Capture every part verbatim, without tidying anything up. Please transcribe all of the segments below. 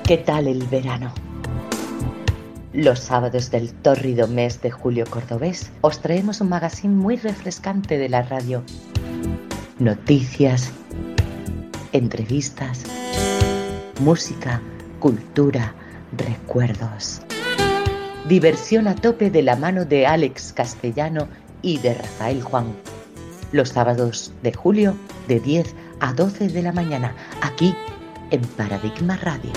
¿Qué tal el verano? Los sábados del tórrido mes de julio cordobés os traemos un magazín muy refrescante de la radio. Noticias, entrevistas, música, cultura, recuerdos. Diversión a tope de la mano de Alex Castellano y de Rafael Juan. Los sábados de julio de diez a doce de la mañana, aquí en Paradigma Radio.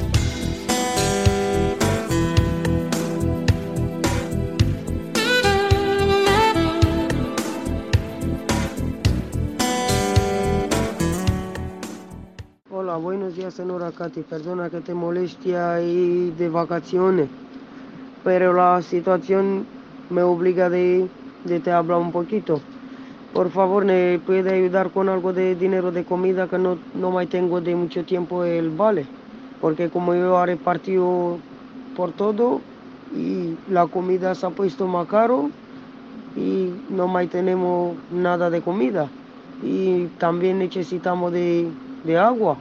Hola, buenos días, señora Katy. Perdona que te moleste ahí de vacaciones, pero la situación me obliga de, de te hablar un poquito. Por favor, ¿me puede ayudar con algo de dinero de comida que no, no me tengo de mucho tiempo el vale? Porque como yo he repartido por todo y la comida se ha puesto más caro y no me tenemos nada de comida. Y también necesitamos de, de agua.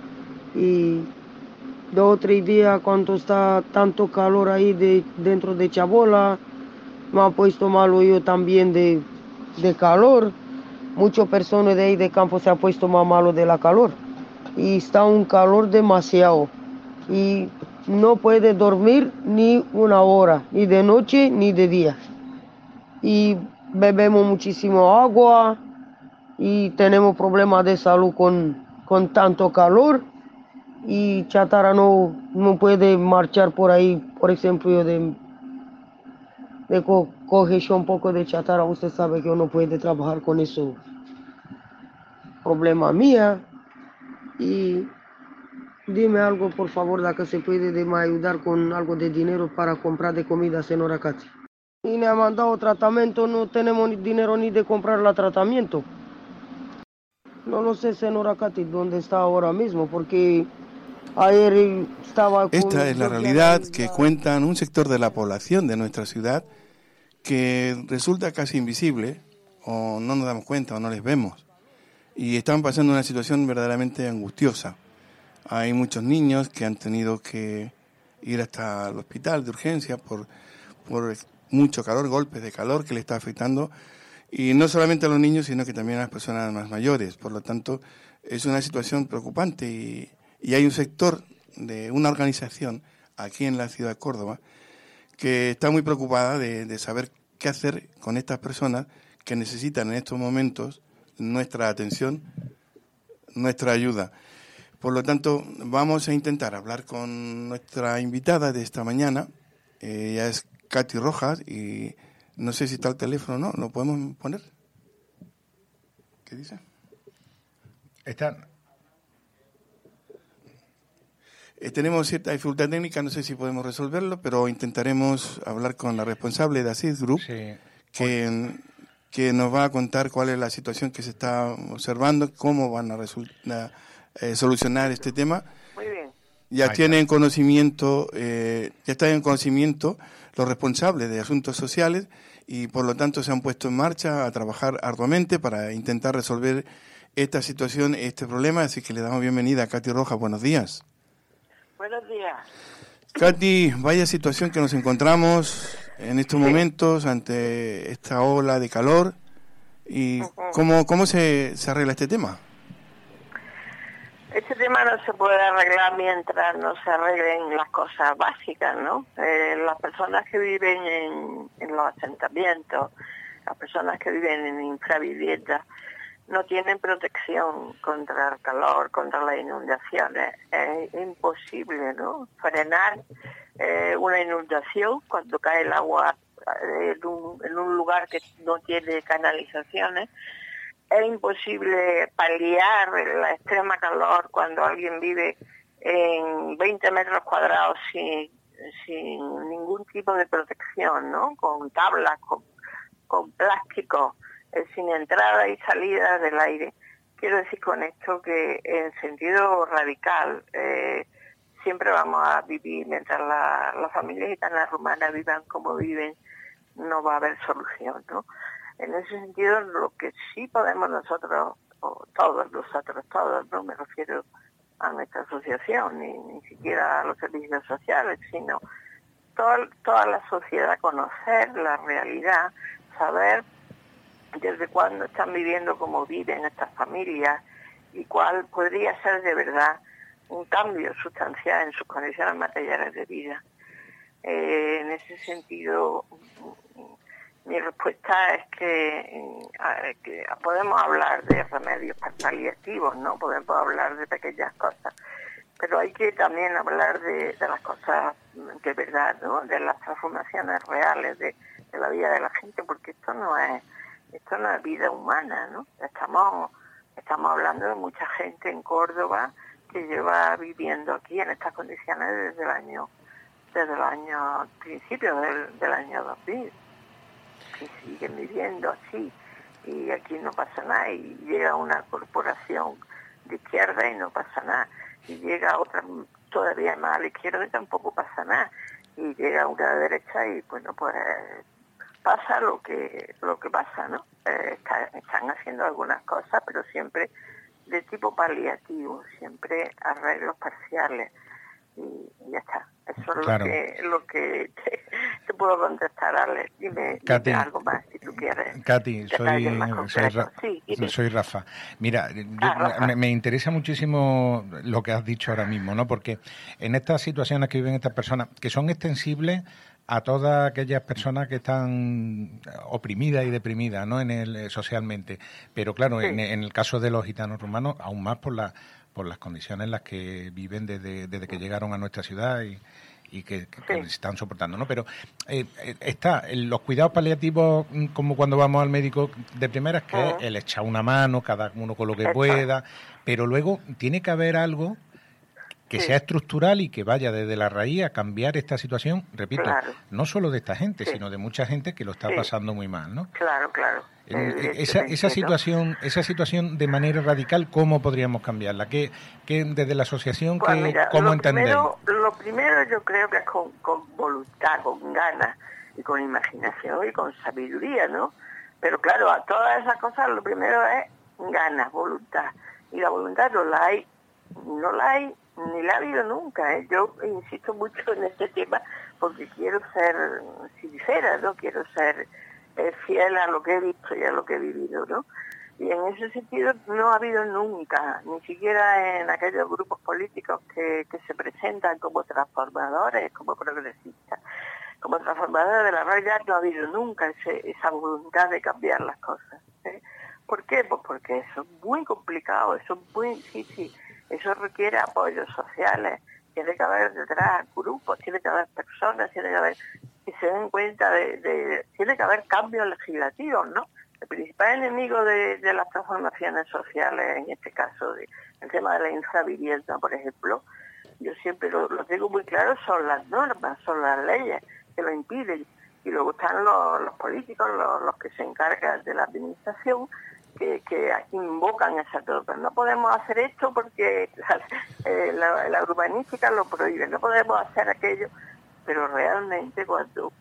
Y dos o tres días cuando está tanto calor ahí de, dentro de Chabola, me ha puesto malo yo también de, de calor. Muchas personas de ahí de campo se han puesto más malo de la calor. Y está un calor demasiado. Y no puede dormir ni una hora, ni de noche ni de día. Y bebemos muchísimo agua y tenemos problemas de salud con, con tanto calor. Y Chatara no, no puede marchar por ahí, por ejemplo, yo de, de co, coger un poco de Chatara. Usted sabe que yo no puede trabajar con eso problema mía. Y dime algo, por favor, de que se puede de me ayudar con algo de dinero para comprar de comida, señora Katy. Y me ha mandado tratamiento, no tenemos ni dinero ni de comprar el tratamiento. No lo sé, señora Katy, dónde está ahora mismo, porque ayer estaba con... Esta es la realidad que cuentan un sector de la población de nuestra ciudad que resulta casi invisible, o no nos damos cuenta, o no les vemos. Y están pasando una situación verdaderamente angustiosa. Hay muchos niños que han tenido que ir hasta el hospital de urgencia por, por mucho calor, golpes de calor que le está afectando. Y no solamente a los niños, sino que también a las personas más mayores. Por lo tanto, es una situación preocupante y, y hay un sector de una organización aquí en la ciudad de Córdoba que está muy preocupada de, de saber qué hacer con estas personas que necesitan en estos momentos nuestra atención, nuestra ayuda. Por lo tanto, vamos a intentar hablar con nuestra invitada de esta mañana. Eh, ella es Katy Rojas y no sé si está el teléfono, ¿no? ¿Lo podemos poner? ¿Qué dice? Están. Eh, tenemos cierta dificultad técnica, no sé si podemos resolverlo, pero intentaremos hablar con la responsable de ASID Group, sí. que, que nos va a contar cuál es la situación que se está observando, cómo van a, a eh, solucionar este tema. Muy bien. Ya Ahí tienen está. conocimiento, eh, ya están en conocimiento los responsables de asuntos sociales y por lo tanto se han puesto en marcha a trabajar arduamente para intentar resolver esta situación, este problema. Así que le damos bienvenida a Katy Rojas. Buenos días. Buenos días. Katy, vaya situación que nos encontramos en estos momentos ante esta ola de calor. ¿Y uh-huh. cómo, cómo se, se arregla este tema? Este tema no se puede arreglar mientras no se arreglen las cosas básicas, ¿no? Eh, las personas que viven en, en los asentamientos, las personas que viven en infraviviendas, no tienen protección contra el calor, contra las inundaciones. Es imposible, ¿no? Frenar eh, una inundación cuando cae el agua en un, en un lugar que no tiene canalizaciones. Es imposible paliar la extrema calor cuando alguien vive en veinte metros cuadrados sin, sin ningún tipo de protección, ¿no? Con tablas, con, con plástico, eh, sin entrada y salida del aire. Quiero decir con esto que en sentido radical eh, siempre vamos a vivir, mientras la, las familias gitanas rumanas vivan como viven, no va a haber solución, ¿no? En ese sentido, lo que sí podemos nosotros, o todos nosotros, todos, no me refiero a nuestra asociación, ni, ni siquiera a los servicios sociales, sino toda, toda la sociedad, conocer la realidad, saber desde cuándo están viviendo como viven estas familias y cuál podría ser de verdad un cambio sustancial en sus condiciones materiales de vida. Eh, en ese sentido, mi respuesta es que, eh, que podemos hablar de remedios paliativos, ¿no? Podemos hablar de pequeñas cosas, pero hay que también hablar de, de las cosas de verdad, ¿no? De las transformaciones reales de, de la vida de la gente, porque esto no es esto no es vida humana, ¿no? Estamos estamos hablando de mucha gente en Córdoba que lleva viviendo aquí en estas condiciones desde el año desde el año principio del, del año dos mil, que siguen viviendo así, y aquí no pasa nada, y llega una corporación de izquierda y no pasa nada, y llega otra todavía más a la izquierda y tampoco pasa nada, y llega una de derecha y bueno, pues pasa lo que lo que pasa, ¿no? Eh, está, están haciendo algunas cosas, pero siempre de tipo paliativo, siempre arreglos parciales, y, y ya está. Eso es claro. lo que, lo que te, te puedo contestar, Alex. Dime, Katy, dime algo más si tú quieres. Katy, soy, soy, Ra sí, soy Rafa. Mira, yo, ah, Rafa. Me, me interesa muchísimo lo que has dicho ahora mismo, ¿no? Porque en estas situaciones que viven estas personas, que son extensibles a todas aquellas personas que están oprimidas y deprimidas, ¿no? En el socialmente, pero claro, sí. en, en el caso de los gitanos rumanos, aún más por la por las condiciones en las que viven desde, desde que llegaron a nuestra ciudad y, y que, que, que sí. están soportando, ¿no? Pero eh, está los cuidados paliativos, como cuando vamos al médico de primeras, que uh-huh. es el echar una mano, cada uno con lo que Exacto. pueda, pero luego tiene que haber algo que sí. sea estructural y que vaya desde la raíz a cambiar esta situación, repito, claro. no solo de esta gente, sí. sino de mucha gente que lo está sí. pasando muy mal, ¿no? Claro, claro. Eh, esa, esa situación, esa situación de manera radical, ¿cómo podríamos cambiarla? ¿Qué, qué desde la asociación, pues qué, mira, cómo lo entenderlo? Primero, lo primero yo creo que es con, con voluntad, con ganas y con imaginación y con sabiduría, ¿no? Pero claro, a todas esas cosas lo primero es ganas, voluntad. Y la voluntad no la hay, no la hay ni la ha habido nunca, ¿eh? Yo insisto mucho en este tema porque quiero ser sincera, no quiero ser eh, fiel a lo que he visto y a lo que he vivido, ¿no? Y en ese sentido no ha habido nunca, ni siquiera en aquellos grupos políticos que, que se presentan como transformadores, como progresistas, como transformadores de la realidad, no ha habido nunca ese, esa voluntad de cambiar las cosas, ¿eh? ¿Por qué? Pues porque eso es muy complicado, eso es muy difícil. Eso requiere apoyos sociales, tiene que haber detrás grupos, tiene que haber personas, tiene que haber que se den cuenta de, de tiene que haber cambios legislativos, ¿no? El principal enemigo de, de las transformaciones sociales, en este caso, de, el tema de la infravivienda, por ejemplo, yo siempre lo, lo digo muy claro, son las normas, son las leyes que lo impiden. Y luego están los, los políticos, los, los que se encargan de la administración, Que, que invocan esa norma. No podemos hacer esto porque la, eh, la, la urbanística lo prohíbe, no podemos hacer aquello, pero realmente cuando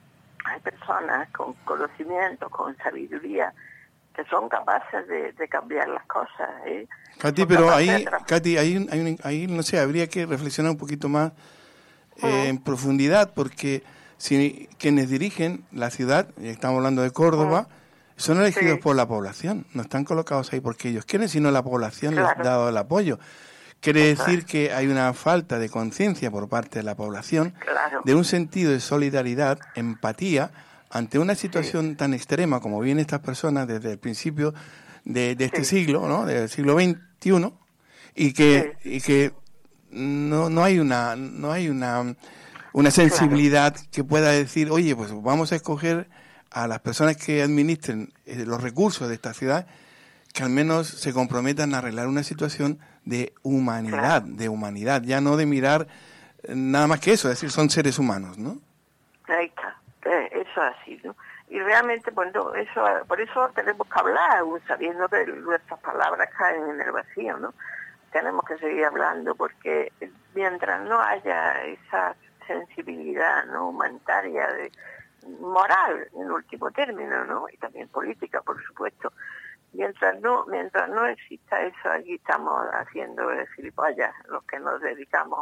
hay personas con conocimiento, con sabiduría, que son capaces de, de cambiar las cosas. ¿eh? Katy, pero ahí, Katy, ahí, ahí, ahí, no sé, habría que reflexionar un poquito más eh, uh-huh. en profundidad, porque si quienes dirigen la ciudad, y estamos hablando de Córdoba, uh-huh. son elegidos sí. por la población, no están colocados ahí porque ellos quieren, sino la población claro. les ha dado el apoyo. Quiere Eso decir es. que hay una falta de conciencia por parte de la población, claro. de un sentido de solidaridad, empatía, ante una situación sí. tan extrema como viven estas personas desde el principio de, de este sí. siglo, ¿no? Del siglo veintiuno, y que, sí. y que no, no hay una, no hay una, una sensibilidad claro. que pueda decir, oye, pues vamos a escoger a las personas que administren eh, los recursos de esta ciudad, que al menos se comprometan a arreglar una situación de humanidad, claro. de humanidad, ya no de mirar eh, nada más que eso, es decir, son seres humanos, ¿no? Ahí está, eso es así, ¿no? Y realmente, bueno, eso, por eso tenemos que hablar, sabiendo que nuestras palabras caen en el vacío, ¿no? Tenemos que seguir hablando, porque mientras no haya esa sensibilidad, ¿no?, humanitaria, de moral, en último término, ¿no?, y también política, por supuesto, Mientras no, mientras no exista eso, aquí estamos haciendo el gilipollas, los que nos dedicamos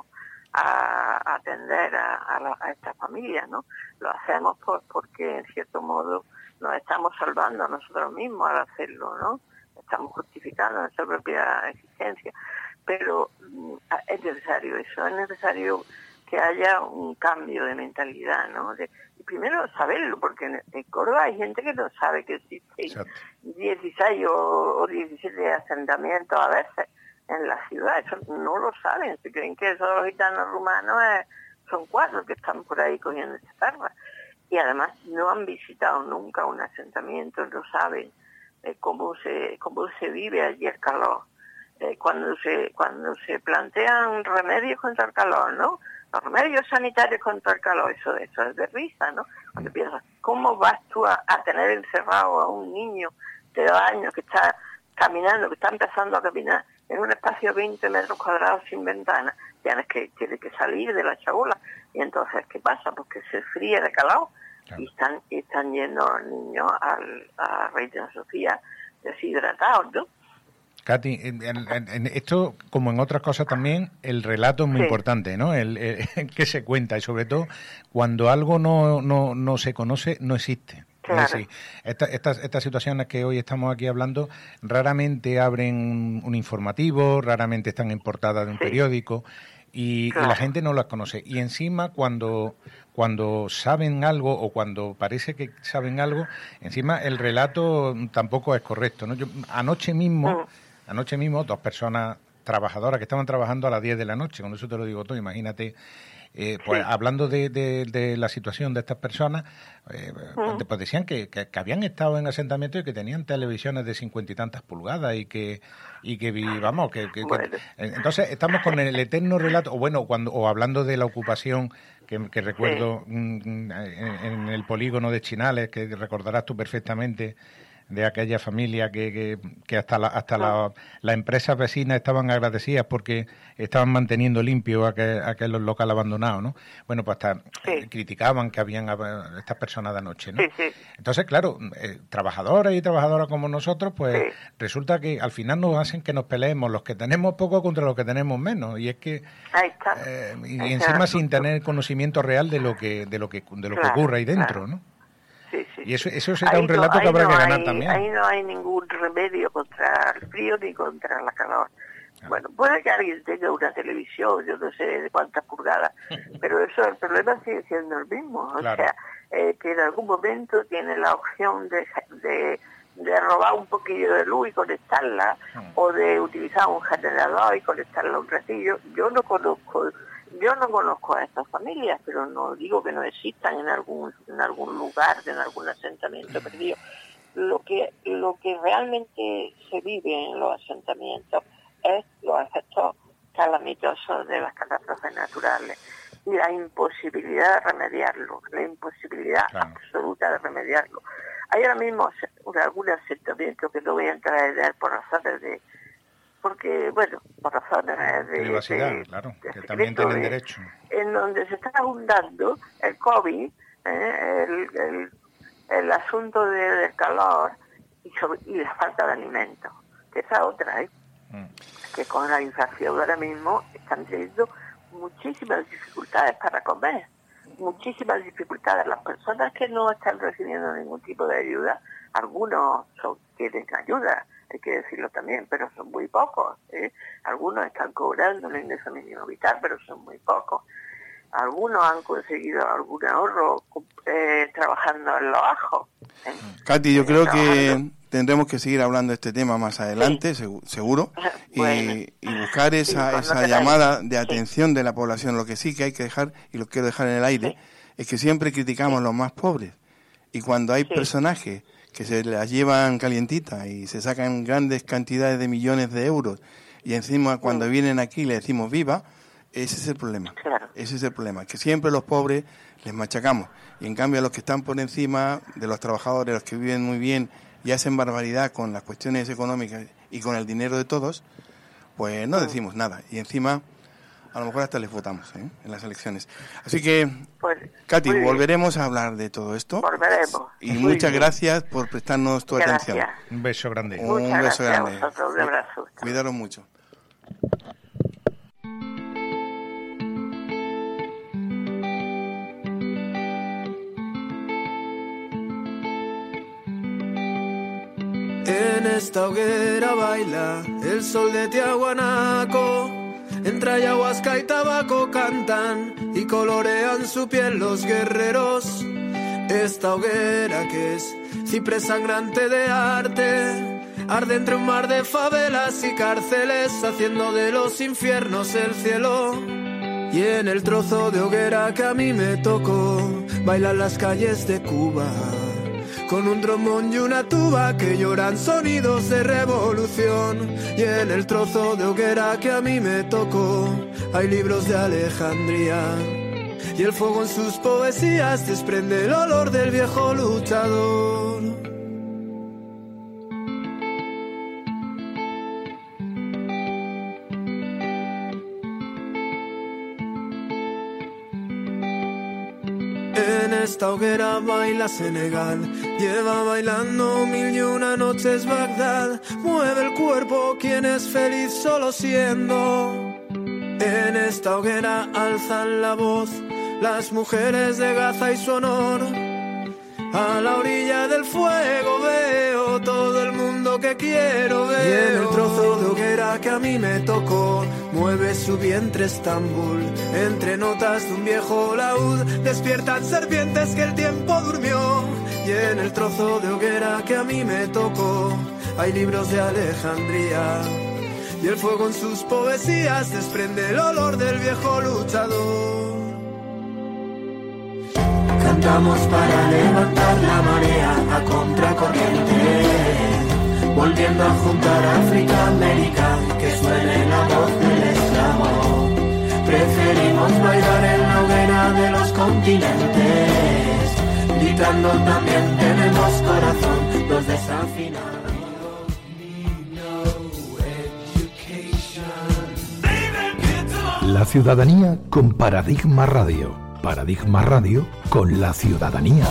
a, a atender a, a, la, a estas familias, ¿no? Lo hacemos por, porque, en cierto modo, nos estamos salvando a nosotros mismos al hacerlo, ¿no? Estamos justificando nuestra propia existencia. Pero es necesario eso, es necesario que haya un cambio de mentalidad, ¿no? De, primero saberlo, porque en, en Córdoba hay gente que no sabe que existen dieciséis o, o diecisiete asentamientos a veces en la ciudad, eso no lo saben, se creen que esos gitanos rumanos es, son cuatro que están por ahí cogiendo chatarra, y además no han visitado nunca un asentamiento, no saben eh, cómo se cómo se vive allí el calor, eh, cuando se cuando se plantean remedios contra el calor, ¿no? Los remedios sanitarios contra el calor, eso, eso es de risa, ¿no? Cuando piensas, ¿cómo vas tú a, a tener encerrado a un niño de dos años que está caminando, que está empezando a caminar en un espacio de veinte metros cuadrados sin ventana? Tienes que, tienes que salir de la chabola. Y entonces, ¿qué pasa? Pues que se fríe de calor. Claro. Y están, y están yendo los niños al, a Reina Sofía deshidratados, ¿no? Katy, en, en, en esto, como en otras cosas también, el relato es muy sí. importante, ¿no? El, el que se cuenta, y sobre todo cuando algo no, no, no se conoce, no existe. Claro. Es decir, esta, estas, estas situaciones que hoy estamos aquí hablando raramente abren un informativo, raramente están en portada de un sí. periódico, y, claro. y la gente no las conoce. Y encima, cuando cuando saben algo o cuando parece que saben algo, encima el relato tampoco es correcto, ¿no? Yo anoche mismo... Mm. Anoche mismo, dos personas trabajadoras que estaban trabajando a las diez de la noche, con eso te lo digo todo, imagínate, eh, pues sí. hablando de, de, de la situación de estas personas, eh, mm. pues decían que, que, que habían estado en asentamientos y que tenían televisiones de cincuenta y tantas pulgadas y que, y que vamos, que, que, bueno. que entonces estamos con el eterno relato, o bueno, cuando o hablando de la ocupación, que, que recuerdo sí. en, en el polígono de Chinales, que recordarás tú perfectamente, de aquella familia que, que, que hasta la, hasta la, las empresas vecinas estaban agradecidas porque estaban manteniendo limpio aquel, aquel local abandonado, ¿no? Bueno, pues hasta sí. eh, criticaban que habían estas personas de anoche, ¿no? Sí, sí. Entonces, claro, eh, trabajadores y trabajadoras como nosotros, pues sí. resulta que al final nos hacen que nos peleemos los que tenemos poco contra los que tenemos menos, y es que ahí está. Eh, y ahí encima está. sin tener conocimiento real de lo que de lo que de lo claro, que ocurre ahí dentro, claro. ¿no? Sí, sí. Y eso, eso será ahí un relato no, que habrá no que ganar hay, también. Ahí no hay ningún remedio contra el frío ni contra la calor. Ah. Bueno, puede que alguien tenga una televisión, yo no sé de cuántas pulgadas, pero eso, el problema sigue siendo el mismo. O claro. sea, eh, que en algún momento tiene la opción de, de, de robar un poquillo de luz y conectarla, ah. o de utilizar un generador y conectarla un ratillo. Yo no conozco... Yo no conozco a estas familias, pero no digo que no existan en algún en algún lugar, en algún asentamiento perdido. Lo que lo que realmente se vive en los asentamientos es los efectos calamitosos de las catástrofes naturales y la imposibilidad de remediarlo, la imposibilidad claro. absoluta de remediarlo. Hay ahora mismo algún asentamiento que no voy a entrar en él por razones de porque, bueno, por razones de... privacidad, de, claro, de que también tienen de, derecho. En donde se está abundando el COVID, eh, el, el, el asunto de, del calor y, sobre, y la falta de alimentos, que esa otra, ¿eh? Mm. que con la inflación ahora mismo están teniendo muchísimas dificultades para comer, muchísimas dificultades. Las personas que no están recibiendo ningún tipo de ayuda, algunos son, tienen ayuda, hay que decirlo también, pero son muy pocos, ¿eh? Algunos están cobrando el ingreso mínimo vital, pero son muy pocos. Algunos han conseguido algún ahorro eh, trabajando en los ajos. ¿eh? Katy, yo creo que tendremos que seguir hablando de este tema más adelante, sí. seguro, bueno. y, y buscar esa, sí, esa llamada de atención sí. de la población. Lo que sí que hay que dejar, y lo quiero dejar en el aire, sí. es que siempre criticamos a sí. los más pobres. Y cuando hay sí. personajes que se las llevan calientitas y se sacan grandes cantidades de millones de euros, y encima cuando sí. vienen aquí le decimos viva, ese es el problema. Claro. Ese es el problema, que siempre los pobres les machacamos. Y en cambio a los que están por encima de los trabajadores, los que viven muy bien y hacen barbaridad con las cuestiones económicas y con el dinero de todos, pues no decimos nada. Y encima a lo mejor hasta les votamos, ¿eh? En las elecciones. Así que, pues, Katy, volveremos a hablar de todo esto. Volveremos. Y muy muchas bien. gracias por prestarnos tu gracias. atención. Un beso grande. Muchas un beso gracias grande. A vosotros, de abrazo. Cuidaros mucho. En esta hoguera baila el sol de Tiahuanaco. Entre ayahuasca y tabaco cantan y colorean su piel los guerreros. Esta hoguera que es ciprés sangrante de arte arde entre un mar de favelas y cárceles, haciendo de los infiernos el cielo. Y en el trozo de hoguera que a mí me tocó bailan las calles de Cuba, con un trombón y una tuba que lloran sonidos de revolución. Y en el trozo de hoguera que a mí me tocó hay libros de Alejandría, y el fuego en sus poesías desprende el olor del viejo luchador. En esta hoguera baila Senegal, lleva bailando mil y una noches Bagdad. Mueve el cuerpo quien es feliz solo siendo. En esta hoguera alzan la voz las mujeres de Gaza y su honor. A la orilla del fuego veo todo el mundo que quiero ver. Y en el trozo de hoguera que a mí me tocó mueve su vientre Estambul. Entre notas de un viejo laúd despiertan serpientes que el tiempo durmió. Y en el trozo de hoguera que a mí me tocó hay libros de Alejandría, y el fuego en sus poesías desprende el olor del viejo luchador. Cantamos para levantar la marea a contracorriente, volviendo a juntar África, América, que suene la voz del esclavo. Preferimos bailar en la hoguera de los continentes, gritando también tenemos corazón, los desafinados. La ciudadanía con Paradigma Radio. Paradigma Radio con la ciudadanía.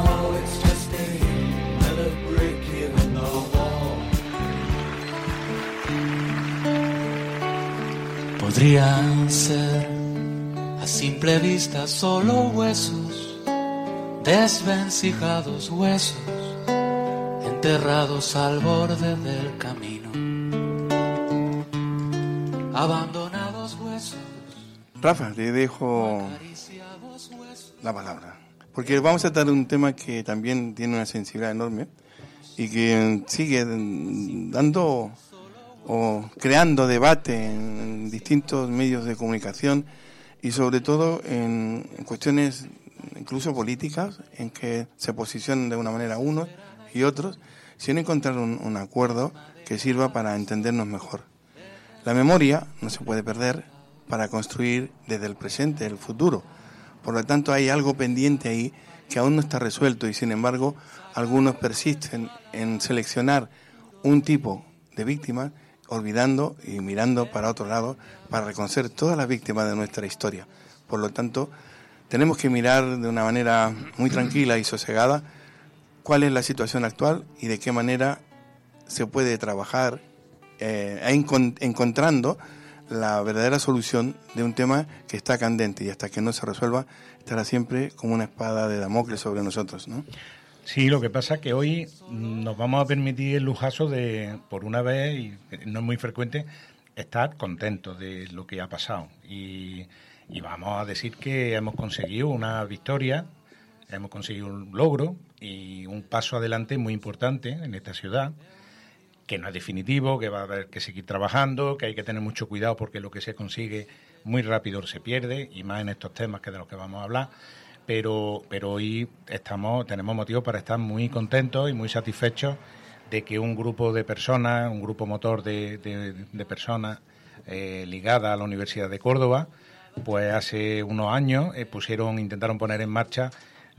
Podrían ser a simple vista solo huesos, desvencijados huesos, enterrados al borde del camino, abandonados huesos. Rafa, te dejo la palabra, porque vamos a tratar un tema que también tiene una sensibilidad enorme y que sigue dando o creando debate en distintos medios de comunicación y sobre todo en cuestiones incluso políticas, en que se posicionan de una manera unos y otros sin encontrar un, un acuerdo que sirva para entendernos mejor. La memoria no se puede perder para construir desde el presente el futuro. Por lo tanto, hay algo pendiente ahí que aún no está resuelto y, sin embargo, algunos persisten en seleccionar un tipo de víctimas, olvidando y mirando para otro lado para reconocer todas las víctimas de nuestra historia. Por lo tanto, tenemos que mirar de una manera muy tranquila y sosegada cuál es la situación actual y de qué manera se puede trabajar eh, encont- encontrando la verdadera solución de un tema que está candente y hasta que no se resuelva estará siempre como una espada de Damocles sobre nosotros, ¿no? Sí, lo que pasa es que hoy nos vamos a permitir el lujazo de, por una vez, y no es muy frecuente, estar contentos de lo que ha pasado. Y, y vamos a decir que hemos conseguido una victoria, hemos conseguido un logro y un paso adelante muy importante en esta ciudad, que no es definitivo, que va a haber que seguir trabajando, que hay que tener mucho cuidado porque lo que se consigue muy rápido se pierde, y más en estos temas que de los que vamos a hablar, pero pero hoy estamos tenemos motivos para estar muy contentos y muy satisfechos de que un grupo de personas, un grupo motor de, de, de personas eh, ligadas a la Universidad de Córdoba, pues hace unos años eh, pusieron, intentaron poner en marcha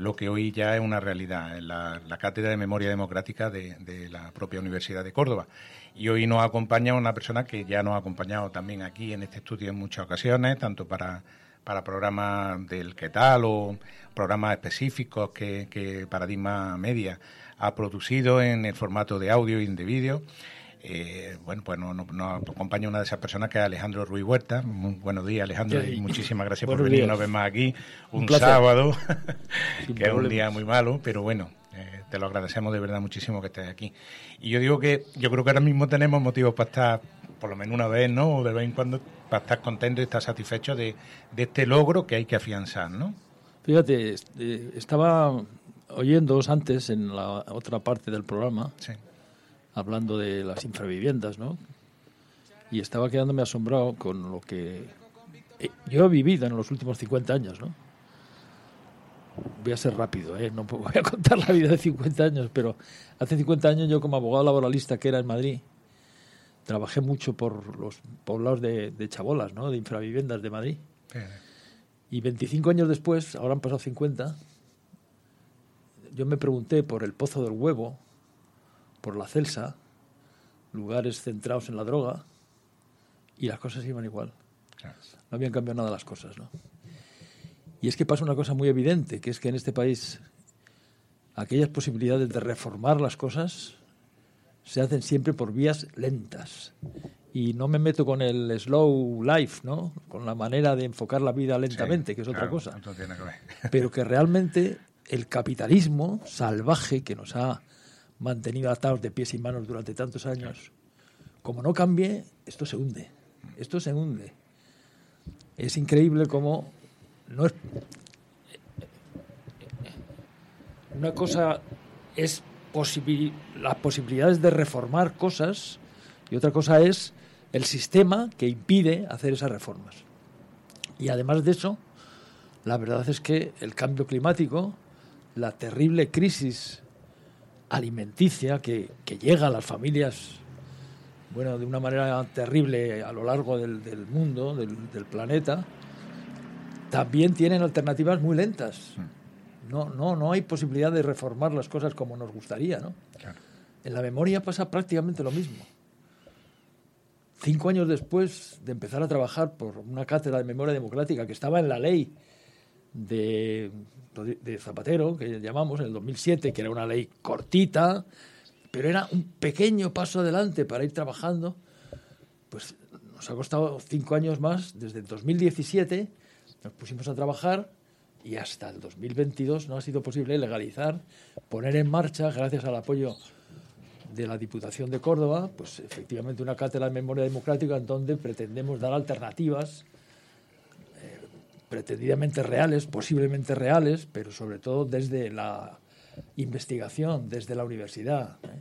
lo que hoy ya es una realidad, en la, la Cátedra de Memoria Democrática de, de la propia Universidad de Córdoba. Y hoy nos acompaña una persona que ya nos ha acompañado también aquí en este estudio en muchas ocasiones, tanto para, para programas del ¿Qué tal? O programas específicos que, que Paradigma Media ha producido en el formato de audio y de vídeo. Eh, bueno, pues nos no, no acompaña una de esas personas que es Alejandro Ruiz Huerta. Muy buenos días, Alejandro, y muchísimas gracias por venir una vez más aquí, un, un sábado, que es un día muy malo, pero bueno, eh, te lo agradecemos de verdad muchísimo que estés aquí. Y yo digo que yo creo que ahora mismo tenemos motivos para estar, por lo menos una vez, ¿no?, o de vez en cuando, para estar contentos y estar satisfechos de, de este logro que hay que afianzar, ¿no? Fíjate, eh, estaba oyéndoos antes en la otra parte del programa, sí, hablando de las infraviviendas, ¿no? Y estaba quedándome asombrado con lo que yo he vivido en los últimos cincuenta años, ¿no? Voy a ser rápido, ¿eh? No voy a contar la vida de cincuenta años, pero hace cincuenta años yo, como abogado laboralista que era en Madrid, trabajé mucho por los poblados de, de chabolas, ¿no?, de infraviviendas de Madrid. Y veinticinco años después, ahora han pasado cincuenta, yo me pregunté por el Pozo del Huevo, por la Celsa, lugares centrados en la droga, y las cosas iban igual. Claro. No habían cambiado nada las cosas, ¿no? Y es que pasa una cosa muy evidente, que es que en este país aquellas posibilidades de reformar las cosas se hacen siempre por vías lentas. Y no me meto con el slow life, ¿no?, con la manera de enfocar la vida lentamente, sí, que es otra, claro, cosa. No tiene que ver. Pero que realmente el capitalismo salvaje que nos ha mantenido atados de pies y manos durante tantos años, como no cambie, esto se hunde. Esto se hunde. Es increíble cómo no es... Una cosa es posibil... las posibilidades de reformar cosas, y otra cosa es el sistema que impide hacer esas reformas. Y además de eso, la verdad es que el cambio climático, la terrible crisis alimenticia que, que llega a las familias, bueno, de una manera terrible a lo largo del, del mundo, del, del planeta, también tienen alternativas muy lentas. No, no, no hay posibilidad de reformar las cosas como nos gustaría, ¿no? Claro. En la memoria pasa prácticamente lo mismo. Cinco años después de empezar a trabajar por una cátedra de memoria democrática que estaba en la ley de, de Zapatero, que llamamos, en el dos mil siete, que era una ley cortita, pero era un pequeño paso adelante para ir trabajando, pues nos ha costado cinco años más. Desde el dos mil diecisiete nos pusimos a trabajar y hasta el dos mil veintidós no ha sido posible legalizar, poner en marcha, gracias al apoyo de la Diputación de Córdoba, pues efectivamente una cátedra de memoria democrática en donde pretendemos dar alternativas eh, pretendidamente reales, posiblemente reales, pero sobre todo desde la investigación, desde la universidad, ¿eh?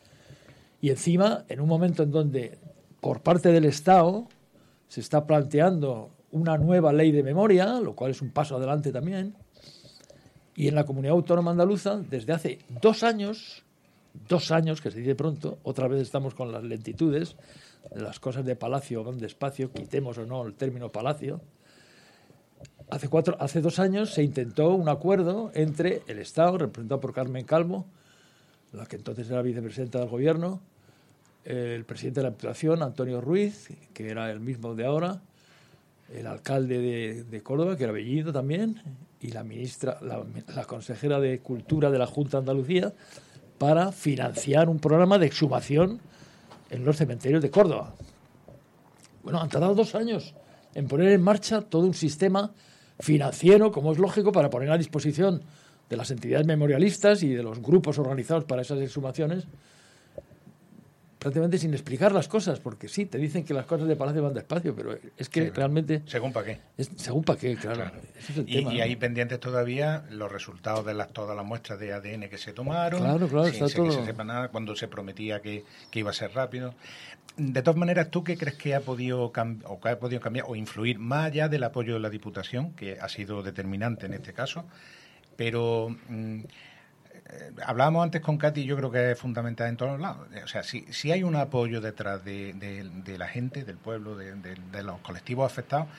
Y encima, en un momento en donde por parte del Estado se está planteando una nueva ley de memoria, lo cual es un paso adelante también, y en la Comunidad Autónoma Andaluza, desde hace dos años, dos años, que se dice pronto, otra vez estamos con las lentitudes, las cosas de palacio van despacio, quitemos o no el término palacio. Hace, cuatro, hace dos años se intentó un acuerdo entre el Estado, representado por Carmen Calvo, la que entonces era vicepresidenta del Gobierno, el presidente de la Diputación, Antonio Ruiz, que era el mismo de ahora, el alcalde de, de Córdoba, que era Bellido también, y la ministra, la, la consejera de Cultura de la Junta de Andalucía, para financiar un programa de exhumación en los cementerios de Córdoba. Bueno, han tardado dos años en poner en marcha todo un sistema financiero, como es lógico, para poner a disposición de las entidades memorialistas y de los grupos organizados para esas exhumaciones, prácticamente sin explicar las cosas, porque sí, te dicen que las cosas de Palacio van despacio, pero es que sí, realmente... ¿Según para qué? Es, según para qué, claro. claro. Ese es el y, tema, y ¿no? hay pendientes todavía los resultados de las, todas las muestras de A D N que se tomaron, claro, claro, sin está todo... que todo... se sepa nada, cuando se prometía que, que iba a ser rápido. De todas maneras, ¿tú qué crees que ha podido cam- o que ha podido cambiar o influir más allá del apoyo de la Diputación, que ha sido determinante en este caso? Pero... Mmm, Eh, hablábamos antes con Katy, yo creo que es fundamental en todos lados. O sea, si, si hay un apoyo detrás de, de, de la gente, del pueblo, de, de, de los colectivos afectados,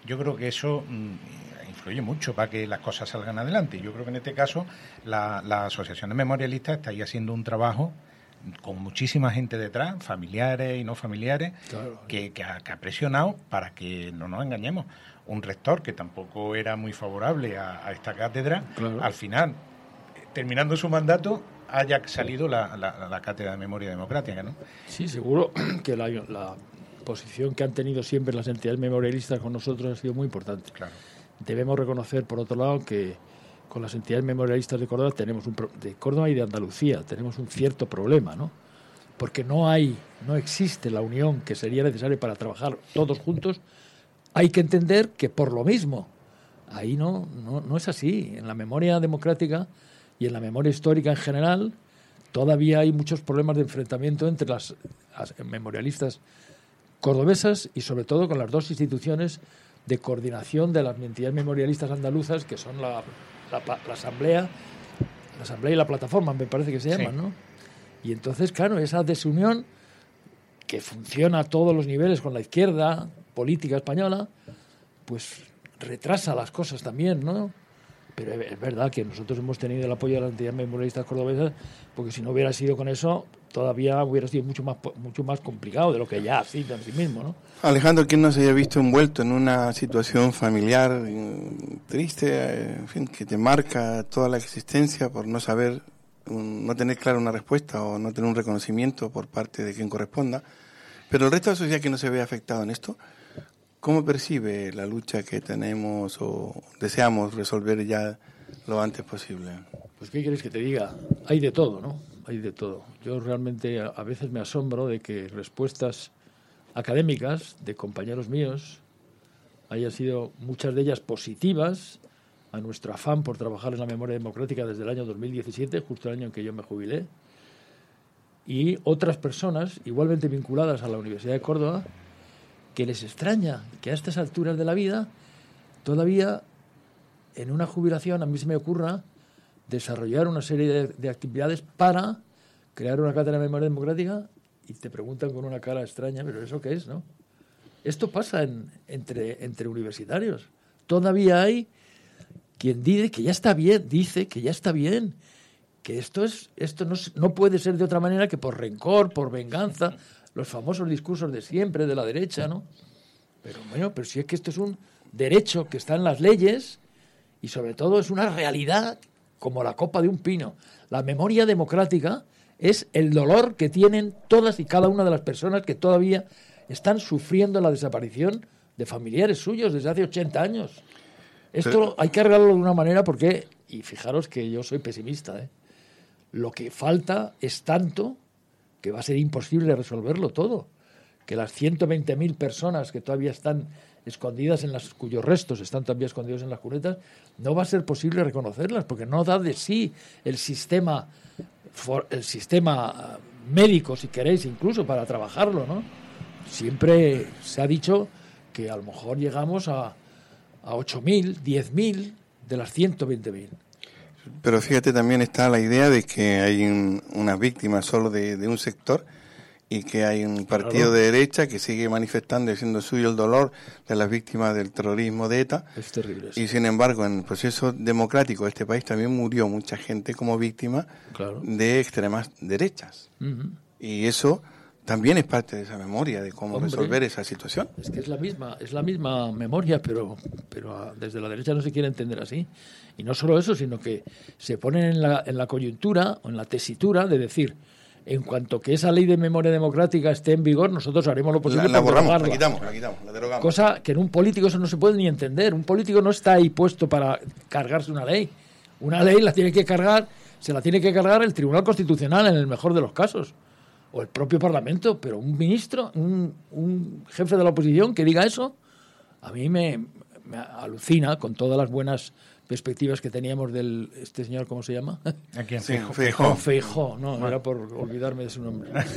yo creo que eso mmm, influye mucho para que las cosas salgan adelante. Yo creo que en este caso la, la Asociación de Memorialistas está ahí haciendo un trabajo con muchísima gente detrás, familiares y no familiares, claro. que, que, ha, que ha presionado para que no nos engañemos. Un rector que tampoco era muy favorable a, a esta cátedra, claro. al final, terminando su mandato, haya salido la, la, la cátedra de Memoria Democrática, ¿no? Sí, seguro que la, la posición que han tenido siempre las entidades memorialistas con nosotros ha sido muy importante. Claro. Debemos reconocer, por otro lado, que con las entidades memorialistas de Córdoba tenemos un pro- de Córdoba y de Andalucía tenemos un cierto problema, ¿no? Porque no hay, no existe la unión que sería necesaria para trabajar todos juntos. Hay que entender que por lo mismo, ahí no, no, no es así. En la memoria democrática y en la memoria histórica en general, todavía hay muchos problemas de enfrentamiento entre las, las memorialistas cordobesas y sobre todo con las dos instituciones de coordinación de las entidades memorialistas andaluzas, que son la, la, la Asamblea, la Asamblea y la Plataforma, me parece que se llaman, sí. ¿no? Y entonces, claro, esa desunión que funciona a todos los niveles con la izquierda política española, pues retrasa las cosas también, ¿no? Pero es verdad que nosotros hemos tenido el apoyo de las entidades memorialistas cordobesas, porque si no hubiera sido con eso, todavía hubiera sido mucho más mucho más complicado de lo que ya ha sido en sí mismo, ¿no? Alejandro, ¿quién no se haya visto envuelto en una situación familiar triste, en fin, que te marca toda la existencia por no saber, un, no tener clara una respuesta o no tener un reconocimiento por parte de quien corresponda? Pero el resto de la sociedad que no se ve afectado en esto, ¿cómo percibe la lucha que tenemos o deseamos resolver ya lo antes posible? Pues, ¿qué quieres que te diga? Hay de todo, ¿no? Hay de todo. Yo realmente a veces me asombro de que respuestas académicas de compañeros míos hayan sido muchas de ellas positivas a nuestro afán por trabajar en la memoria democrática desde el año dos mil diecisiete, justo el año en que yo me jubilé, y otras personas igualmente vinculadas a la Universidad de Córdoba que les extraña que a estas alturas de la vida todavía en una jubilación a mí se me ocurra desarrollar una serie de, de actividades para crear una cátedra de memoria democrática y te preguntan con una cara extraña, pero ¿eso qué es, no? Esto pasa en, entre, entre universitarios. Todavía hay quien dice que ya está bien, dice que ya está bien, que esto es esto no, no puede ser de otra manera que por rencor, por venganza, los famosos discursos de siempre de la derecha, ¿no? Pero bueno, pero si es que esto es un derecho que está en las leyes y sobre todo es una realidad como la copa de un pino. La memoria democrática es el dolor que tienen todas y cada una de las personas que todavía están sufriendo la desaparición de familiares suyos desde hace ochenta años. Esto Pero... hay que arreglarlo de una manera porque, y fijaros que yo soy pesimista, ¿eh? Lo que falta es tanto que va a ser imposible resolverlo todo. Que las ciento veinte mil personas que todavía están escondidas en las, cuyos restos están todavía escondidos en las cunetas, no va a ser posible reconocerlas, porque no da de sí el sistema, for, el sistema médico, si queréis, incluso para trabajarlo, ¿no? Siempre se ha dicho que a lo mejor llegamos a, a ocho mil, diez mil de las ciento veinte mil. Pero fíjate, también está la idea de que hay un, unas víctimas solo de, de un sector y que hay un partido claro. de derecha que sigue manifestando y haciendo suyo el dolor de las víctimas del terrorismo de ETA. Es terrible eso. Y sin embargo, en el proceso democrático de este país también murió mucha gente como víctima claro. de extremas derechas. Uh-huh. Y eso también es parte de esa memoria de cómo Hombre, resolver esa situación. Es que es la misma, es la misma memoria, pero, pero desde la derecha no se quiere entender así. Y no solo eso, sino que se ponen en la, en la coyuntura o en la tesitura de decir, en cuanto que esa ley de memoria democrática esté en vigor, nosotros haremos lo posible la, la para borramos, derogarla. La quitamos, la quitamos, la derogamos. Cosa que en un político eso no se puede ni entender. Un político no está ahí puesto para cargarse una ley. Una ley la tiene que cargar, se la tiene que cargar el Tribunal Constitucional en el mejor de los casos. O el propio Parlamento, pero un ministro, un, un jefe de la oposición que diga eso, a mí me, me alucina con todas las buenas perspectivas que teníamos del este señor, ¿cómo se llama? ¿A quién? Sí, Feijóo. Feijóo, no, bueno. Era por olvidarme de su nombre. La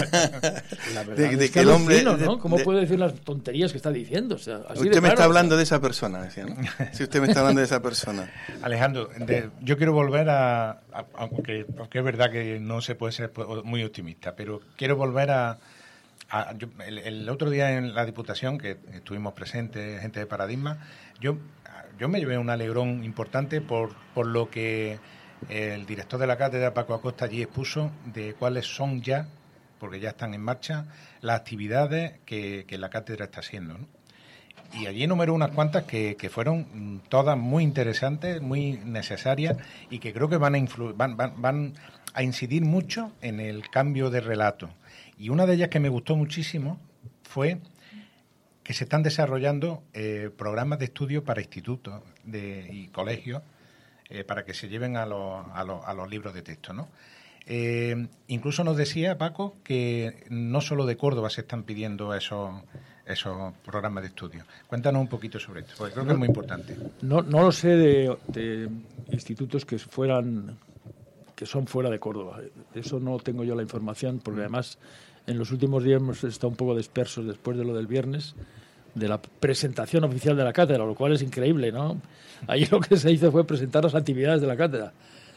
verdad de, de es que el hombre, fino, ¿no? ¿Cómo de, puede decir las tonterías que está diciendo? O sea, así usted de me claro, está hablando o sea. de esa persona, decía, ¿no? Si usted me está hablando de esa persona. Alejandro, de, yo quiero volver a, a aunque, aunque es verdad que no se puede ser muy optimista, pero quiero volver a a, yo, el, el otro día en la Diputación, que estuvimos presentes, gente de Paradigma, yo, yo me llevé un alegrón importante por, por lo que el director de la cátedra, Paco Acosta, allí expuso de cuáles son ya, porque ya están en marcha, las actividades que, que la cátedra está haciendo, ¿no? Y allí enumeró unas cuantas que, que fueron todas muy interesantes, muy necesarias y que creo que van a, influ- van, van, van a incidir mucho en el cambio de relato. Y una de ellas que me gustó muchísimo fue que se están desarrollando eh, programas de estudio para institutos de, y colegios eh, para que se lleven a los, a los, a los libros de texto, ¿no? Eh, incluso nos decía Paco que no solo de Córdoba se están pidiendo esos... esos programas de estudio. Cuéntanos un poquito sobre esto, porque creo que es muy importante. No, no lo sé de, de institutos que fueran que son fuera de Córdoba. Eso no tengo yo la información, porque además en los últimos días hemos estado un poco dispersos después de lo del viernes, de la presentación oficial de la cátedra, lo cual es increíble, ¿no? Ahí lo que se hizo fue presentar las actividades de la cátedra.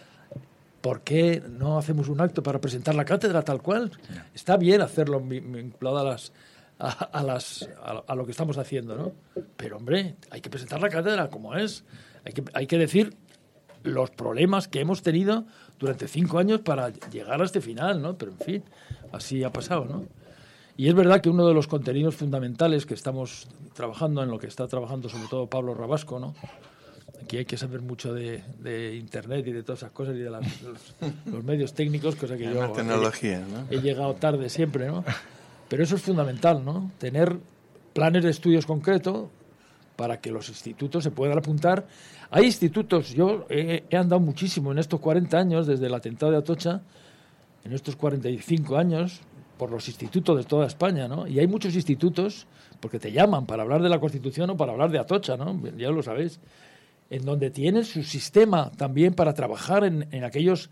¿Por qué no hacemos un acto para presentar la cátedra tal cual? Está bien hacerlo vinculado a las A, a, las, a, a lo que estamos haciendo, ¿no? Pero, hombre, hay que presentar la cátedra como es. Hay que, hay que decir los problemas que hemos tenido durante cinco años para llegar a este final, ¿no? Pero, en fin, así ha pasado, ¿no? Y es verdad que uno de los contenidos fundamentales que estamos trabajando, en lo que está trabajando sobre todo Pablo Rabasco, ¿no? Aquí hay que saber mucho de, de Internet y de todas esas cosas y de las, los, los medios técnicos, cosa que yo la tecnología, he, ¿no? he llegado tarde siempre, ¿no? Pero eso es fundamental, ¿no? Tener planes de estudios concretos para que los institutos se puedan apuntar. Hay institutos, yo he, he andado muchísimo en estos cuarenta años, desde el atentado de Atocha, en estos cuarenta y cinco años, por los institutos de toda España, ¿no? Y hay muchos institutos, porque te llaman para hablar de la Constitución o para hablar de Atocha, ¿no? Ya lo sabéis, en donde tienen su sistema también para trabajar en, en aquellos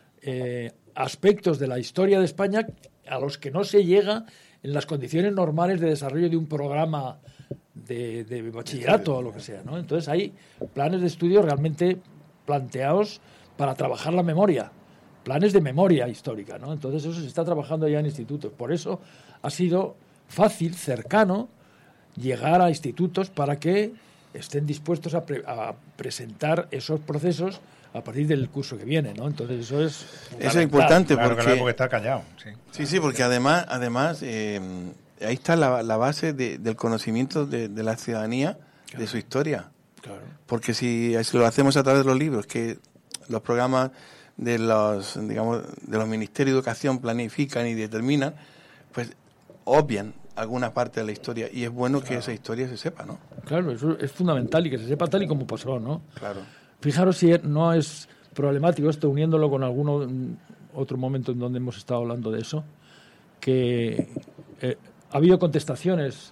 eh, aspectos de la historia de España a los que no se llega en las condiciones normales de desarrollo de un programa de, de bachillerato o lo que sea, ¿no? Entonces hay planes de estudio realmente planteados para trabajar la memoria, planes de memoria histórica, ¿no? Entonces eso se está trabajando ya en institutos. Por eso ha sido fácil, cercano, llegar a institutos para que estén dispuestos a, pre- a presentar esos procesos a partir del curso que viene, ¿no? Entonces eso es eso es importante, claro, porque claro, porque está callado. Sí, sí, sí, porque además, además eh, ahí está la, la base de, del conocimiento de, de la ciudadanía, claro, de su historia. Claro. Porque si, si lo hacemos a través de los libros, que los programas de los, digamos, de los ministerios de educación planifican y determinan, pues obvian alguna parte de la historia, y es bueno, claro, que esa historia se sepa, ¿no? Claro, eso es fundamental y que se sepa tal y como pasó, ¿no? Claro. Fijaros si no es problemático esto, uniéndolo con algún otro momento en donde hemos estado hablando de eso, que eh, ha habido contestaciones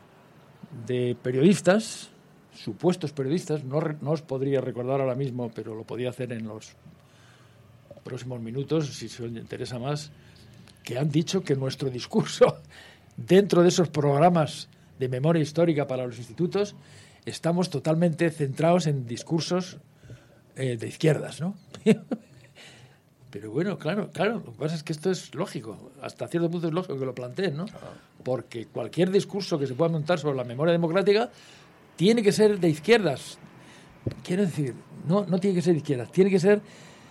de periodistas, supuestos periodistas, no, no os podría recordar ahora mismo, pero lo podía hacer en los próximos minutos, si os interesa más, que han dicho que nuestro discurso dentro de esos programas de memoria histórica para los institutos estamos totalmente centrados en discursos eh, de izquierdas, ¿no? Pero bueno, claro, claro, lo que pasa es que esto es lógico, hasta cierto punto es lógico que lo planteen, ¿no? Porque cualquier discurso que se pueda montar sobre la memoria democrática tiene que ser de izquierdas. Quiero decir, no, no tiene que ser de izquierdas, tiene que ser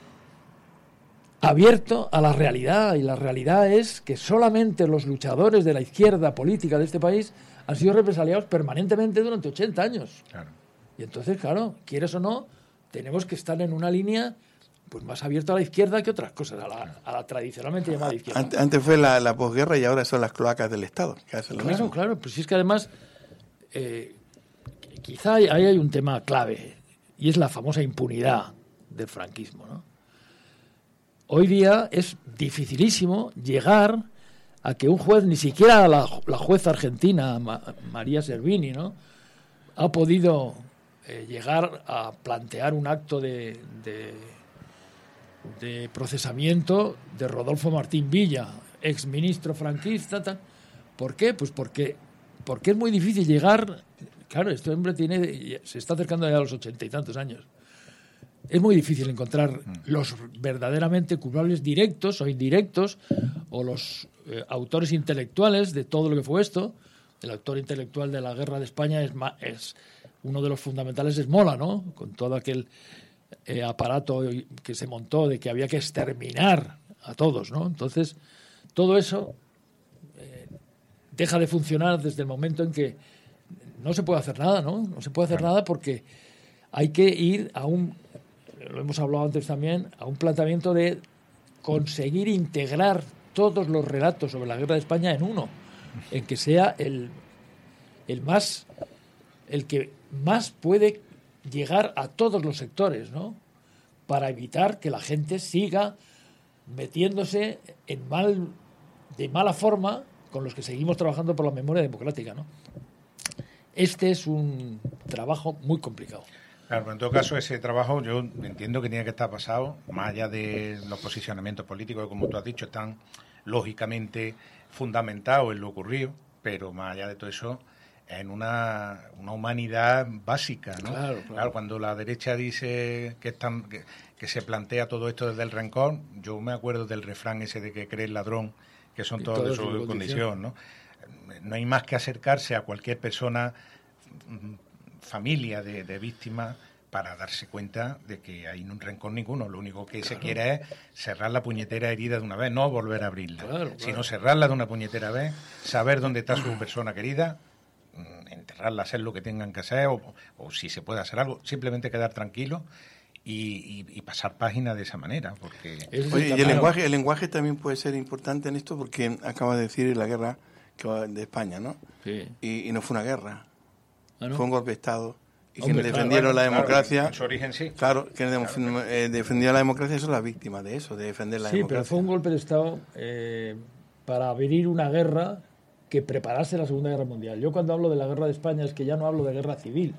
abierto a la realidad, y la realidad es que solamente los luchadores de la izquierda política de este país han sido represaliados permanentemente durante ochenta años. Claro. Y entonces, claro, quieres o no, tenemos que estar en una línea pues más abierta a la izquierda que otras cosas, a la, a la tradicionalmente llamada izquierda. Antes, antes fue la, la posguerra y ahora son las cloacas del Estado, que hacen lo claro, mismo. Claro, pues si es que además eh, quizá ahí hay un tema clave, y es la famosa impunidad del franquismo, ¿no? Hoy día es dificilísimo llegar a que un juez, ni siquiera la, la jueza argentina Ma, María Servini, ¿no?, ha podido eh, llegar a plantear un acto de, de, de procesamiento de Rodolfo Martín Villa, exministro franquista. Tal. ¿Por qué? Pues porque, porque es muy difícil llegar. Claro, este hombre tiene, se está acercando ya a los ochenta y tantos años. Es muy difícil encontrar los verdaderamente culpables directos o indirectos, o los eh, autores intelectuales de todo lo que fue esto. El autor intelectual de la Guerra de España es, es uno de los fundamentales, es Mola, ¿no? Con todo aquel eh, aparato que se montó de que había que exterminar a todos, ¿no? Entonces, todo eso eh, deja de funcionar desde el momento en que no se puede hacer nada, ¿no? No se puede hacer nada porque hay que ir a un, lo hemos hablado antes también, a un planteamiento de conseguir integrar todos los relatos sobre la Guerra de España en uno, en que sea el, el más, el que más puede llegar a todos los sectores, ¿no? Para evitar que la gente siga metiéndose en mal, de mala forma con los que seguimos trabajando por la memoria democrática, ¿no? Este es un trabajo muy complicado. Claro, pero en todo caso ese trabajo yo entiendo que tiene que estar basado, más allá de los posicionamientos políticos que, como tú has dicho, están lógicamente fundamentados en lo ocurrido, pero más allá de todo eso, en una, una humanidad básica, ¿no? Claro, claro. Claro, cuando la derecha dice que, están, que, que se plantea todo esto desde el rencor, yo me acuerdo del refrán ese de que cree el ladrón, que son Y todos de todos su de su condición, condición. ¿no? No hay más que acercarse a cualquier persona, familia de, de víctimas, para darse cuenta de que hay un rencor ninguno. Lo único que Claro. se quiere es cerrar la puñetera herida de una vez, no volver a abrirla, Claro, claro. sino cerrarla de una puñetera vez, saber dónde está su persona querida, enterrarla, hacer lo que tengan que hacer, o, o si se puede hacer algo, simplemente quedar tranquilo y, y, y pasar página de esa manera. Porque Oye, y el lenguaje, el lenguaje también puede ser importante en esto, porque acaba de decir la guerra que va de España, ¿no? Sí. Y, y no fue una guerra, ¿Ah, no? fue un golpe de Estado. Y Hombre, quienes claro, defendieron bueno, la claro, democracia, en su origen sí. claro, quienes def- eh, defendían la democracia son las víctimas de eso, de defender la Sí, democracia. pero fue un golpe de Estado eh, para abrir una guerra que preparase la Segunda Guerra Mundial. Yo cuando hablo de la Guerra de España es que ya no hablo de guerra civil.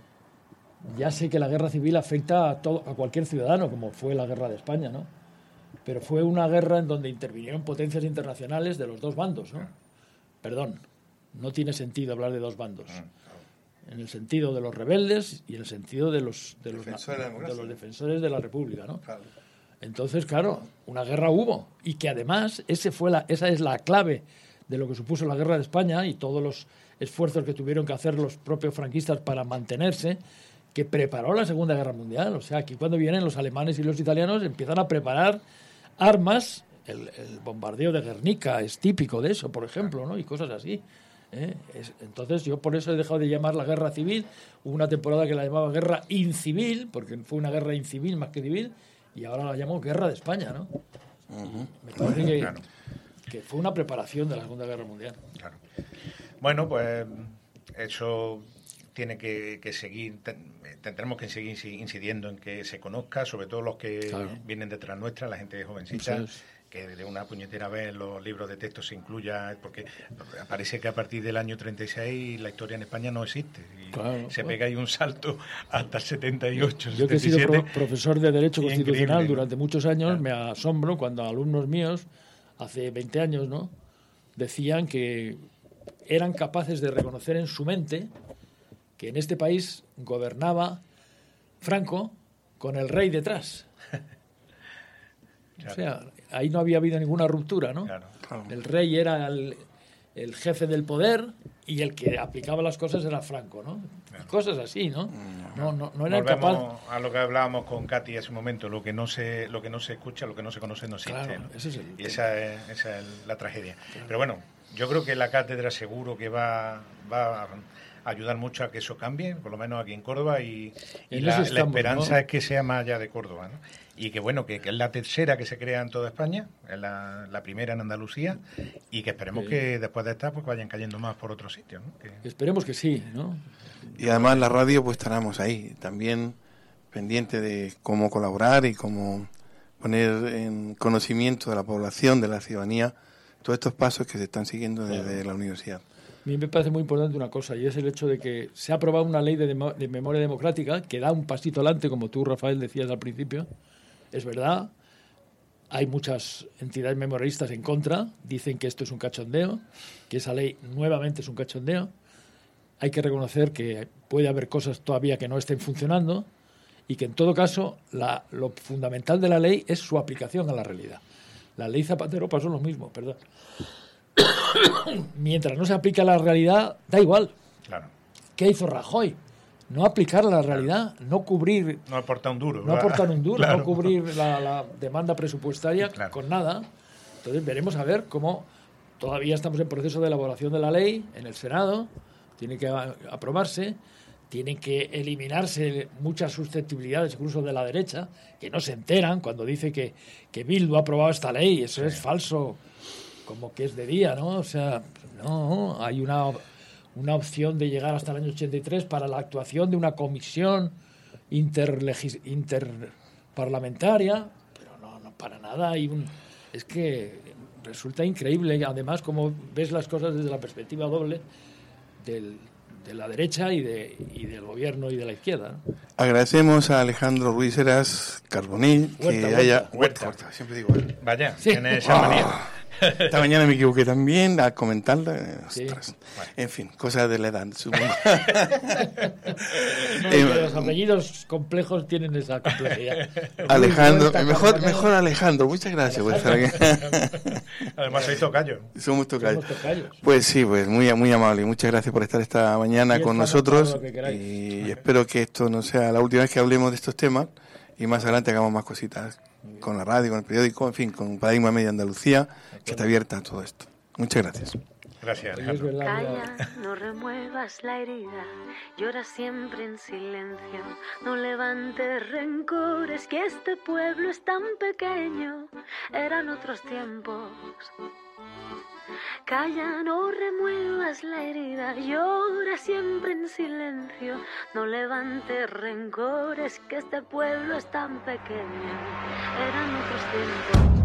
Ya sé que la guerra civil afecta a, todo, a cualquier ciudadano, como fue la Guerra de España, ¿no? Pero fue una guerra en donde intervinieron potencias internacionales de los dos bandos, ¿no? Perdón, no tiene sentido hablar de dos bandos. En el sentido de los rebeldes y en el sentido de los, de los, Defensores de la de democracia. los defensores de la República, ¿no? Claro. Entonces, claro, una guerra hubo y que además ese fue la, esa es la clave de lo que supuso la Guerra de España y todos los esfuerzos que tuvieron que hacer los propios franquistas para mantenerse, que preparó la Segunda Guerra Mundial. O sea, aquí cuando vienen los alemanes y los italianos empiezan a preparar armas. El, el bombardeo de Guernica es típico de eso, por ejemplo, ¿no? Y cosas así. ¿eh? Es, entonces yo por eso he dejado de llamar la guerra civil. Hubo una temporada que la llamaba guerra incivil, porque fue una guerra incivil más que civil, y ahora la llamo guerra de España, ¿no? Uh-huh. Me parece que, Claro. que fue una preparación de la Segunda Guerra Mundial. Claro. Bueno, pues eso tiene que, que seguir, ten- tendremos que seguir incidiendo en que se conozca, sobre todo los que Claro. vienen detrás nuestra, la gente jovencita, Eso es. que de una puñetera vez los libros de texto se incluya, porque parece que a partir del año treinta y seis la historia en España no existe. Y Claro, se claro. pega ahí un salto hasta el setenta y ocho, Yo que he sido setenta y siete. pro- profesor de Derecho Y Constitucional increíble, ¿no? durante muchos años, Claro. me asombro cuando alumnos míos, hace veinte años, ¿no?, decían que eran capaces de reconocer en su mente que en este país gobernaba Franco con el rey detrás. Claro. O sea, ahí no había habido ninguna ruptura, ¿no? Claro. El rey era el, el jefe del poder y el que aplicaba las cosas era Franco, ¿no? Claro. Cosas así, ¿no? No, no, no eran Volvemos capaces. a lo que hablábamos con Katy hace un momento, lo que no se lo que no se escucha, lo que no se conoce no existe. Claro, ¿no? ese es el y tema. esa es, esa es la tragedia. Pero bueno, yo creo que la cátedra seguro que va, va a ayudar mucho a que eso cambie, por lo menos aquí en Córdoba, y, y En la, eso la estamos, esperanza ¿no? es que sea más allá de Córdoba, ¿no? Y que bueno, que, que es la tercera que se crea en toda España, es la, la primera en Andalucía, y que esperemos Sí. que después de esta pues vayan cayendo más por otros sitios, ¿no? Que- Esperemos que sí, ¿no? Y además la radio, pues estaremos ahí, también pendiente de cómo colaborar y cómo poner en conocimiento de la población, de la ciudadanía, todos estos pasos que se están siguiendo desde Claro. la universidad. A mí me parece muy importante una cosa, y es el hecho de que se ha aprobado una ley de, demo- de memoria democrática que da un pasito adelante, como tú, Rafael, decías al principio. Es verdad, hay muchas entidades memorialistas en contra, dicen que esto es un cachondeo, que esa ley nuevamente es un cachondeo. Hay que reconocer que puede haber cosas todavía que no estén funcionando y que en todo caso la- lo fundamental de la ley es su aplicación a la realidad. La ley Zapatero pasó lo mismo, perdón. Mientras no se aplica la realidad, da igual. Claro. ¿Qué hizo Rajoy? No aplicar la realidad, no cubrir... No aportar un duro. No aportar un duro, claro. no cubrir la, la demanda presupuestaria claro. con nada. Entonces veremos a ver cómo... Todavía estamos en proceso de elaboración de la ley en el Senado, tiene que a, aprobarse, tienen que eliminarse muchas susceptibilidades, incluso de la derecha, que no se enteran cuando dice que, que Bildu ha aprobado esta ley. Eso sí. Es falso, como que es de día, ¿no? O sea, no, hay una... una opción de llegar hasta el año ochenta y tres para la actuación de una comisión interlegis- interparlamentaria, pero no, no para nada hay un... Es que resulta increíble, además, como ves las cosas desde la perspectiva doble del, de la derecha y, de, y del gobierno y de la izquierda, ¿no? Agradecemos a Alejandro Ruiz Heras Carbonell que Huerta, haya... Huerta. Huerta, siempre digo... Vaya, Sí. tiene esa manía. Esta mañana me equivoqué también a comentarla. eh, Sí. ostras. En fin, cosas de la edad, supongo. No, Eh, que los apellidos complejos tienen esa complejidad. Alejandro, Huerta, mejor, Carbonell. mejor Alejandro, muchas gracias por estar aquí. Además soy tocayo. Somos tocayos. Somos tocayos. Pues sí, pues muy, muy amable. Muchas gracias por estar esta mañana Y con estamos nosotros. para lo que queráis. Y espero que esto no sea la última vez que hablemos de estos temas y más adelante hagamos más cositas con la radio, con el periódico, en fin, con Paradigma Media Andalucía, que está abierta a todo esto. Muchas gracias. Gracias, Oye, es Alejandro. verdad, Calla, no remuevas la herida, llora siempre en silencio, no levantes rencores, que este pueblo es tan pequeño, eran otros tiempos. Calla, no remuevas la herida, llora siempre en silencio, no levantes rencores, que este pueblo es tan pequeño, eran otros tiempos.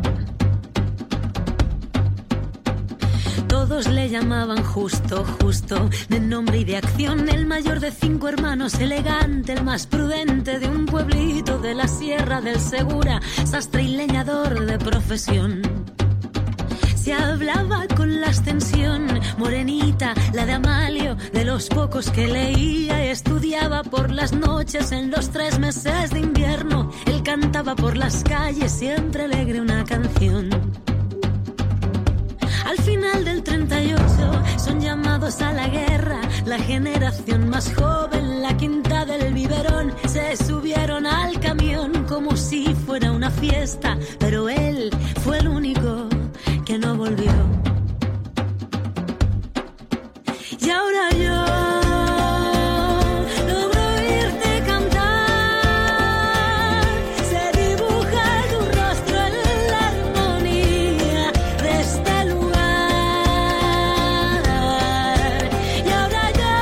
Todos le llamaban Justo, Justo, de nombre y de acción, el mayor de cinco hermanos, elegante, el más prudente de un pueblito de la Sierra del Segura, sastre y leñador de profesión. Se hablaba con la extensión, morenita, la de Amalio, de los pocos que leía y estudiaba por las noches en los tres meses de invierno. Él cantaba por las calles, siempre alegre una canción. Al final del treinta y ocho son llamados a la guerra, la generación más joven, la quinta del biberón, se subieron al camión como si fuera una fiesta, pero él fue el único que no volvió. Y ahora yo logro oírte cantar, se dibuja tu rostro en la armonía de este lugar. Y ahora yo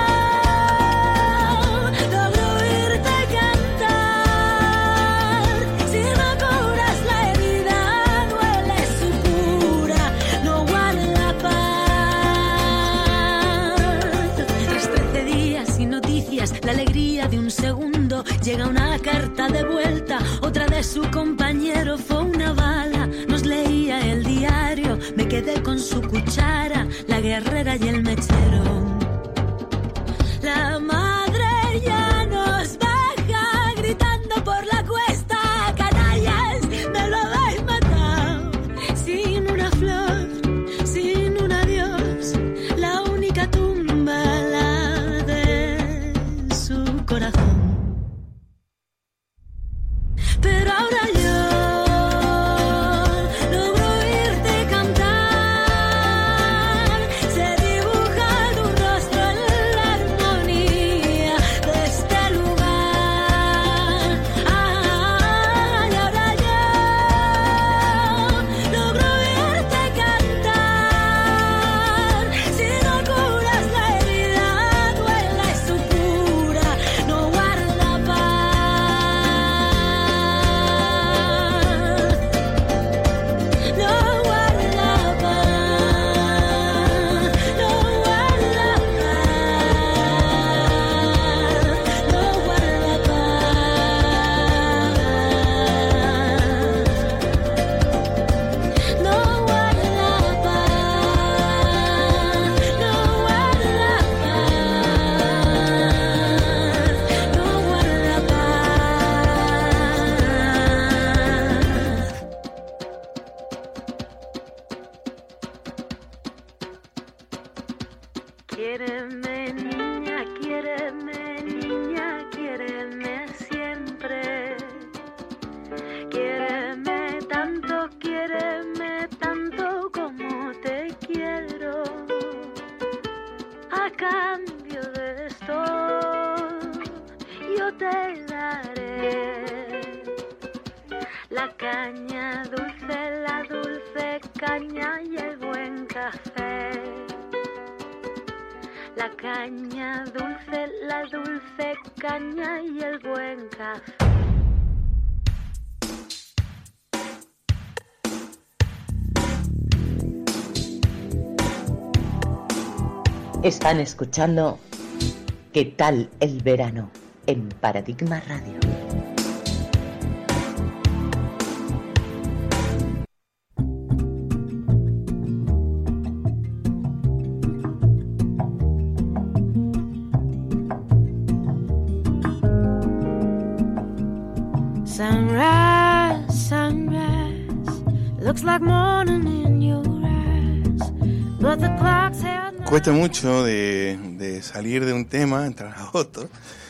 logro oírte cantar, si no curas la herida, duele su cura, no guarda paz. Tras trece días sin noticias, la alegría de un segundo, llega una carta de vuelta, otra de su compañero, fue una bala, nos leía el diario, me quedé con su cuchara, la guerrera y el mechero. La madre ya nos baja gritando por la cuesta, canallas, me lo habéis matado. Sin una flor, sin un adiós, la única tumba, la de su corazón. Pero ahora yo logro oírte cantar, se dibuja tu rostro en la armonía de este lugar. Ah, y ahora yo logro oírte cantar, si no curas la herida, duele su cura, no guarda paz. caña dulce, la dulce caña y el buen café. La caña dulce, la dulce caña y el buen café. Están escuchando ¿Qué tal el verano? En Paradigma Radio. Sunrise, sunrise, looks like morning in your eyes, but the clock's held. Cuesta mucho de, de salir de un tema, entrar a otro,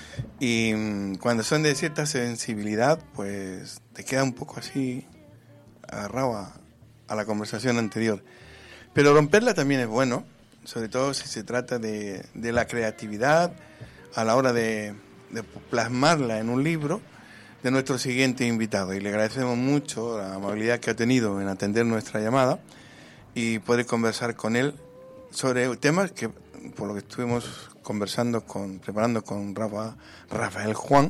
y mmm, cuando son de cierta sensibilidad, pues te queda un poco así agarrado a, a la conversación anterior. Pero romperla también es bueno, sobre todo si se trata de, de la creatividad a la hora de, de plasmarla en un libro de nuestro siguiente invitado. Y le agradecemos mucho la amabilidad que ha tenido en atender nuestra llamada y poder conversar con él sobre temas que, por lo que estuvimos conversando, con preparando con Rafa, Rafael Juan,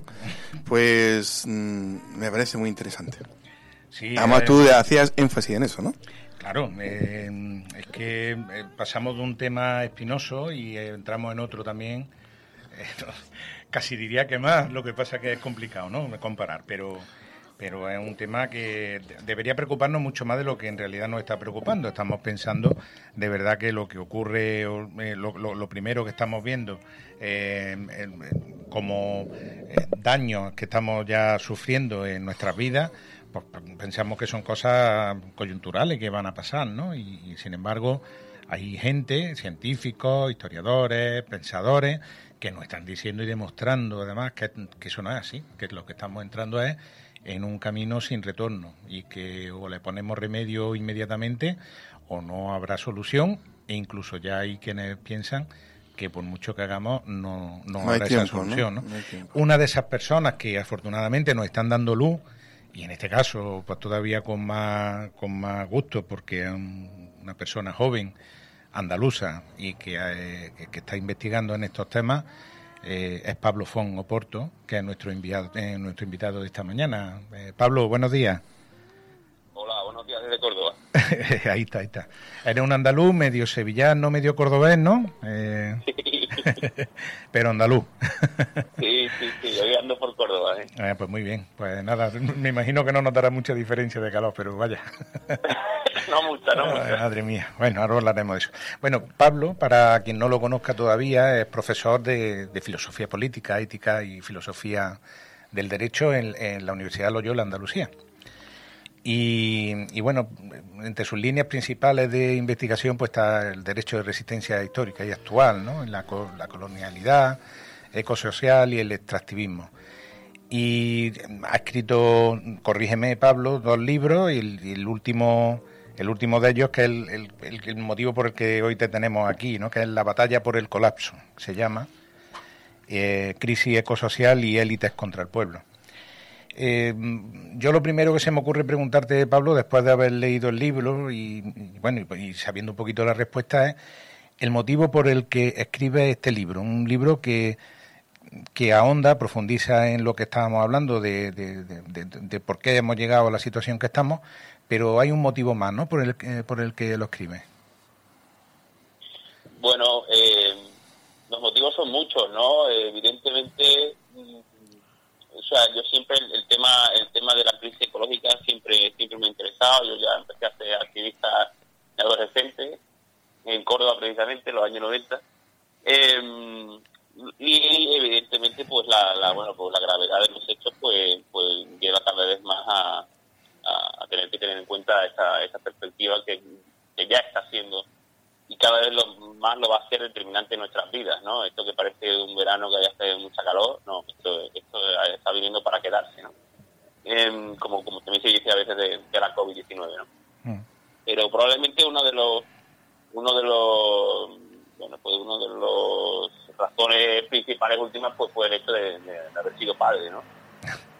pues mmm, me parece muy interesante. Sí, además eh, tú hacías énfasis en eso, ¿no? Claro, eh, es que eh, pasamos de un tema espinoso y eh, entramos en otro también, eh, casi diría que más, lo que pasa que es complicado, ¿no?, comparar, pero... pero es un tema que debería preocuparnos mucho más de lo que en realidad nos está preocupando. Estamos pensando de verdad que lo que ocurre, eh, lo, lo, lo primero que estamos viendo eh, eh, como eh, daños que estamos ya sufriendo en nuestras vidas, pues pensamos que son cosas coyunturales que van a pasar, ¿no? Y, y sin embargo hay gente, científicos, historiadores, pensadores, que nos están diciendo y demostrando además que, que eso no es así, que lo que estamos entrando es en un camino sin retorno y que o le ponemos remedio inmediatamente o no habrá solución, e incluso ya hay quienes piensan que por mucho que hagamos no, no, no habrá tiempo, esa solución, ¿no? ¿no? No Una de esas personas que afortunadamente nos están dando luz, y en este caso pues todavía con más, con más gusto, porque es una persona joven, andaluza, y que, eh, que está investigando en estos temas, Eh, es Pablo Font Oporto, que es nuestro enviado, eh, nuestro invitado de esta mañana. Eh, Pablo, buenos días. Hola, buenos días desde Córdoba. ahí está, ahí está. Eres un andaluz, medio sevillano, medio cordobés, ¿no? Eh... Pero andaluz. sí, sí, sí, yo ando por Córdoba. ¿eh? Eh, pues muy bien, pues nada, me imagino que no notará mucha diferencia de calor, pero vaya. no mucha, no mucha. Ay, madre mía, bueno, ahora hablaremos de eso. Bueno, Pablo, para quien no lo conozca todavía, es profesor de, de filosofía política, ética y filosofía del derecho en, en la Universidad de Loyola, Andalucía. Y, y bueno, entre sus líneas principales de investigación pues está el derecho de resistencia histórica y actual, ¿no? La, la colonialidad, ecosocial y el extractivismo. Y ha escrito, corrígeme Pablo, dos libros y el, y el último el último de ellos que es el, el, el, el motivo por el que hoy te tenemos aquí, ¿no? Que es La batalla por el colapso, se llama, eh, crisis ecosocial y élites contra el pueblo. Eh, yo lo primero que se me ocurre preguntarte, Pablo, después de haber leído el libro y, y bueno y, y sabiendo un poquito la respuesta, es el motivo por el que escribe este libro, un libro que, que ahonda, profundiza en lo que estábamos hablando de, de, de, de, de por qué hemos llegado a la situación que estamos, pero hay un motivo más, ¿no?, por el, eh, por el que lo escribe. Bueno, eh, los motivos son muchos, ¿no? Eh, evidentemente... O sea, yo siempre el, el tema el tema de la crisis ecológica siempre siempre me ha interesado. Yo ya empecé a ser activista de adolescente en Córdoba, precisamente en los años noventa. Eh, y evidentemente pues la, la bueno pues la gravedad de los hechos pues pues lleva cada vez más a, a, a tener que tener en cuenta esa esa perspectiva que, que ya está siendo y cada vez lo, más lo va a ser determinante en nuestras vidas, ¿no? Esto que parece un verano que haya hace mucha calor, no, esto, esto está viniendo para quedarse, ¿no? Eh, como como también se dice a veces de, de la covid diecinueve, ¿no? Mm. Pero probablemente uno de los uno de los bueno pues uno de los razones principales últimas pues fue el hecho de, de, de haber sido padre, ¿no?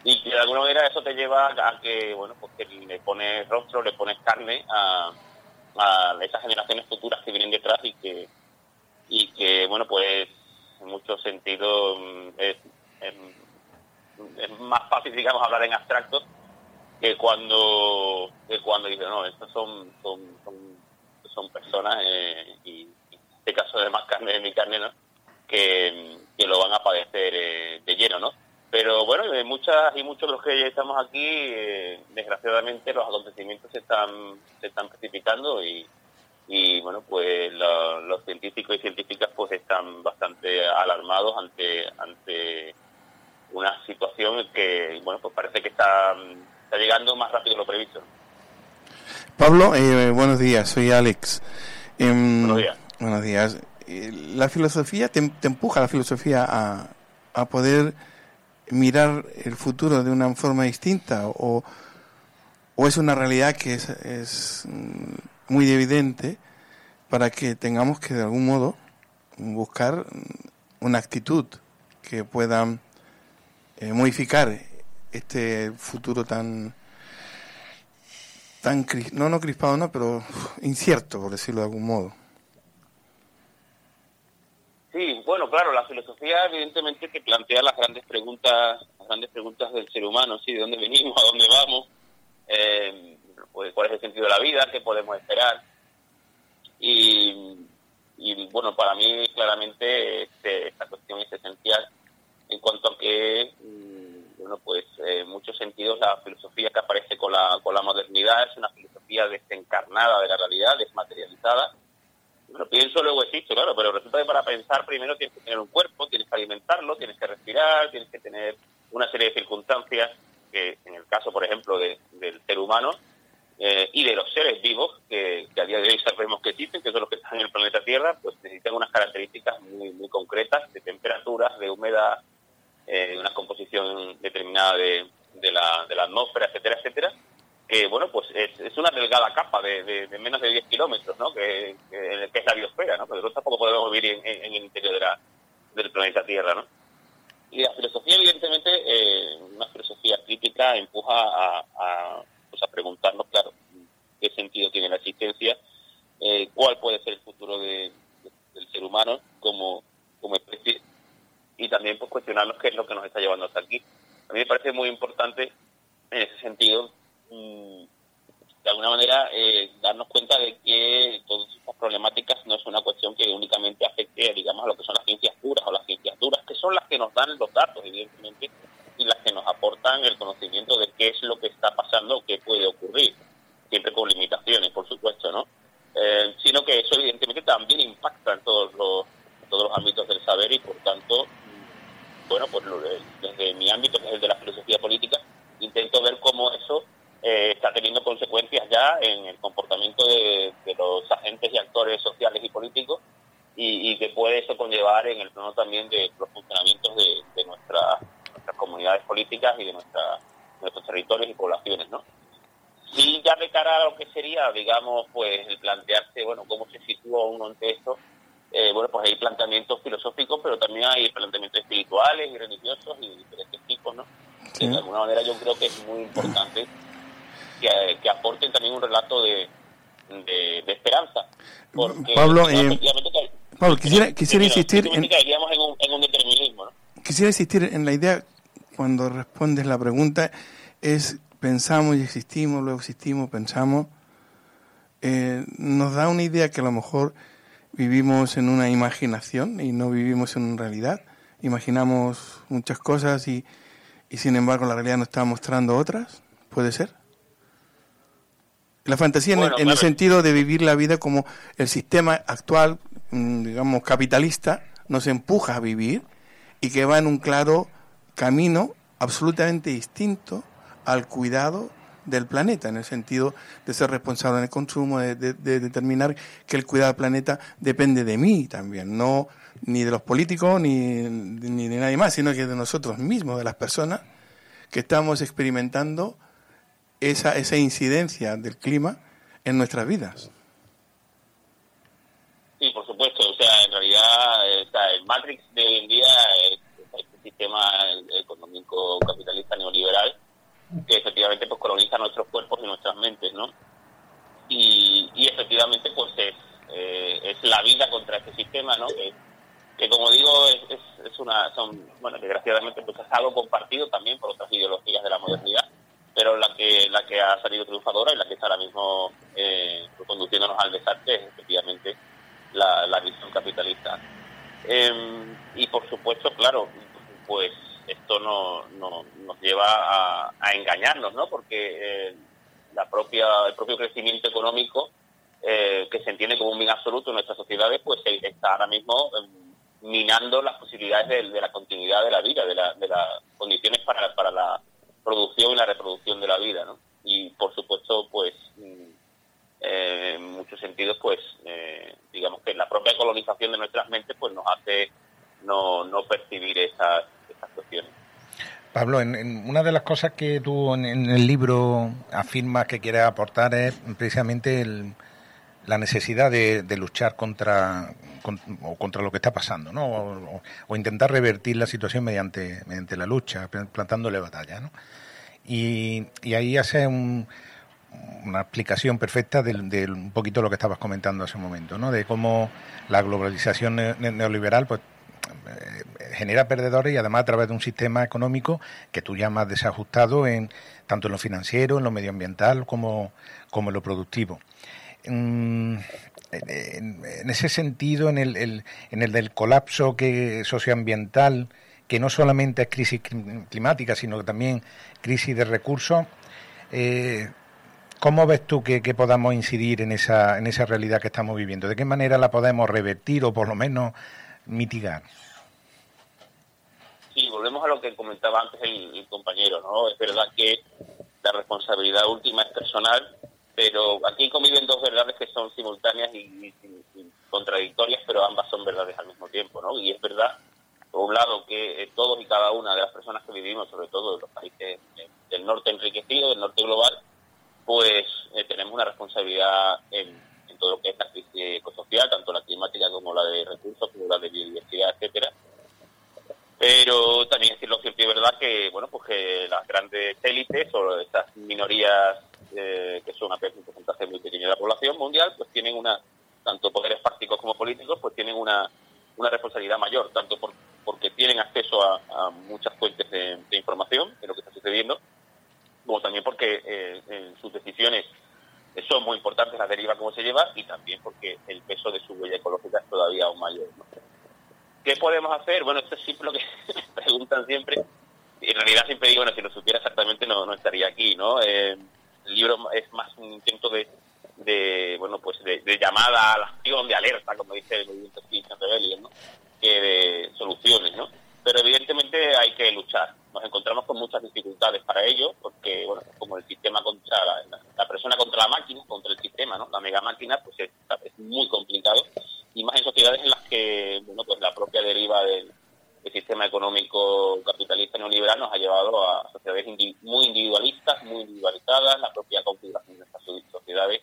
y que de alguna manera eso te lleva a que, bueno, pues que le pones rostro, le pones carne a, a esas generaciones futuras que vienen detrás y que, y que bueno, pues en muchos sentidos es, es, es más fácil, digamos, hablar en abstracto que cuando que cuando dices, no, estos son son, son, son personas, eh, y en este caso de más carne de mi carne, ¿no?, que, que lo van a padecer eh, de lleno, ¿no? Pero bueno, de muchas y muchos de los que ya estamos aquí, eh, desgraciadamente los acontecimientos se están se están precipitando y, y bueno, pues lo, los científicos y científicas pues están bastante alarmados ante ante una situación que, bueno, pues parece que está, está llegando más rápido de lo previsto. Pablo, eh, buenos días, soy Alex. Eh, buenos días. Buenos días. Eh, la filosofía, te, te empuja la filosofía a, a poder mirar el futuro de una forma distinta, o, o es una realidad que es, es muy evidente para que tengamos que de algún modo buscar una actitud que pueda eh, modificar este futuro tan tan no no crispado no pero incierto, por decirlo de algún modo. Sí, bueno, claro, la filosofía evidentemente que plantea las grandes preguntas, las grandes preguntas del ser humano, sí, de dónde venimos, a dónde vamos, eh, pues, cuál es el sentido de la vida, qué podemos esperar. Y, y bueno, para mí claramente este, esta cuestión es esencial en cuanto a que, bueno, pues en eh, muchos sentidos la filosofía que aparece con la, con la modernidad es una filosofía desencarnada de la realidad, desmaterializada. Lo pienso, luego existo, claro, pero resulta que para pensar primero tienes que tener un cuerpo, tienes que alimentarlo, tienes que respirar, tienes que tener una serie de circunstancias que, en el caso, por ejemplo, de, del ser humano eh, y de los seres vivos, que, que a día de hoy sabemos que existen, que son los que están en el planeta Tierra, pues necesitan unas características muy muy concretas de temperaturas, de humedad, eh, una composición determinada de, de, la, de la atmósfera, etcétera, etcétera, que bueno, pues es, es una delgada capa de, de, de menos de diez kilómetros, ¿no?, que, que, que es la biosfera, ¿no?, porque nosotros tampoco podemos vivir en, en, en el interior de la, del planeta Tierra, ¿no? Y la filosofía, evidentemente, eh, una filosofía crítica empuja a, a, pues a preguntarnos, claro, qué sentido tiene la existencia, eh, cuál puede ser el futuro de, de, del ser humano como, como especie, y también pues cuestionarnos qué es lo que nos está llevando hasta aquí. A mí me parece muy importante, en ese sentido, de alguna manera eh, darnos cuenta de que todas estas problemáticas no es una cuestión que únicamente afecte, digamos, a lo que son las ciencias puras o las ciencias duras, que son las que nos dan los datos, evidentemente, y las que nos aportan el conocimiento de qué es lo que está pasando o qué puede ocurrir, siempre con limitaciones, por supuesto, ¿no? Eh, sino que eso evidentemente también impacta en todos los, en todos los ámbitos del saber y, por tanto, bueno, pues desde mi ámbito, que es el de la filosofía política, intento ver cómo eso Eh, está teniendo consecuencias ya en el comportamiento de, de los agentes y actores sociales y políticos y, y que puede eso conllevar en el plano también de los funcionamientos de, de nuestra, nuestras comunidades políticas y de nuestra, nuestros territorios y poblaciones, ¿no? Y ya de cara a lo que sería, digamos, pues el plantearse, bueno, cómo se sitúa uno ante esto, eh, bueno, pues hay planteamientos filosóficos, pero también hay planteamientos espirituales y religiosos y de diferentes tipos, ¿no? Sí. Que de alguna manera yo creo que es muy importante Que, que aporten también un relato de, de, de esperanza. Porque Pablo, eh, que, Pablo, quisiera, quisiera insistir en, en, un, en un determinismo, ¿no? Quisiera insistir en la idea, cuando respondes la pregunta, es pensamos y existimos, luego existimos, pensamos. Eh, nos da una idea que a lo mejor vivimos en una imaginación y no vivimos en una realidad. Imaginamos muchas cosas y, y sin embargo la realidad nos está mostrando otras. ¿Puede ser? La fantasía bueno, en, el, en claro. el sentido de vivir la vida como el sistema actual, digamos, capitalista, nos empuja a vivir y que va en un claro camino absolutamente distinto al cuidado del planeta, en el sentido de ser responsable en el consumo, de, de, de determinar que el cuidado del planeta depende de mí también, no ni de los políticos ni, ni de nadie más, sino que de nosotros mismos, de las personas que estamos experimentando esa esa incidencia del clima en nuestras vidas. Sí, por supuesto, o sea, en realidad o sea, el Matrix de hoy en día es, es sistema económico capitalista neoliberal que efectivamente pues coloniza nuestros cuerpos y nuestras mentes, ¿no? Y, y efectivamente pues es, eh, es la vida contra este sistema, ¿no? Que, que como digo es, es, es una son bueno desgraciadamente pues es algo compartido también por otras ideologías de la modernidad, pero la que la que ha salido triunfadora y la que está ahora mismo eh, conduciéndonos al desastre es efectivamente la, la visión capitalista. Eh, y por supuesto, claro, pues esto no, no nos lleva a, a engañarnos, ¿no? Porque eh, la propia el propio crecimiento económico eh, que se entiende como un bien absoluto en nuestras sociedades, pues está ahora mismo eh, minando las posibilidades de, de la continuidad de la vida, de, la, de las condiciones para, para la producción y la reproducción de la vida, ¿no? Y por supuesto, pues eh, en muchos sentidos, pues eh, digamos que la propia colonización de nuestras mentes, pues nos hace no, no percibir esas, esas cuestiones. Pablo, en, en una de las cosas que tú en, en el libro afirmas que quieres aportar es precisamente el, la necesidad de, de luchar contra, con, o contra lo que está pasando, ¿no? O, o, o intentar revertir la situación mediante mediante la lucha, plantándole batalla, ¿no? Y, y ahí hace un, una explicación perfecta de, de un poquito lo que estabas comentando hace un momento, ¿no? De cómo la globalización ne- neoliberal, pues genera perdedores y además a través de un sistema económico que tú llamas desajustado en tanto en lo financiero, en lo medioambiental como, como en lo productivo. En, en, en ese sentido, en el, el, en el del colapso que socioambiental, que no solamente es crisis climática, sino que también crisis de recursos, eh, ¿cómo ves tú que, que podamos incidir en esa, en esa realidad que estamos viviendo? ¿De qué manera la podemos revertir o por lo menos mitigar? Sí, volvemos a lo que comentaba antes el, el compañero, ¿no? Es verdad que la responsabilidad última es personal, pero aquí conviven dos verdades que son simultáneas y, y, y contradictorias, pero ambas son verdades al mismo tiempo, ¿no? Y es verdad, por un lado, que eh, todos y cada una de las personas que vivimos, sobre todo en los países eh, del norte enriquecido, del norte global, pues eh, tenemos una responsabilidad en, en todo lo que es la crisis ecosocial, tanto la climática como la de recursos, como la de biodiversidad, etcétera. Pero también es lo cierto y verdad que, bueno, pues que las grandes élites o esas minorías eh, que son apenas un porcentaje muy pequeño de la población mundial, pues tienen una, tanto poderes fácticos como políticos, pues tienen una, una responsabilidad mayor, tanto por, porque tienen acceso a, a muchas fuentes de, de información de lo que está sucediendo, como también porque eh, en sus decisiones son muy importantes, la deriva como se lleva, y también porque el peso de su huella ecológica es todavía aún mayor, ¿no? ¿Qué podemos hacer? Bueno, esto es siempre lo que me preguntan siempre. En realidad siempre digo, bueno, si lo supiera exactamente no, no estaría aquí, ¿no? Eh, el libro es más un intento de, de bueno, pues de, de llamada a la acción, de alerta, como dice el movimiento Extinction Rebellion, ¿no? Que de soluciones, ¿no? Pero evidentemente hay que luchar. Nos encontramos con muchas dificultades para ello, porque, bueno, como el sistema contra la, la persona contra la máquina, contra el sistema, ¿no? La mega máquina, pues es, es muy complicado. Y más en sociedades en las que, bueno, pues la propia deriva del, del sistema económico capitalista neoliberal nos ha llevado a sociedades indi- muy individualistas, muy individualizadas, la propia configuración de nuestras sociedades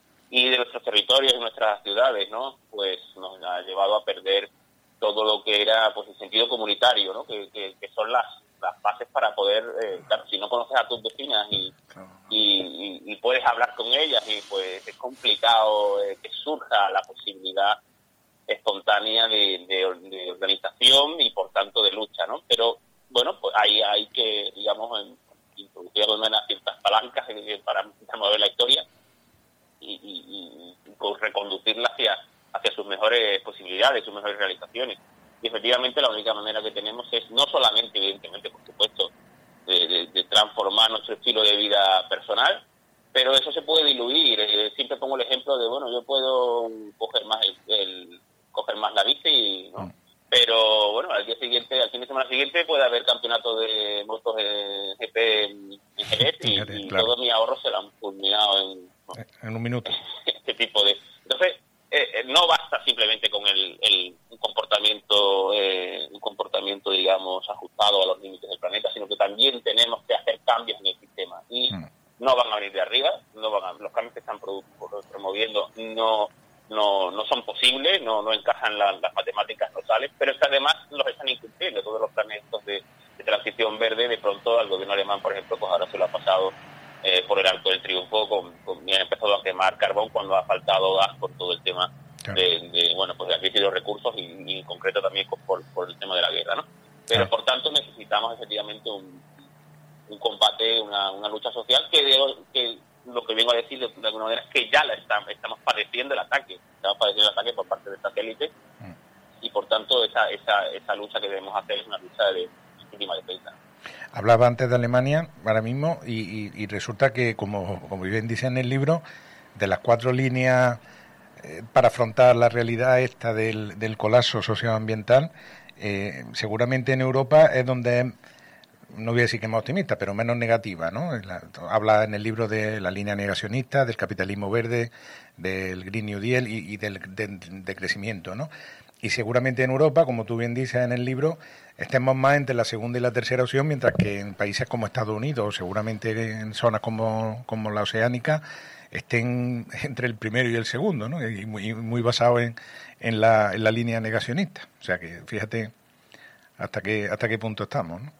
y de nuestros territorios y nuestras ciudades, ¿no? Pues nos ha llevado a perder todo lo que era, pues, el sentido comunitario, ¿no? Que, que, que son las, las bases para poder, eh, claro, si no conoces a tus vecinas y, y, y, y puedes hablar con ellas, y pues es complicado eh, que surja la posibilidad espontánea de, de, de organización y por tanto de lucha, ¿no? Pero bueno, pues hay, hay que, digamos, introducir ciertas palancas para mover la historia y, y, y pues reconducirla hacia, hacia sus mejores posibilidades, sus mejores realizaciones. Y efectivamente la única manera que tenemos es no solamente, evidentemente, por supuesto, de, de, de transformar nuestro estilo de vida personal, pero eso se puede diluir. Eh, siempre pongo el ejemplo de, bueno, yo puedo coger más el, el coger más la bici, ¿no? Mm. Pero bueno, al día siguiente, al fin de semana siguiente puede haber campeonato de motos de G P en, en Jerez y, Jerez, y claro. Todos mis ahorros se lo han fulminado en, ¿no? en un minuto. Este tipo de... Entonces, eh, no basta simplemente con el, el un comportamiento, eh, un comportamiento, digamos, ajustado a los límites del planeta, sino que también tenemos que hacer cambios en el sistema. Y mm. no van a venir de arriba, no van a, los cambios que están produ- promoviendo no... no no son posibles, no no encajan la, las matemáticas no salen, pero es que además los están incumpliendo todos los planes de, pasado eh, por el Arco del Triunfo, con, con, y han empezado a quemar carbón cuando ha faltado gas por todo el tema claro. de, de, bueno, pues de la crisis de los recursos y, y en concreto también por, por el tema de la guerra, ¿no? Pero claro. por tanto necesitamos efectivamente un, un combate, una, una lucha social que, de, que lo que vengo a decir de, de alguna manera es que ya la estamos, estamos padeciendo el ataque, estamos padeciendo el ataque por parte de esta élite mm. y por tanto esa, esa, esa lucha que debemos hacer es una lucha de legítima defensa. Hablaba antes de Alemania ahora mismo y, y, y resulta que, como, como bien dice en el libro, de las cuatro líneas eh, para afrontar la realidad esta del, del colapso socioambiental, eh, seguramente en Europa es donde es, no voy a decir que más optimista, pero menos negativa, ¿no? La, habla en el libro de la línea negacionista, del capitalismo verde, del Green New Deal y, y del de, de crecimiento, ¿no? Y seguramente en Europa, como tú bien dices en el libro, estemos más entre la segunda y la tercera opción, mientras que en países como Estados Unidos, o seguramente en zonas como, como la oceánica, estén entre el primero y el segundo, ¿no? Y muy, muy basado en, en, la, en la línea negacionista. O sea que fíjate hasta qué, hasta qué punto estamos, ¿no?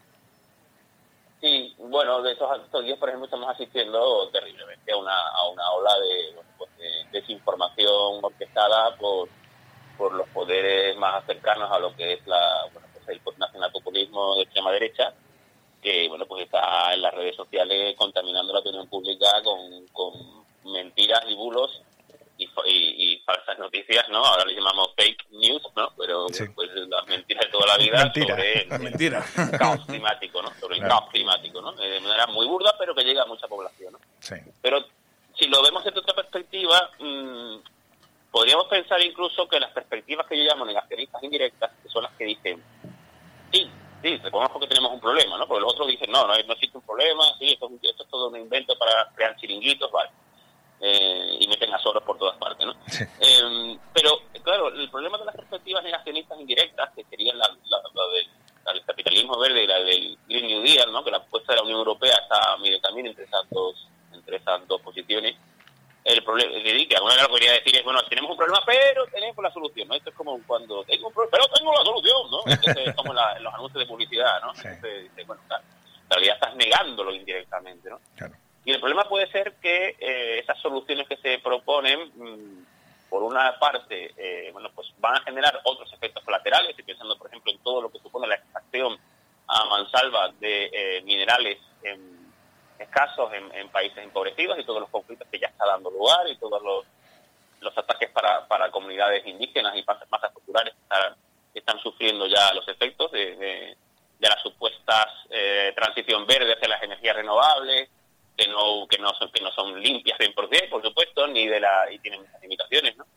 Sí, bueno, de estos, estos días, por ejemplo, estamos asistiendo terriblemente a una, a una ola de, bueno, pues de desinformación orquestada por, por los poderes más cercanos a lo que es la, bueno, pues el nacionalpopulismo de extrema derecha, que bueno, pues está en las redes sociales contaminando la opinión pública con, con mentiras y bulos y, y, y falsas noticias, ¿no? Ahora le llamamos fake news, ¿no? Pero sí. pues las mentiras de toda la vida mentira. sobre el, mentira. el caos climático, ¿no? Sobre el claro. caos climático, ¿no? De manera muy burda, pero que llega a mucha población, ¿no? Sí. Pero si lo vemos desde otra perspectiva, mmm, podríamos pensar incluso que las perspectivas que yo llamo negacionistas indirectas, que son las que dicen, sí, sí, reconozco que tenemos un problema, ¿no? Porque los otros dicen, no, no, no existe un problema, sí, esto es, un, esto es todo un invento para crear chiringuitos, vale. Eh, y meten a Soros por todas partes, ¿no? Sí. Eh, pero, claro, el problema de las perspectivas negacionistas indirectas, que serían la, la, la, del, la del capitalismo verde y la del Green New Deal, ¿no? Que la apuesta de la Unión Europea está, mire, también entre esas dos, entre esas dos posiciones. El problema, que alguna vez lo que quería decir es, bueno, tenemos un problema, pero tenemos la solución, ¿no? Esto es como cuando tengo un problema, pero tengo la solución, ¿no? Entonces, es como la, los anuncios de publicidad, ¿no? Sí. Entonces, bueno, claro, en realidad estás negándolo indirectamente, ¿no? Claro. Y el problema puede ser que eh, esas soluciones que se proponen, mmm, por una parte, eh, bueno, pues van a generar otros efectos colaterales, estoy pensando, por ejemplo, en todo lo que supone la extracción a mansalva de eh, minerales en escasos en, en países empobrecidos y todos los conflictos que ya está dando lugar y todos los, los ataques para, para comunidades indígenas y masas, masas populares que están, que están sufriendo ya los efectos de, de, de las supuestas eh, transición verde hacia las energías renovables, que no que no son que no son limpias cien por ciento, por supuesto, ni de la y tienen muchas limitaciones, ¿no?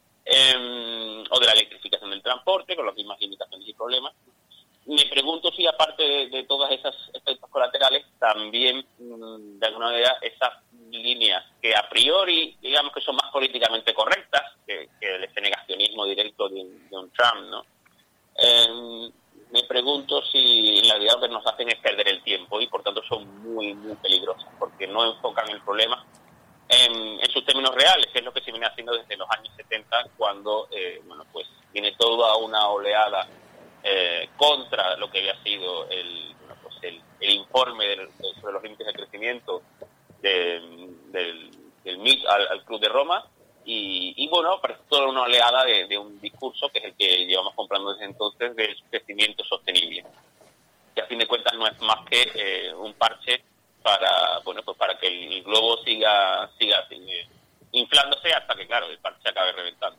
Eh, o de la electrificación del transporte con las mismas limitaciones y problemas. Me pregunto si aparte de, de todos esos efectos colaterales también mmm, de alguna manera esas líneas que a priori digamos que son más políticamente correctas que, que el negacionismo directo de un, de un Trump, ¿no? Eh, me pregunto si en realidad lo que nos hacen es perder el tiempo y por tanto son muy muy peligrosas porque no enfocan el problema en, en sus términos reales, que es lo que se viene haciendo desde los años setenta cuando eh, bueno pues viene toda una oleada eh, contra lo que había sido el bueno, pues el, el informe del, de, sobre los límites de crecimiento de, del, del M I T al, al Club de Roma. Y, y bueno, parece toda una oleada de, de un discurso que es el que llevamos comprando desde entonces del crecimiento sostenible, que a fin de cuentas no es más que eh, un parche para bueno pues para que el globo siga siga, siga inflándose hasta que claro el parche acabe reventando.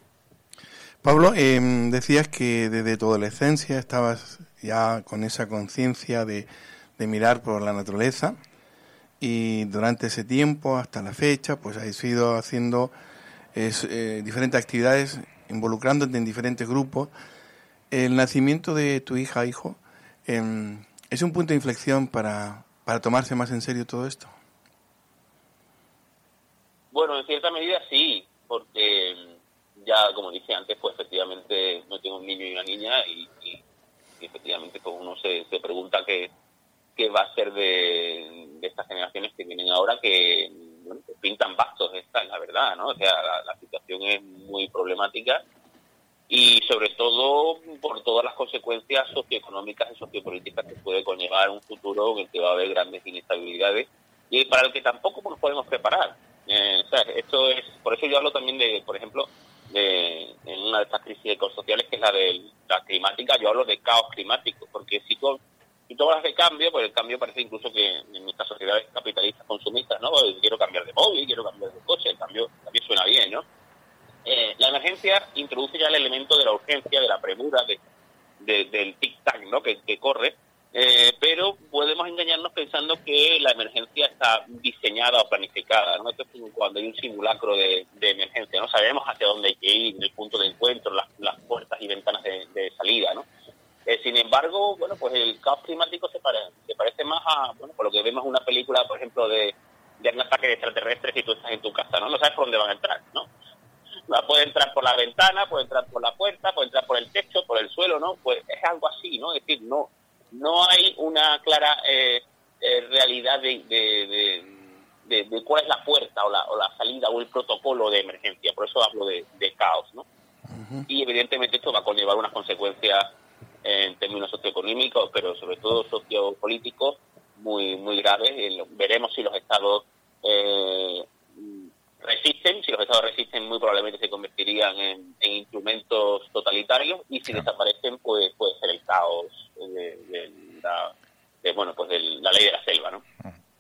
Pablo, eh, decías que desde tu adolescencia estabas ya con esa conciencia de, de mirar por la naturaleza. Y durante ese tiempo, hasta la fecha, pues has ido haciendo es, eh, diferentes actividades, involucrándote en diferentes grupos. El nacimiento de tu hija, hijo, eh, ¿es un punto de inflexión para, para tomarse más en serio todo esto? Bueno, en cierta medida sí, porque ya, como dije antes, pues efectivamente no tengo un niño y una niña y, y, y efectivamente pues uno se, se pregunta qué qué va a ser de, de estas generaciones que vienen ahora que, bueno, que pintan bastos, esta es la verdad, ¿no? O sea, la, la situación es muy problemática y sobre todo por todas las consecuencias socioeconómicas y sociopolíticas que puede conllevar un futuro en el que va a haber grandes inestabilidades y para el que tampoco nos podemos preparar. Eh, o sea, esto es, por eso yo hablo también de, por ejemplo, de en una de estas crisis ecosociales que es la de la climática, yo hablo de caos climático, porque si tú, si tú hablas de cambio, pues el cambio parece incluso que en nuestras sociedades capitalistas consumistas, ¿no? Quiero cambiar de móvil, quiero cambiar de coche, el cambio también suena bien, ¿no? Eh, la emergencia introduce ya el elemento de la urgencia, de la premura, de, de, del tic-tac, ¿no? que, que corre, eh, pero podemos engañarnos pensando que la emergencia está diseñada o planificada, ¿no? Esto es como cuando hay un simulacro de, de emergencia, no sabemos hacia dónde hay que ir, el punto de encuentro, las, las puertas y ventanas de, de salida, ¿no? Eh, sin embargo, bueno, pues el caos climático se, pare, se parece más a, bueno, por lo que vemos en una película, por ejemplo, de, de un ataque de extraterrestres y tú estás en tu casa, ¿no? No sabes por dónde van a entrar, ¿no? Puede entrar por la ventana, puede entrar por la puerta, puede entrar por el techo, por el suelo, ¿no? Pues es algo así, ¿no? Es decir, no no hay una clara eh, eh, realidad de, de, de, de, de cuál es la puerta o la, o la salida o el protocolo de emergencia. Por eso hablo de, de caos, ¿no? Uh-huh. Y evidentemente esto va a conllevar unas consecuencias en términos socioeconómicos, pero sobre todo sociopolíticos muy muy graves. Veremos si los estados eh, resisten, si los estados resisten muy probablemente se convertirían en, en instrumentos totalitarios y si claro. desaparecen pues puede ser el caos de, de la de, bueno pues de la ley de la selva, ¿no?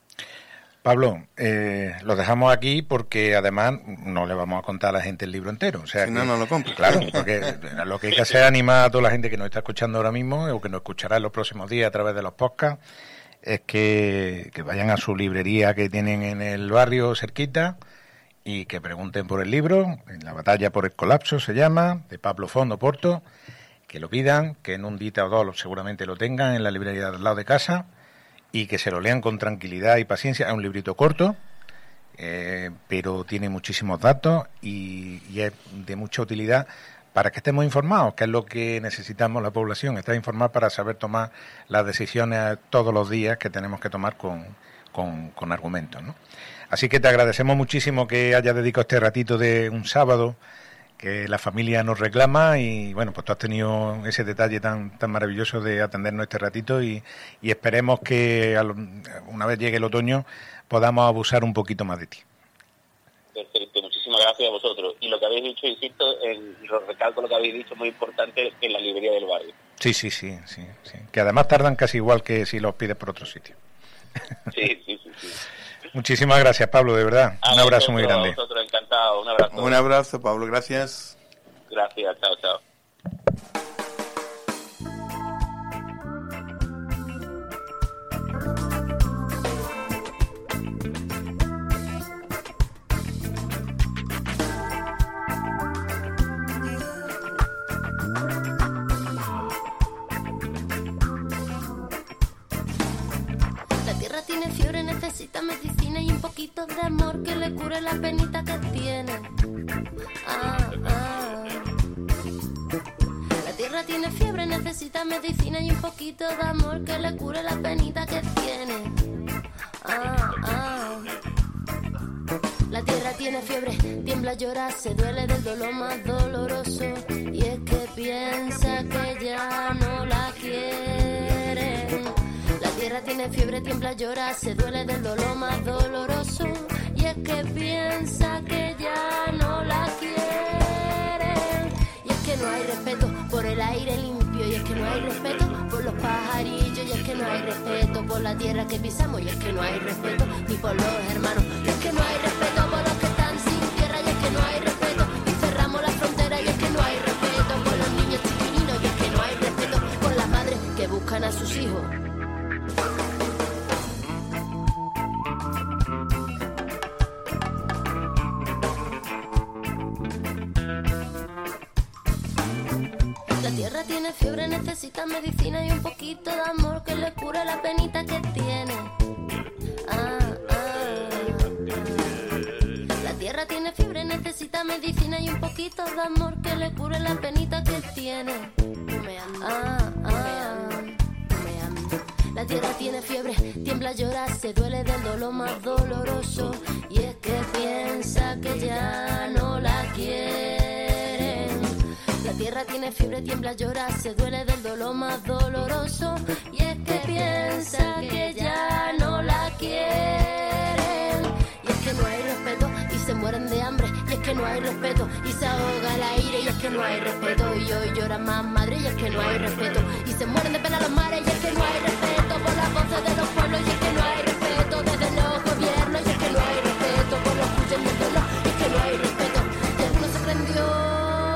Pablo, eh, lo dejamos aquí porque además no le vamos a contar a la gente el libro entero. O sea, si que, no, no lo compra. Claro, porque lo que hay que hacer es animar a toda la gente que nos está escuchando ahora mismo o que nos escuchará en los próximos días a través de los podcasts, es que, que vayan a su librería que tienen en el barrio cerquita y que pregunten por el libro, en La batalla por el colapso se llama, de Pablo Fondo Porto, que lo pidan, que en un día o dos seguramente lo tengan en la librería del lado de casa y que se lo lean con tranquilidad y paciencia. Es un librito corto, eh, pero tiene muchísimos datos y, y es de mucha utilidad para que estemos informados, que es lo que necesitamos la población, estar informados para saber tomar las decisiones todos los días que tenemos que tomar con, con, con argumentos, ¿no? Así que te agradecemos muchísimo que hayas dedicado este ratito de un sábado que la familia nos reclama y bueno, pues tú has tenido ese detalle tan tan maravilloso de atendernos este ratito y, y esperemos que al, una vez llegue el otoño podamos abusar un poquito más de ti. Perfecto, muchísimas gracias a vosotros. Y lo que habéis dicho, insisto, en, lo recalco lo que habéis dicho, muy importante, en la librería del barrio. Sí, sí, sí, sí, sí. Que además tardan casi igual que si los pides por otro sitio. Sí, sí, sí, sí. Muchísimas gracias, Pablo, de verdad. A un abrazo vosotros, muy grande. A vosotros, encantado. Un abrazo. Un abrazo, Pablo. Gracias. Gracias. Chao, chao. Tiene fiebre, necesita medicina y un poquito de amor que le cure la penita que tiene. Ah, ah. La tierra tiene fiebre, necesita medicina y un poquito de amor que le cure la penita que tiene. Ah, ah. La tierra tiene fiebre, tiembla, llora, se duele del dolor más doloroso y es que piensa que ya no la quieren. La tierra tiene fiebre, tiembla, llora, se duele del dolor más doloroso y es que piensa que ya no la quieren. Y es que no hay respeto por el aire limpio y es que no hay respeto por los pajarillos y es que no hay respeto por la tierra que pisamos y es que no hay respeto ni por los hermanos y es que no hay respeto por los que están sin tierra y es que no hay respeto y cerramos la frontera y es que no hay respeto por los niños chiquininos y es que no hay respeto por las madres que buscan a sus hijos. La tierra tiene fiebre, necesita medicina y un poquito de amor que le cure la penita que tiene. Ah, ah. La tierra tiene fiebre, necesita medicina y un poquito de amor que le cure la penita que tiene. Ah, ah. La tierra tiene fiebre, tiembla, llora, se duele del dolor más doloroso y es que piensa que ya no la quieren. La tierra tiene fiebre, tiembla, llora, se duele del dolor más doloroso. Y es que piensa que ya no la quieren. Y es que no hay respeto y se mueren de hambre. Y es que no hay respeto y se ahoga el aire. Y es que no hay respeto y hoy llora más madre. Y es que no hay respeto y se mueren de pena los mares. Y es que no hay respeto por las voces de los pueblos. Y es que no hay respeto desde los gobiernos. Y es que no hay respeto por los escuchen y el dolor. Y es que no hay respeto y alguno se prendió.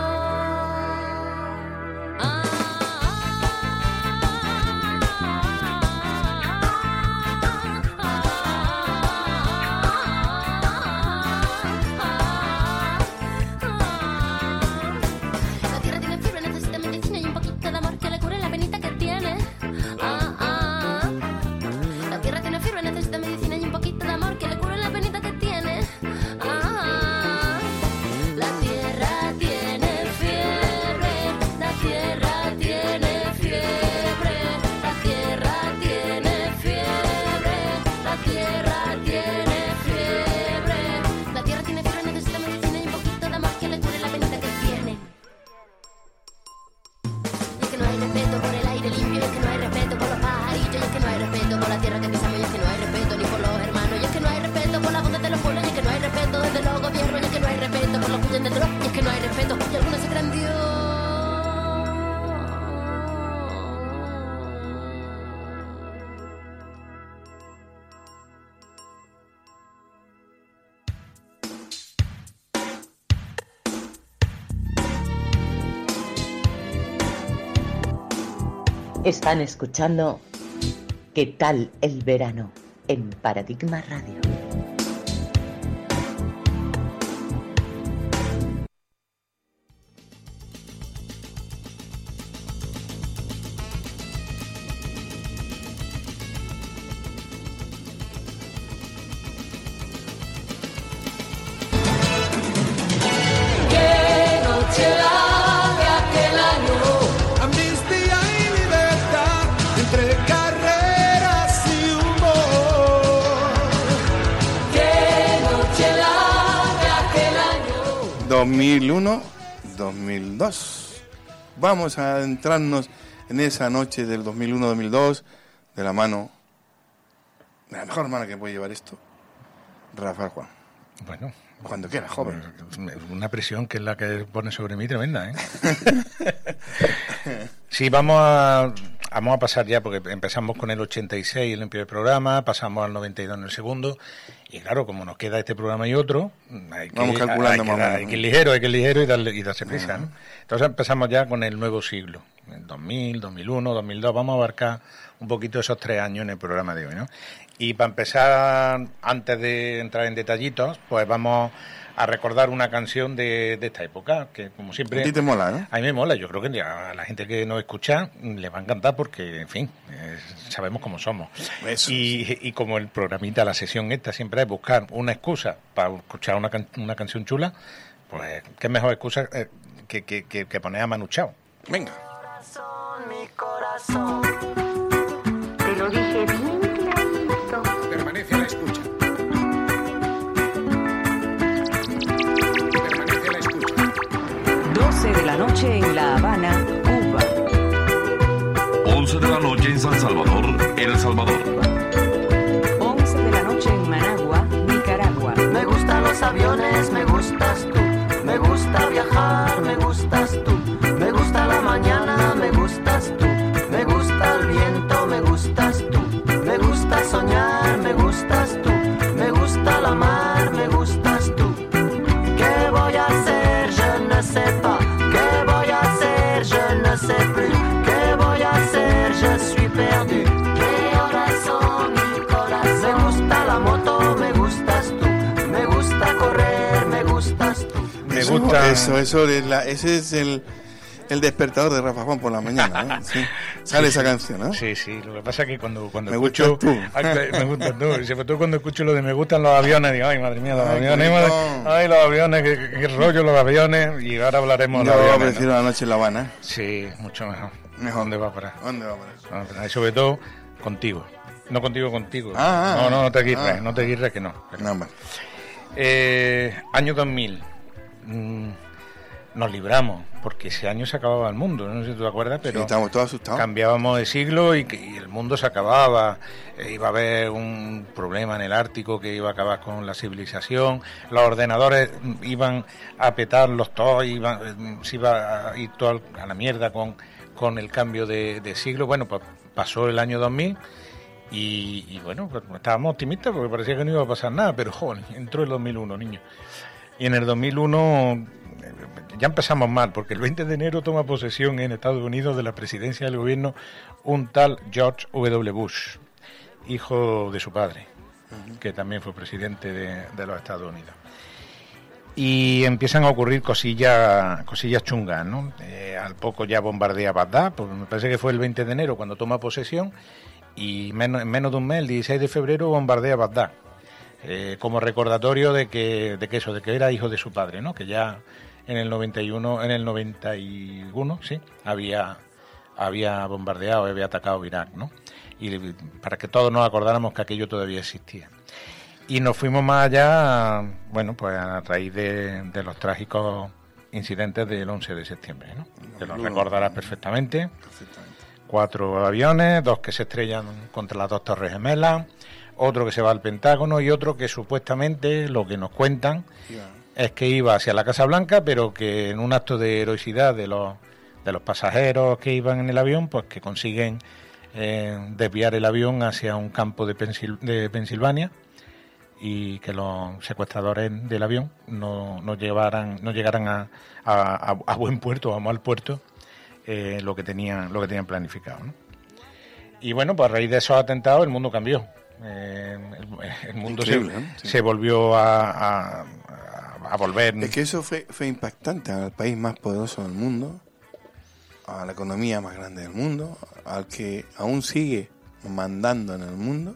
Están escuchando ¿Qué tal el verano? En Paradigma Radio. dos mil uno, dos mil dos. Vamos a adentrarnos en esa noche del dos mil uno, dos mil dos, de la mano, de la mejor mano que puede llevar esto, Rafael Juan. Bueno, cuando quiera, joven. Una presión que es la que pone sobre mí tremenda, ¿eh? Sí, vamos a, vamos a pasar ya, porque empezamos con el ochenta y seis el primer programa, pasamos al noventa y dos en el segundo, y claro, como nos queda este programa y otro, hay que, vamos calculando hay que, más o menos. Hay que ir ligero, hay que ir ligero y darle, y darse prisa, ¿no? Entonces empezamos ya con el nuevo siglo, el dos mil, dos mil uno, dos mil dos, vamos a abarcar un poquito esos tres años en el programa de hoy, ¿no? Y para empezar, antes de entrar en detallitos, pues vamos a recordar una canción de, de esta época, que como siempre... A ti te mola, ¿no? A mí me mola, yo creo que a la gente que nos escucha le va a encantar porque, en fin, eh, sabemos cómo somos. Eso. Y, y como el programita, la sesión esta, siempre es buscar una excusa para escuchar una, can- una canción chula, pues qué mejor excusa eh, que, que, que, que poner a Manu Chao. Venga. Mi corazón, te lo dije bien clarito. Permanece a la escucha. Permanece a la escucha. doce de la noche en La Habana, Cuba. once de la noche en San Salvador, El Salvador. once de la noche en Managua, Nicaragua. Me gustan los aviones, me gustas tú. Me gusta viajar, me gustas tú. Me gusta la mañana, me gustas tú. Me gusta el viento, me gustas tú. Me gusta soñar, me gustas tú. Me gusta la mar, me gustas tú. ¿Qué voy a hacer? Je ne sais pas. ¿Qué voy a hacer? Je ne sais plus. ¿Qué voy a hacer? Je suis perdu. ¿Qué horas son? Mi corazón. Me gusta la moto, me gustas tú. Me gusta correr, me gustas tú. Me Eso, gusta... eso, eso es la, ese es el, el despertador de Rafa Juan por la mañana, ¿eh? Sí. Sale Sí, esa sí. canción, ¿no? Sí, sí, lo que pasa es que cuando, cuando Me escucho... gustas tú. Ay, me gustas tú. Y sobre todo cuando escucho lo de me gustan los aviones, digo, ay, madre mía, los Ay, aviones, qué madre- bonito. ay, los aviones, qué, qué- qué rollo los aviones, y ahora hablaremos de Yo los aviones, prefiero ¿no? la noche en La Habana. ¿eh? Sí, mucho mejor. Mejor. ¿Dónde va para? ¿Dónde va por eso? Y sobre todo, contigo. No contigo, contigo. Ah, ah, no, no, no te aguirres, ah. no te aguirres que no. No, hombre. Eh, año dos mil. Mm, nos libramos, porque ese año se acababa el mundo, no sé si tú te acuerdas, pero sí, estábamos todos asustados. Cambiábamos de siglo y, que, y el mundo se acababa, eh, iba a haber un problema en el Ártico que iba a acabar con la civilización, los ordenadores iban a petarlos todos, iban, se iba a ir todo a la mierda con, con el cambio de, de siglo. Bueno, pues pasó el año dos mil y, y bueno, pues estábamos optimistas porque parecía que no iba a pasar nada, pero joder, entró el dos mil uno, niño. Y en el dos mil uno ya empezamos mal, porque el veinte de enero toma posesión en Estados Unidos de la presidencia del gobierno un tal George W. Bush, hijo de su padre, uh-huh. que también fue presidente de, de los Estados Unidos. Y empiezan a ocurrir cosillas cosillas chungas, ¿no? Eh, al poco ya bombardea Bagdad, pues me parece que fue el veinte de enero cuando toma posesión, y menos, en menos de un mes, el dieciséis de febrero, bombardea Bagdad. Eh, como recordatorio de que, de que eso, de que era hijo de su padre, ¿no? Que ya en el noventa y uno, en el noventa y uno, sí, había, había bombardeado, había atacado Irak, ¿no? Y para que todos nos acordáramos que aquello todavía existía. Y nos fuimos más allá, bueno, pues a raíz de, de los trágicos incidentes del once de septiembre, ¿no? Que los recordarás perfectamente. Perfectamente. Cuatro aviones, dos que se estrellan contra las dos Torres Gemelas, otro que se va al Pentágono y otro que supuestamente, lo que nos cuentan, yeah. es que iba hacia la Casa Blanca, pero que en un acto de heroicidad de los de los pasajeros que iban en el avión, pues que consiguen eh, desviar el avión hacia un campo de, Pensil, de Pensilvania, y que los secuestradores del avión no, no llevaran no llegaran a, a, a buen puerto, a mal puerto, eh, lo que tenían lo que tenían planificado, ¿no? Y bueno, pues a raíz de esos atentados el mundo cambió. Eh, el, el mundo se, ¿eh? sí. se volvió a, a, a volver. Es que eso fue, fue impactante al país más poderoso del mundo, a la economía más grande del mundo, al que aún sigue mandando en el mundo,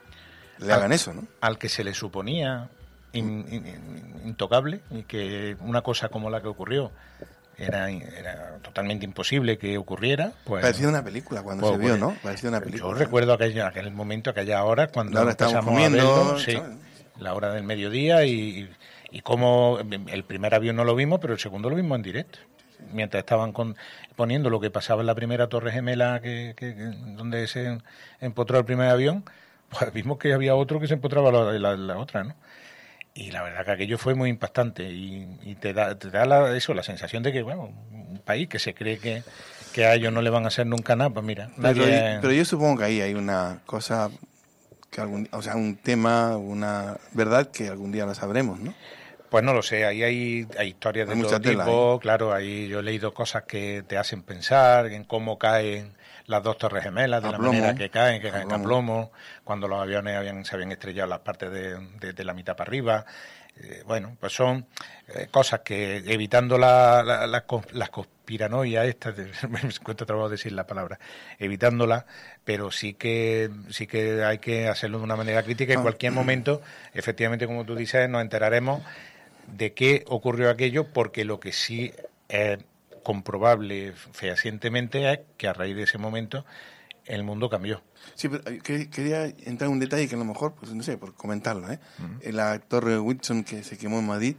le al, hagan eso, ¿no? Al que se le suponía in, in, in, intocable, y que una cosa como la que ocurrió Era, era totalmente imposible que ocurriera. Pues, parecía una película cuando pues, se vio, ¿no? Parecía una película. Yo recuerdo aquel, aquel momento, aquella hora, cuando ahora empezamos comiendo, a verlo, sí, la hora del mediodía, y, y como el primer avión no lo vimos, pero el segundo lo vimos en directo. Mientras estaban con, poniendo lo que pasaba en la primera Torre Gemela, que, que, que, donde se empotró el primer avión, pues vimos que había otro que se empotraba la, la, la otra, ¿no? Y la verdad que aquello fue muy impactante, y, y te da, te da la, eso, la sensación de que, bueno, un país que se cree que, que a ellos no le van a hacer nunca nada, pues mira. Pero, nadie... pero yo supongo que ahí hay una cosa, que algún, o sea, un tema, una verdad que algún día la sabremos, ¿no? Pues no lo sé, ahí hay, hay historias de hay todo tipo, ahí. Claro, ahí yo he leído cosas que te hacen pensar en cómo caen las dos Torres Gemelas, de a la plomo. manera que caen, que a caen plomo. a plomo, cuando los aviones habían, se habían estrellado las partes de, de, de la mitad para arriba. Eh, bueno, pues son eh, cosas que, evitando la, la, la, las conspiranoias estas, me cuesta trabajo decir la palabra, evitándolas, pero sí que sí que hay que hacerlo de una manera crítica. En cualquier momento, efectivamente, como tú dices, nos enteraremos de qué ocurrió aquello, porque lo que sí es comprobable fehacientemente es que a raíz de ese momento el mundo cambió. Sí, pero quería entrar en un detalle que a lo mejor, pues no sé, por comentarlo, ¿eh? Uh-huh. La torre Wilson que se quemó en Madrid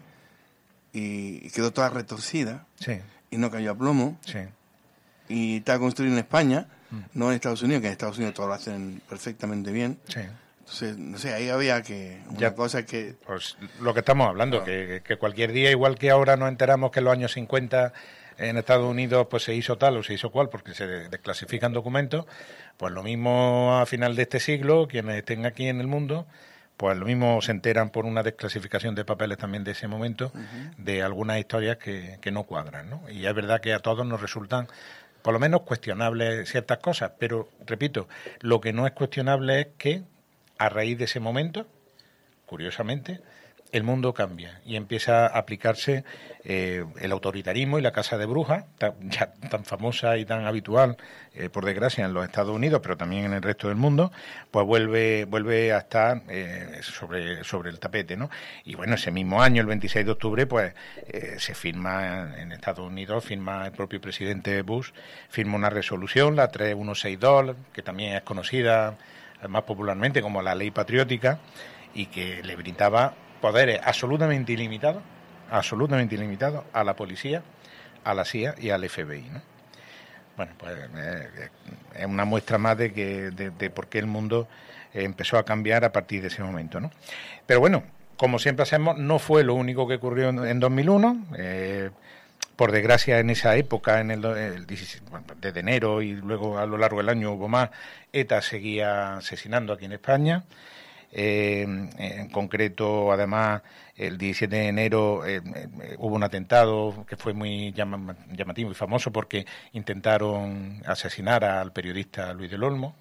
y quedó toda retorcida, sí, y no cayó a plomo, sí, y está construida en España, uh-huh, no en Estados Unidos, que en Estados Unidos todo lo hacen perfectamente bien. Sí. Entonces, no sé, ahí había que una ya, cosa que... Pues lo que estamos hablando, no. que, que cualquier día, igual que ahora nos enteramos que en los años cincuenta en Estados Unidos pues se hizo tal o se hizo cual porque se desclasifican documentos, pues lo mismo a final de este siglo, quienes estén aquí en el mundo, pues lo mismo se enteran por una desclasificación de papeles también de ese momento, uh-huh, de algunas historias que, que no cuadran, ¿no? Y es verdad que a todos nos resultan por lo menos cuestionables ciertas cosas, pero repito, lo que no es cuestionable es que a raíz de ese momento, curiosamente, el mundo cambia y empieza a aplicarse eh, el autoritarismo y la casa de brujas, tan, ya tan famosa y tan habitual, eh, por desgracia, en los Estados Unidos, pero también en el resto del mundo, pues vuelve vuelve a estar eh, sobre sobre el tapete, ¿no? Y bueno, ese mismo año, el veintiséis de octubre, pues eh, se firma en Estados Unidos, firma el propio presidente Bush, firma una resolución, la tres mil ciento sesenta y dos, que también es conocida más popularmente como la Ley Patriótica, y que le brindaba poderes absolutamente ilimitados, absolutamente ilimitados a la policía a la C I A y al F B I, ¿no? Bueno, pues eh, es una muestra más de que de, de por qué el mundo eh, empezó a cambiar a partir de ese momento, ¿no? Pero bueno, como siempre hacemos, no fue lo único que ocurrió en, en dos mil uno. Eh, por desgracia, en esa época, en el, el bueno, desde enero y luego a lo largo del año hubo más, ETA seguía asesinando aquí en España. Eh, en concreto, además, el diecisiete de enero eh, eh, hubo un atentado que fue muy llama, llamativo y famoso porque intentaron asesinar al periodista Luis del Olmo.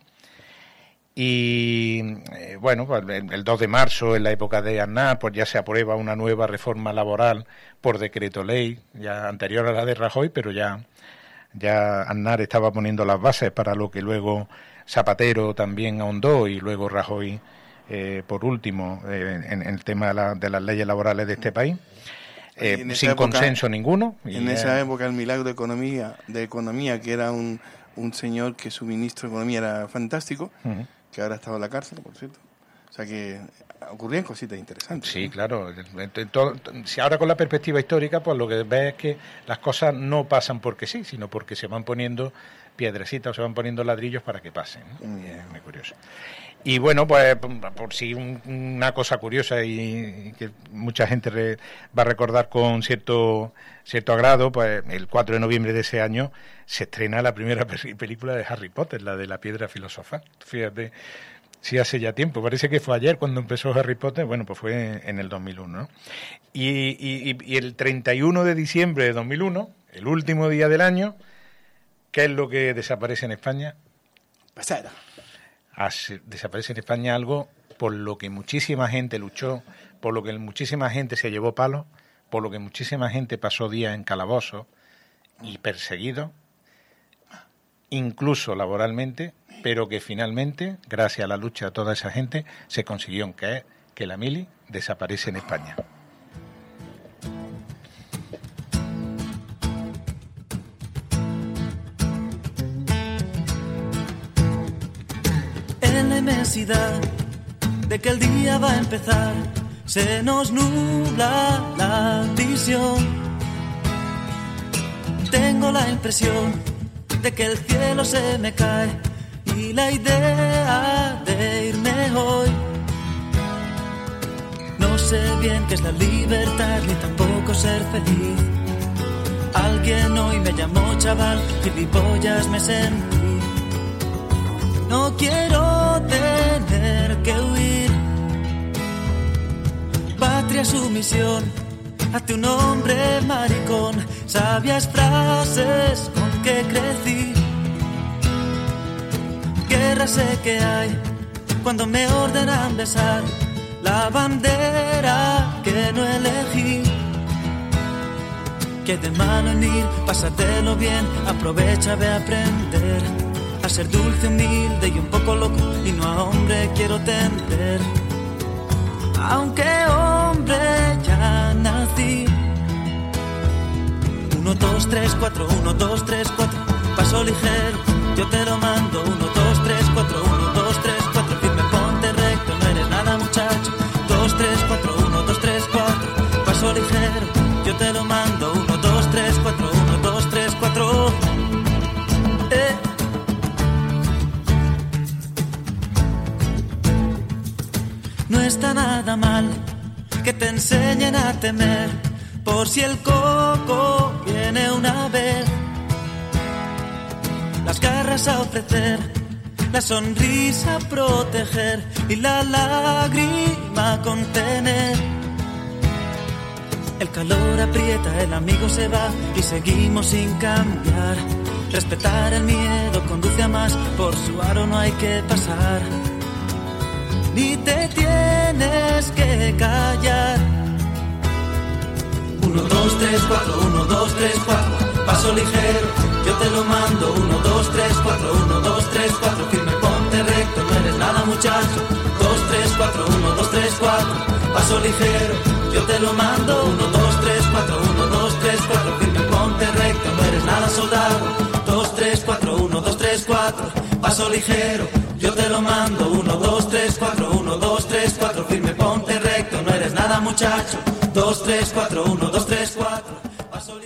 Y eh, bueno, pues el, el dos de marzo, en la época de Aznar, pues ya se aprueba una nueva reforma laboral por decreto ley, ya anterior a la de Rajoy, pero ya, ya Aznar estaba poniendo las bases para lo que luego Zapatero también ahondó y luego Rajoy Eh, por último, eh, en, en el tema de, la, de las leyes laborales de este país, eh, sin época, consenso ninguno. Y en ya... esa época el milagro de economía, de economía que era un, un señor que su ministro de Economía era fantástico, uh-huh. que ahora estaba en la cárcel, por cierto. O sea que ocurrían cositas interesantes. Sí, ¿no? claro. Todo, si ahora con la perspectiva histórica, pues lo que ves es que las cosas no pasan porque sí, sino porque se van poniendo piedrecitas o se van poniendo ladrillos para que pasen, ¿no? Mm. Es muy curioso. Y bueno, pues por si un, una cosa curiosa y, y que mucha gente re, va a recordar con cierto cierto agrado, pues el cuatro de noviembre de ese año se estrena la primera película de Harry Potter, la de la piedra filosofal. Fíjate, sí hace ya tiempo, parece que fue ayer cuando empezó Harry Potter, bueno, pues fue en el dos mil uno, ¿no? Y, y, y el treinta y uno de diciembre de dos mil uno, el último día del año, ¿qué es lo que desaparece en España? Pasada. Desaparece en España algo por lo que muchísima gente luchó, por lo que muchísima gente se llevó palos, por lo que muchísima gente pasó días en calabozos y perseguido, incluso laboralmente, pero que finalmente, gracias a la lucha de toda esa gente, se consiguió que es que la mili desaparece en España. En la inmensidad de que el día va a empezar, se nos nubla la visión. Tengo la impresión de que el cielo se me cae y la idea de irme hoy. No sé bien qué es la libertad ni tampoco ser feliz. Alguien hoy me llamó chaval, gilipollas me sentí. No quiero tener que huir. Patria sumisión ante un hombre maricón, sabias frases con que crecí. Guerra sé que hay cuando me ordenan besar la bandera que no elegí. Que de mano en ir, pásatelo bien, aprovecha de aprender a ser dulce, humilde y un poco loco, y no a hombre quiero tender. Aunque hombre ya nací. Uno, dos, tres, cuatro, uno, dos, tres, cuatro, paso ligero, yo te lo mando. Uno, dos, tres, cuatro, uno, dos, tres, cuatro, firme, ponte recto, no eres nada muchacho. Dos, tres, cuatro, uno, dos, tres, cuatro, paso ligero, yo te lo mando. Uno, dos, tres, cuatro, uno, dos, tres, cuatro. Eh. No está nada mal que te enseñen a temer, por si el coco viene una vez. Las garras a ofrecer, la sonrisa a proteger y la lágrima a contener. El calor aprieta, el amigo se va y seguimos sin cambiar. Respetar el miedo conduce a más, por su aro no hay que pasar. Ni te tienes que callar. Uno, dos, tres, cuatro, uno, dos, tres, cuatro, paso ligero, yo te lo mando. Uno, dos, tres, cuatro, uno, dos, tres, cuatro, firme, ponte recto, no eres nada muchacho. Dos, tres, cuatro, uno, dos, tres, cuatro, paso ligero, yo te lo mando. Uno, dos, tres, cuatro, uno, dos, tres, cuatro, firme, ponte recto, no eres nada soldado. Dos, tres, cuatro, uno, dos, tres, cuatro, paso ligero, yo te lo mando. Uno, dos, tres, cuatro, uno, dos, tres, cuatro, firme, ponte recto, no eres nada muchacho. Dos, tres, cuatro, uno, dos, tres, cuatro, paso ligero.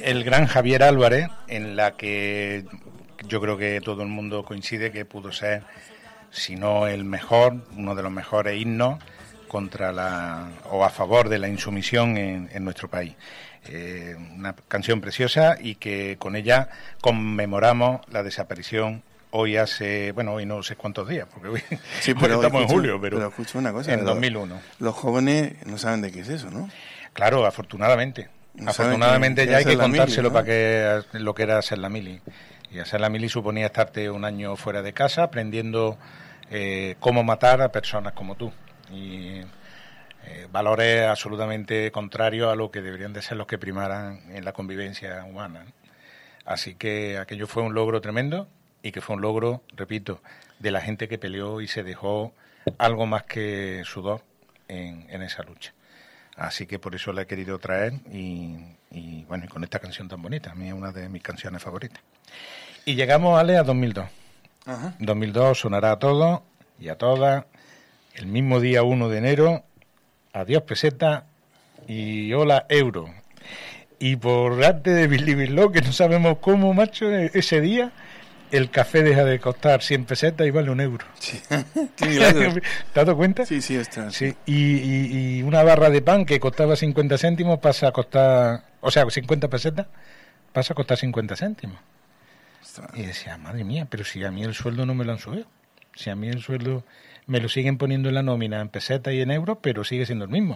el gran Javier Álvarez, en la que yo creo que todo el mundo coincide que pudo ser, si no el mejor, uno de los mejores himnos contra la o a favor de la insumisión en, en nuestro país. Eh, una canción preciosa y que con ella conmemoramos la desaparición hoy hace, bueno, hoy no sé cuántos días, porque hoy, sí, pero hoy estamos escucho, en julio, pero, pero escucho una cosa, en dos mil uno. Los jóvenes no saben de qué es eso, ¿no? Claro, afortunadamente. No afortunadamente que, ya hay que la contárselo, mili, ¿no? para que lo que era hacer la mili. Y hacer la mili suponía estarte un año fuera de casa aprendiendo eh, cómo matar a personas como tú. Y eh, valores absolutamente contrarios a lo que deberían de ser los que primaran en la convivencia humana, ¿no? Así que aquello fue un logro tremendo y que fue un logro, repito, de la gente que peleó y se dejó algo más que sudor en, en esa lucha. Así que por eso la he querido traer y, y bueno, y con esta canción tan bonita, a mí es una de mis canciones favoritas. Y llegamos, Ale, a dos mil dos. Ajá. dos mil dos sonará a todos y a todas el mismo día uno de enero. Adiós peseta y hola euro. Y por arte de vivirlo, que no sabemos cómo, macho, ese día el café deja de costar cien pesetas y vale un euro. Sí. Qué milagro. ¿Te has dado cuenta? Sí, sí, ostras. Sí. Y, y, y una barra de pan que costaba cincuenta céntimos pasa a costar, o sea, cincuenta pesetas, pasa a costar cincuenta céntimos. Ostras. Y decía, madre mía, pero si a mí el sueldo no me lo han subido. Si a mí el sueldo me lo siguen poniendo en la nómina en pesetas y en euros, pero sigue siendo el mismo.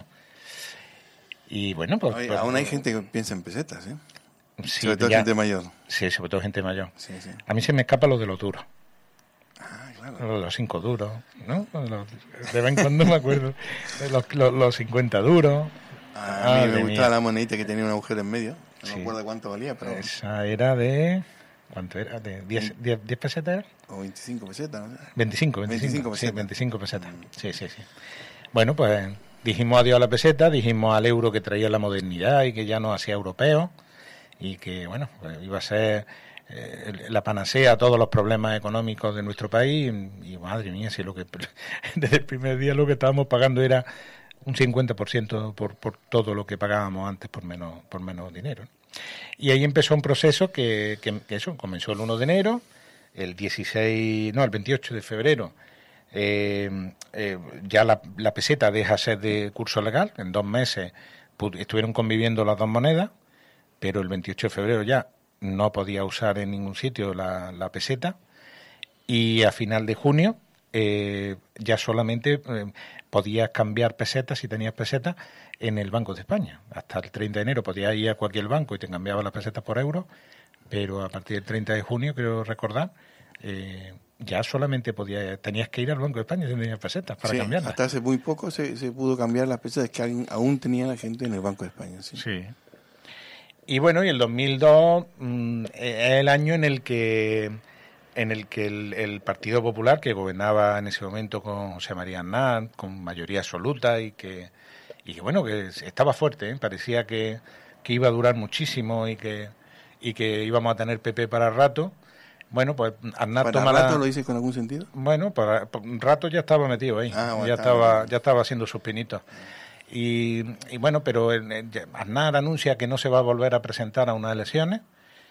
Y bueno, pues... Oye, pues aún hay gente que piensa en pesetas, ¿eh? Sí, sobre todo ya, gente mayor. Sí, sobre todo gente mayor. Sí, sí. A mí se me escapa lo de los duros. Ah, claro. Los, los cinco duros, ¿no? Los, de vez en cuando me acuerdo. Los, los, los cincuenta duros. Ah, a mí me gustaba mía. la monedita que tenía un agujero en medio. No sí. me acuerdo cuánto valía, pero... Esa era de... ¿Cuánto era? ¿De diez, diez, diez pesetas? O veinticinco pesetas, ¿no? veinticinco, veinticinco, veinticinco pesetas. Sí, veinticinco pesetas. Mm. Sí, sí, sí. Bueno, pues dijimos adiós a la peseta, dijimos al euro que traía la modernidad y que ya nos hacía europeos y que, bueno, pues iba a ser eh, la panacea a todos los problemas económicos de nuestro país y, y madre mía, si lo que desde el primer día lo que estábamos pagando era un cincuenta por ciento por, por todo lo que pagábamos antes por menos, por menos dinero, ¿no? Y ahí empezó un proceso que, que, que eso, comenzó el uno de enero, el dieciséis, no, el veintiocho de febrero, eh, eh, ya la, la peseta deja de ser de curso legal, en dos meses estuvieron conviviendo las dos monedas, pero el veintiocho de febrero ya no podía usar en ningún sitio la, la peseta, y a final de junio eh, ya solamente eh, podías cambiar pesetas, si tenías pesetas, en el Banco de España. Hasta el treinta de enero podías ir a cualquier banco y te cambiaban las pesetas por euros, pero a partir del treinta de junio, creo recordar, eh, ya solamente podías, tenías que ir al Banco de España si tenías pesetas para sí, cambiarlas. Hasta hace muy poco se, se pudo cambiar las pesetas que alguien, aún tenía la gente en el Banco de España. Sí. sí. Y bueno, y el dos mil dos mmm, es el año en el que en el que el, el Partido Popular, que gobernaba en ese momento con José María Aznar, con mayoría absoluta y que y que bueno, que estaba fuerte, ¿eh? Parecía que, que iba a durar muchísimo y que y que íbamos a tener P P para rato. Bueno, pues Aznar ¿Para toma rato la... lo dices con algún sentido? Bueno, para, para un rato ya estaba metido ahí, ah, bueno, ya está estaba bien. ya estaba haciendo sus pinitos. Y, y bueno, pero Aznar anuncia que no se va a volver a presentar a unas elecciones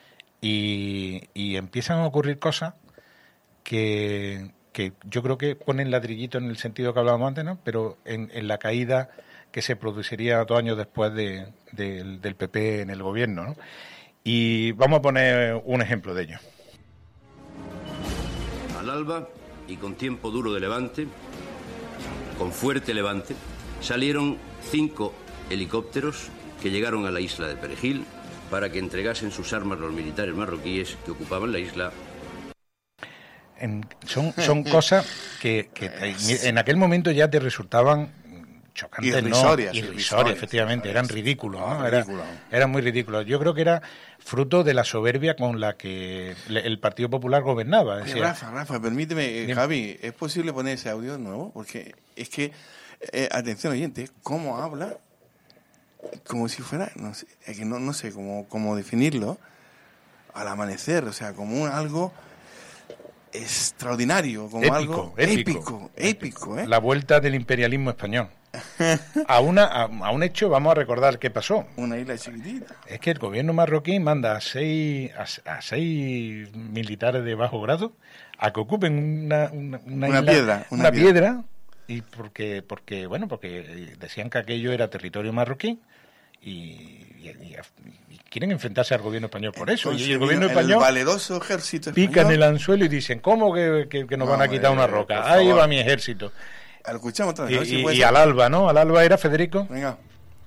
y, y empiezan a ocurrir cosas que, que yo creo que ponen ladrillito en el sentido que hablábamos antes, ¿no? Pero en, en la caída que se produciría dos años después de, de, del P P en el gobierno, ¿no? Y vamos a poner un ejemplo de ello. Al alba y con tiempo duro de levante, con fuerte levante, salieron cinco helicópteros que llegaron a la isla de Perejil para que entregasen sus armas los militares marroquíes que ocupaban la isla. En, son, son cosas que, que te, en aquel momento ya te resultaban chocantes, irrisorias, ¿no? Irrisorias, efectivamente, eran ridículos, ¿no? Era, eran muy ridículos. Yo creo que era fruto de la soberbia con la que el Partido Popular gobernaba. Oye, Rafa, Rafa, permíteme, eh, Javi, ¿es posible poner ese audio de nuevo? Porque es que, eh, atención oyente, ¿cómo habla? Como si fuera, no sé, es que no, no sé cómo, cómo definirlo, al amanecer, o sea, como un, algo extraordinario, como épico, algo épico, épico, épico, ¿eh? La vuelta del imperialismo español. a, una, a, a un hecho, vamos a recordar qué pasó. Una isla chiquitita. Es que el gobierno marroquí manda a seis, a, a seis militares de bajo grado a que ocupen una, una, una, una isla, piedra. Una, una piedra. piedra y porque, porque, bueno, porque decían que aquello era territorio marroquí y, y, y, y quieren enfrentarse al gobierno español por eso. Entonces, y el gobierno el español valeroso ejército español pican el anzuelo y dicen, ¿cómo que, que, que nos no, van a quitar eh, una roca? Ahí va mi ejército. Escuchamos otra vez. Y, Si y, y al alba, ¿no? Al alba era Federico. Venga.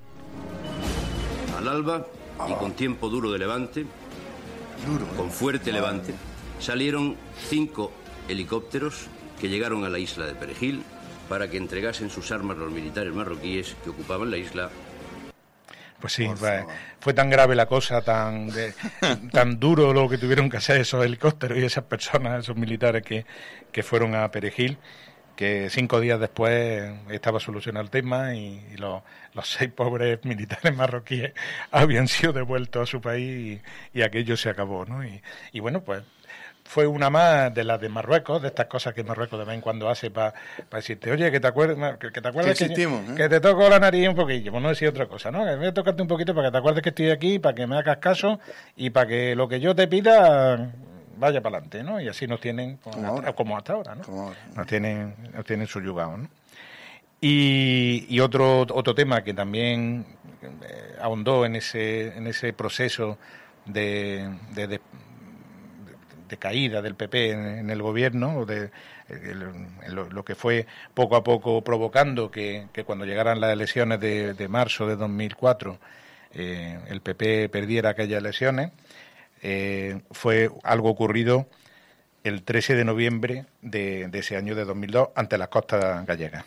Al alba, y con tiempo duro de levante, duro, con ¿eh? fuerte levante, salieron cinco helicópteros que llegaron a la isla de Perejil para que entregasen sus armas los militares marroquíes que ocupaban la isla. Pues sí, fue, fue tan grave la cosa, tan de, tan duro lo que tuvieron que hacer esos helicópteros y esas personas, esos militares que, que fueron a Perejil, que cinco días después estaba solucionado el tema y, y los, los seis pobres militares marroquíes habían sido devueltos a su país y, y aquello se acabó, ¿no? Y, y bueno, pues fue una más de las de Marruecos, de estas cosas que Marruecos de vez en cuando hace para pa decirte, oye, que te acuerdes que, que, te acuerdes que, que, ¿eh? que te toco la nariz un poquillo, pues no decir otra cosa, ¿no? Que voy a tocarte un poquito para que te acuerdes que estoy aquí, para que me hagas caso y para que lo que yo te pida vaya para adelante, ¿no? Y así nos tienen como, como, hasta, como hasta ahora, ¿no? Como ahora. Nos tienen, nos tienen subyugados, ¿no? Y, y otro otro tema que también eh, ahondó en ese en ese proceso de, de, de de caída del P P en, en el gobierno, de, de lo, lo que fue poco a poco provocando que, que cuando llegaran las elecciones de, de marzo de dos mil cuatro eh, el P P perdiera aquellas elecciones, eh, fue algo ocurrido el trece de noviembre de, de ese año de dos mil dos ante las costas gallegas.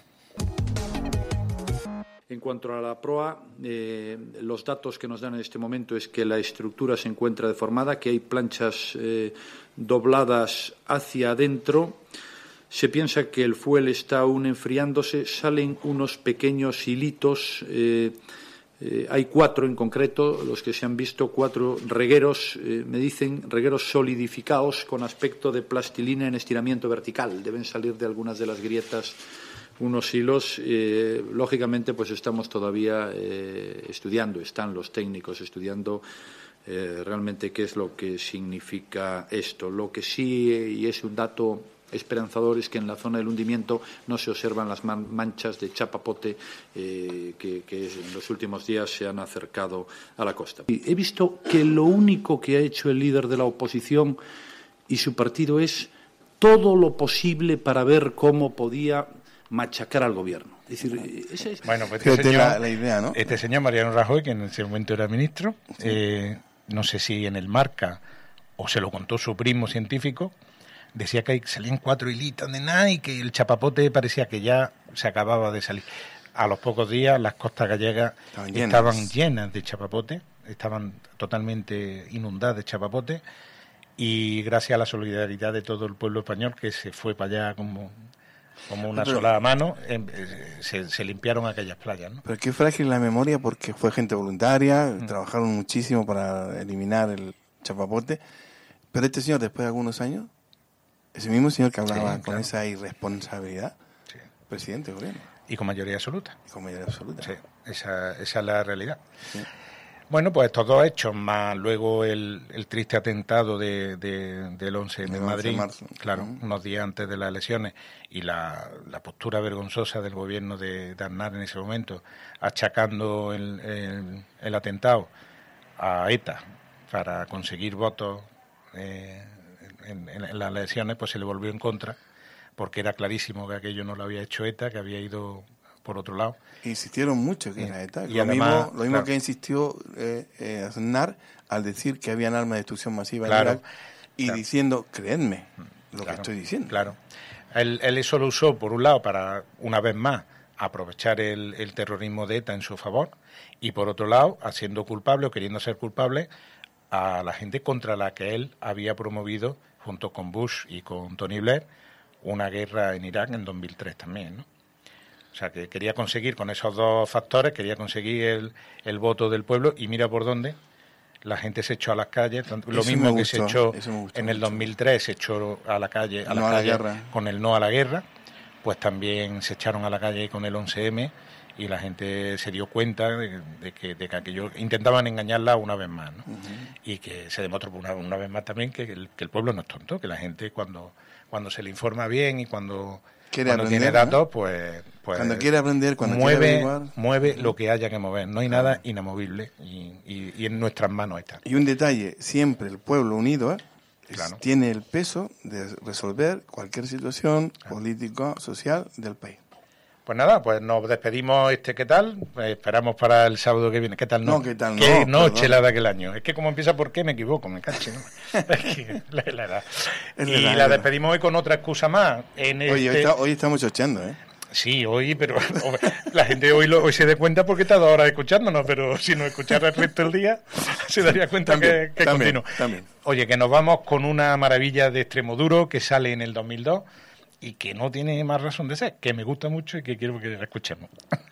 En cuanto a la proa, eh, los datos que nos dan en este momento es que la estructura se encuentra deformada, que hay planchas eh, dobladas hacia adentro. Se piensa que el fuel está aún enfriándose, salen unos pequeños hilitos, eh, eh, hay cuatro en concreto, los que se han visto, cuatro regueros, eh, me dicen regueros solidificados con aspecto de plastilina en estiramiento vertical. Deben salir de algunas de las grietas unos hilos. Eh, lógicamente, pues estamos todavía eh, estudiando, están los técnicos estudiando eh, realmente qué es lo que significa esto. Lo que sí, y es un dato esperanzador, es que en la zona del hundimiento no se observan las man manchas de chapapote eh, que, que en los últimos días se han acercado a la costa. Y he visto que lo único que ha hecho el líder de la oposición y su partido es todo lo posible para ver cómo podía machacar al gobierno. Es decir, ese es... Bueno, pues este señor, la, la idea, ¿no? Este señor Mariano Rajoy, que en ese momento era ministro, sí. eh, no sé si en el Marca o se lo contó su primo científico, decía que salían cuatro hilitas de nada y que el chapapote parecía que ya se acababa de salir. A los pocos días las costas gallegas estaban llenas, estaban llenas de chapapote, estaban totalmente inundadas de chapapote, y gracias a la solidaridad de todo el pueblo español que se fue para allá como... como una pero, sola mano, eh, se, se limpiaron aquellas playas, ¿no? Pero qué frágil la memoria, porque fue gente voluntaria, mm. trabajaron muchísimo para eliminar el chapapote, pero este señor, después de algunos años, ese mismo señor que hablaba sí, con claro. esa irresponsabilidad, sí. presidente del gobierno. Y con mayoría absoluta. Y con mayoría absoluta. Sí, esa, esa es la realidad. Sí. Bueno, pues estos dos hechos, más luego el, el triste atentado de, de, del once de Madrid, de marzo. Claro, uh-huh. unos días antes de las elecciones, y la, la postura vergonzosa del gobierno de, de Aznar en ese momento, achacando el, el, el atentado a ETA para conseguir votos eh, en, en, en las elecciones, pues se le volvió en contra, porque era clarísimo que aquello no lo había hecho ETA, que había ido por otro lado. Insistieron mucho que era ETA. Y lo además, mismo, lo mismo claro. que insistió eh, eh, Aznar al decir que habían armas de destrucción masiva claro, en Irak, y claro. diciendo, creedme lo claro, que estoy diciendo. Claro. Él, él eso lo usó, por un lado, para, una vez más, aprovechar el, el terrorismo de ETA en su favor, y por otro lado, haciendo culpable o queriendo ser culpable a la gente contra la que él había promovido, junto con Bush y con Tony Blair, una guerra en Irak en dos mil tres también, ¿no? O sea, que quería conseguir, con esos dos factores, quería conseguir el, el voto del pueblo, y mira por dónde la gente se echó a las calles. Lo eso mismo que gustó, se echó en el mucho. dos mil tres, se echó a la calle, a no la a calle la guerra. con el no a la guerra, pues también se echaron a la calle con el once eme, y la gente se dio cuenta de, de, que, de que aquello intentaban engañarla una vez más, ¿no? Uh-huh. Y que se demostró una, una vez más también que el, que el pueblo no es tonto, que la gente cuando, cuando se le informa bien y cuando, cuando tiene datos, pues, pues cuando quiere aprender, cuando mueve, quiere averiguar, mueve lo que haya que mover. No hay claro. nada inamovible y, y, y en nuestras manos está. Y un detalle, siempre el pueblo unido, ¿eh? Claro. tiene el peso de resolver cualquier situación claro. política, social del país. Pues nada, pues nos despedimos. Este, ¿qué tal? Pues esperamos para el sábado que viene. ¿Qué tal? No, no ¿qué tal? ¿Qué no, noche la de aquel año? Es que como empieza por qué me equivoco, me caché, ¿no? Es que la, la edad. Es y la, la despedimos hoy con otra excusa más. En Oye, este... hoy, está, hoy estamos chocheando, ¿eh? Sí, hoy, pero la gente hoy lo, hoy se da cuenta porque está ahora escuchándonos, pero si nos escuchara el resto del día se daría cuenta también, que, que también, continuo. También. Oye, que nos vamos con una maravilla de Extremoduro que sale en el dos mil dos y que no tiene más razón de ser, que me gusta mucho y que quiero que la escuchemos.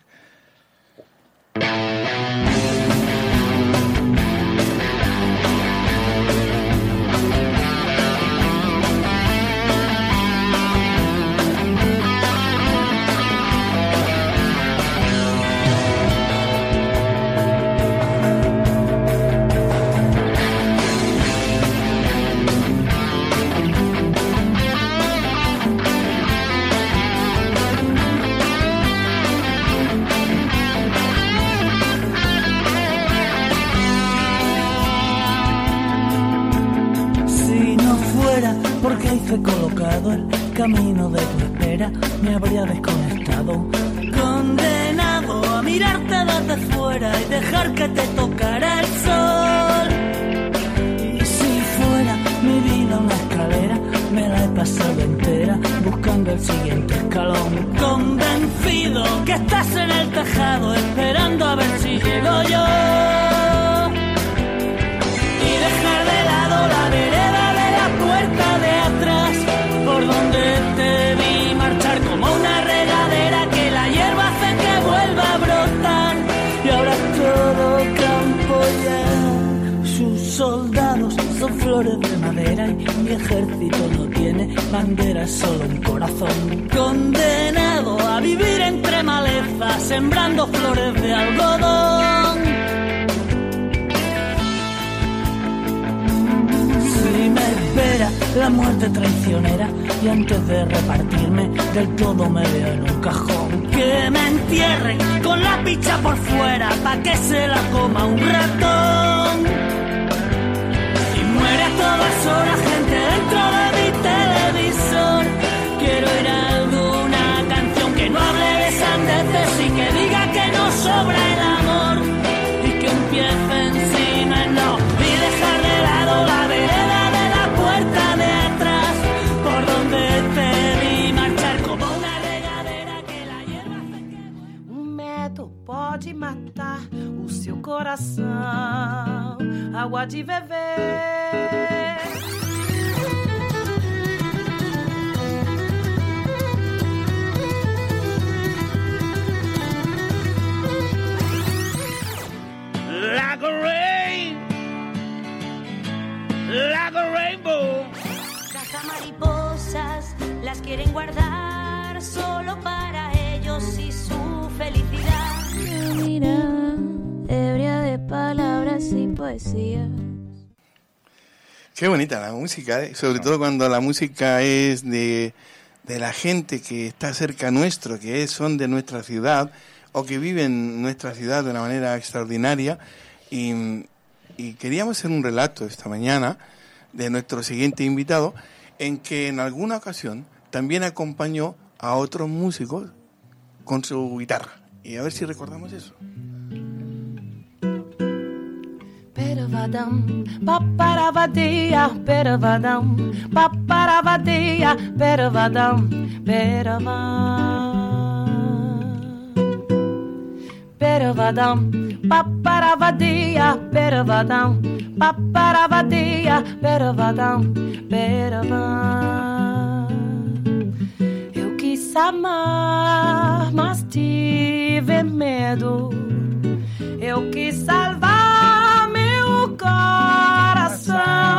Porque hice colocado el camino de tu espera, me habría desconectado, condenado a mirarte desde fuera y dejar que te tocara el sol. Y si fuera mi vida una escalera, me la he pasado entera buscando el siguiente escalón, convencido que estás en el tejado esperando a ver si llego yo, y dejar de lado la vereda de la puerta de atrás, por donde te vi marchar como una regadera que la hierba hace que vuelva a brotar, y ahora todo campo ya, sus soldados son flores de madera y mi ejército no tiene bandera, solo un corazón, condenado a vivir entre malezas, sembrando flores de algodón. Si me espera la muerte traicionera y antes de repartirme del todo me veo en un cajón, que me entierren con la picha por fuera pa' que se la coma un ratón, y muere a todas horas gente dentro de mi televisor. Quiero oír alguna canción que no hable de sandeces y que diga que no sobra el amor y que empiece encima en no, y dejar de lado la vereda de la puerta de atrás, por donde te vi marchar como una regadera que la hierba hace que... Um metro pode matar o seu coração, água de beber. Like a rain, like a rainbow. Caza mariposas, las quieren guardar solo para ellos y su felicidad. Mira, ebria de palabras y poesía. Qué bonita la música, ¿eh? Sobre todo cuando la música es de, de la gente que está cerca nuestro, que es, son de nuestra ciudad o que viven en nuestra ciudad de una manera extraordinaria. Y, y queríamos hacer un relato esta mañana de nuestro siguiente invitado, en que en alguna ocasión también acompañó a otros músicos con su guitarra. Y a ver si recordamos eso. Pervadam, paparavadia, pervadam, paparavadia, pervadam, pervadam. Pervadam, paparavadia, pervadam, paparavadia, pervadam, pervadam. Eu quis amar, mas tive medo. Eu quis salvar meu coração.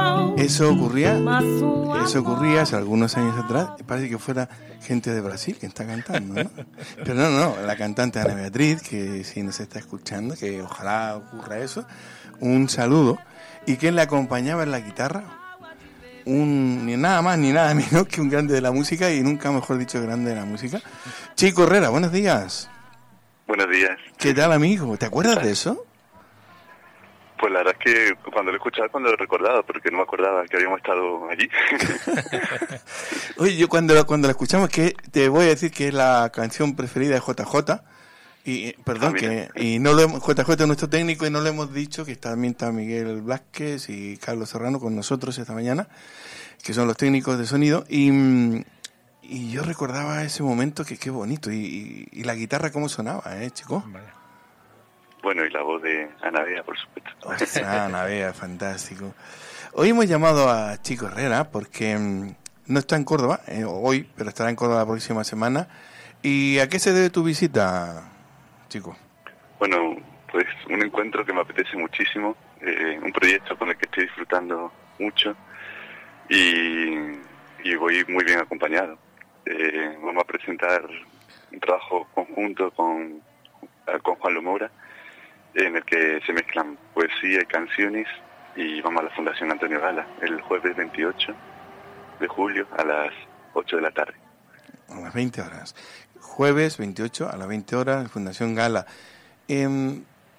Eso ocurría, eso ocurría hace algunos años atrás. Parece que fuera gente de Brasil que está cantando, ¿no? Pero no, no, la cantante Ana Beatriz, que si nos está escuchando, que ojalá ocurra eso, un saludo. ¿Y quién le acompañaba en la guitarra? Un, ni nada más ni nada menos que un grande de la música, y nunca mejor dicho grande de la música. Chico Herrera, buenos días. Buenos días. ¿Qué tal, amigo? ¿Te acuerdas de eso? Pues la verdad es que cuando lo he escuchado, cuando lo he recordado, porque no me acordaba que habíamos estado allí. Oye, yo cuando, cuando la escuchamos, que te voy a decir que es la canción preferida de J J, y perdón, ah, que y no lo hemos, J J es nuestro técnico, y no le hemos dicho que también está Miguel Blázquez y Carlos Serrano con nosotros esta mañana, que son los técnicos de sonido, y, y yo recordaba ese momento, que qué bonito, y, y, y la guitarra cómo sonaba, ¿eh, chico? Vale. Bueno, y la voz de Ana Bea, por supuesto. Ostras, Ana Bea, fantástico. Hoy hemos llamado a Chico Herrera porque mmm, no está en Córdoba eh, hoy, pero estará en Córdoba la próxima semana. ¿Y a qué se debe tu visita, Chico? Bueno, pues un encuentro que me apetece muchísimo, eh, un proyecto con el que estoy disfrutando mucho y, y voy muy bien acompañado. Eh, vamos a presentar un trabajo conjunto con, con Juan Lomora, en el que se mezclan poesía y canciones, y vamos a la Fundación Antonio Gala el jueves veintiocho de julio a las ocho de la tarde. A las veinte horas. Jueves veintiocho a las veinte horas, Fundación Gala. Eh,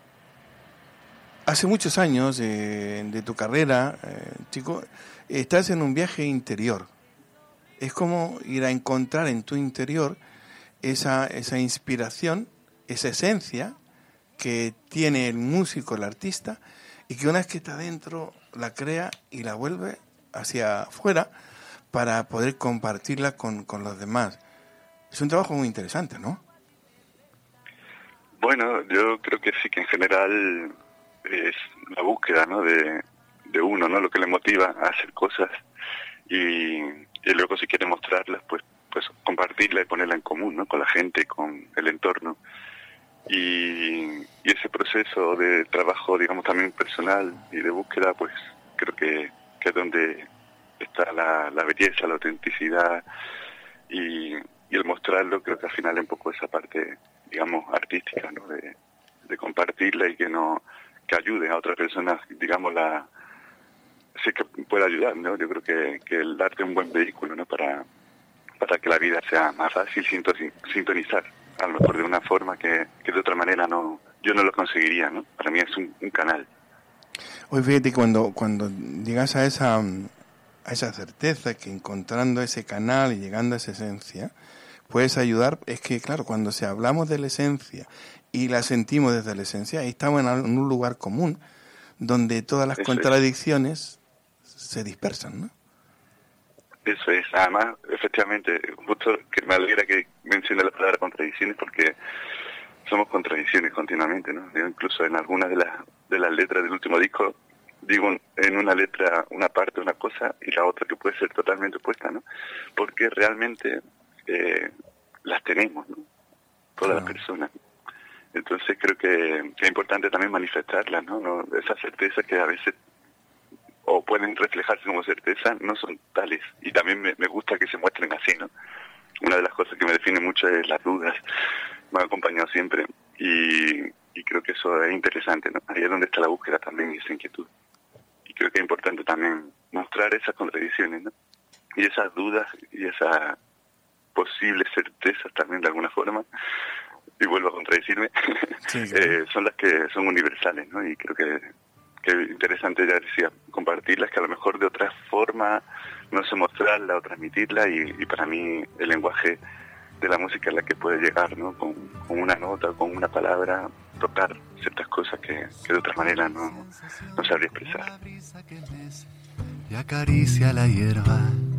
hace muchos años eh, de tu carrera, eh, chico, estás en un viaje interior. Es como ir a encontrar en tu interior esa, esa inspiración, esa esencia que tiene el músico, el artista, y que una vez que está dentro la crea y la vuelve hacia afuera para poder compartirla con, con los demás. Es un trabajo muy interesante, ¿no? Bueno, yo creo que sí, que en general es la búsqueda, ¿no?, de, de uno, ¿no?, lo que le motiva a hacer cosas, y, y luego si quiere mostrarlas, pues, pues compartirla y ponerla en común, ¿no?, con la gente, con el entorno. Y, y ese proceso de trabajo, digamos, también personal y de búsqueda, pues creo que, que es donde está la, la belleza, la autenticidad y, y el mostrarlo. Creo que al final es un poco esa parte, digamos, artística, ¿no?, de, de compartirla y que no que ayude a otras personas, digamos, la sí que puede ayudar, ¿no? Yo creo que, que el arte es un buen vehículo, ¿no?, para, para que la vida sea más fácil sintonizar, a lo mejor de una forma que, que de otra manera no yo no lo conseguiría, ¿no? Para mí es un, un canal. Hoy fíjate, cuando cuando llegas a esa a esa certeza que encontrando ese canal y llegando a esa esencia puedes ayudar, es que claro, cuando se hablamos de la esencia y la sentimos desde la esencia, ahí estamos en un lugar común donde todas las Eso contradicciones es. se dispersan, ¿no? Eso es, además, efectivamente, justo que me alegra que mencione la palabra contradicciones, porque somos contradicciones continuamente, ¿no? Yo incluso en algunas de las de las letras del último disco digo en una letra una parte una cosa y la otra que puede ser totalmente opuesta, ¿no? Porque realmente eh, las tenemos, ¿no?, todas las personas. Entonces creo que, que es importante también manifestarlas, ¿no? ¿no? Esa certeza que a veces o pueden reflejarse como certeza, no son tales. Y también me, me gusta que se muestren así, ¿no? Una de las cosas que me define mucho es las dudas. Me ha acompañado siempre. Y, y creo que eso es interesante, ¿no? Ahí es donde está la búsqueda también y esa inquietud. Y creo que es importante también mostrar esas contradicciones, ¿no? Y esas dudas y esas posibles certezas también de alguna forma, y vuelvo a contradecirme, sí, sí. eh, son las que son universales, ¿no? Y creo que que es interesante, ya decía, compartirlas, que a lo mejor de otra forma no sé mostrarla o transmitirla, y, y para mí el lenguaje de la música es la que puede llegar, ¿no?, con, con una nota, con una palabra, tocar ciertas cosas que, que de otra manera no, no sabría expresar. Y acaricia la hierba,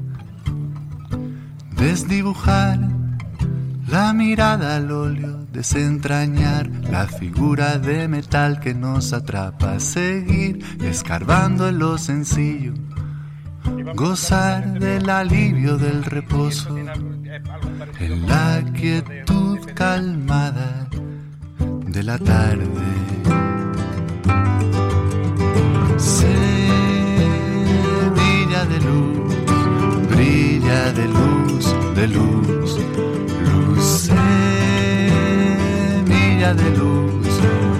desdibujar la mirada al óleo, desentrañar la figura de metal que nos atrapa, seguir escarbando en lo sencillo, gozar del alivio del reposo, en la quietud calmada de la tarde. Se de luz, luz, semilla de luz,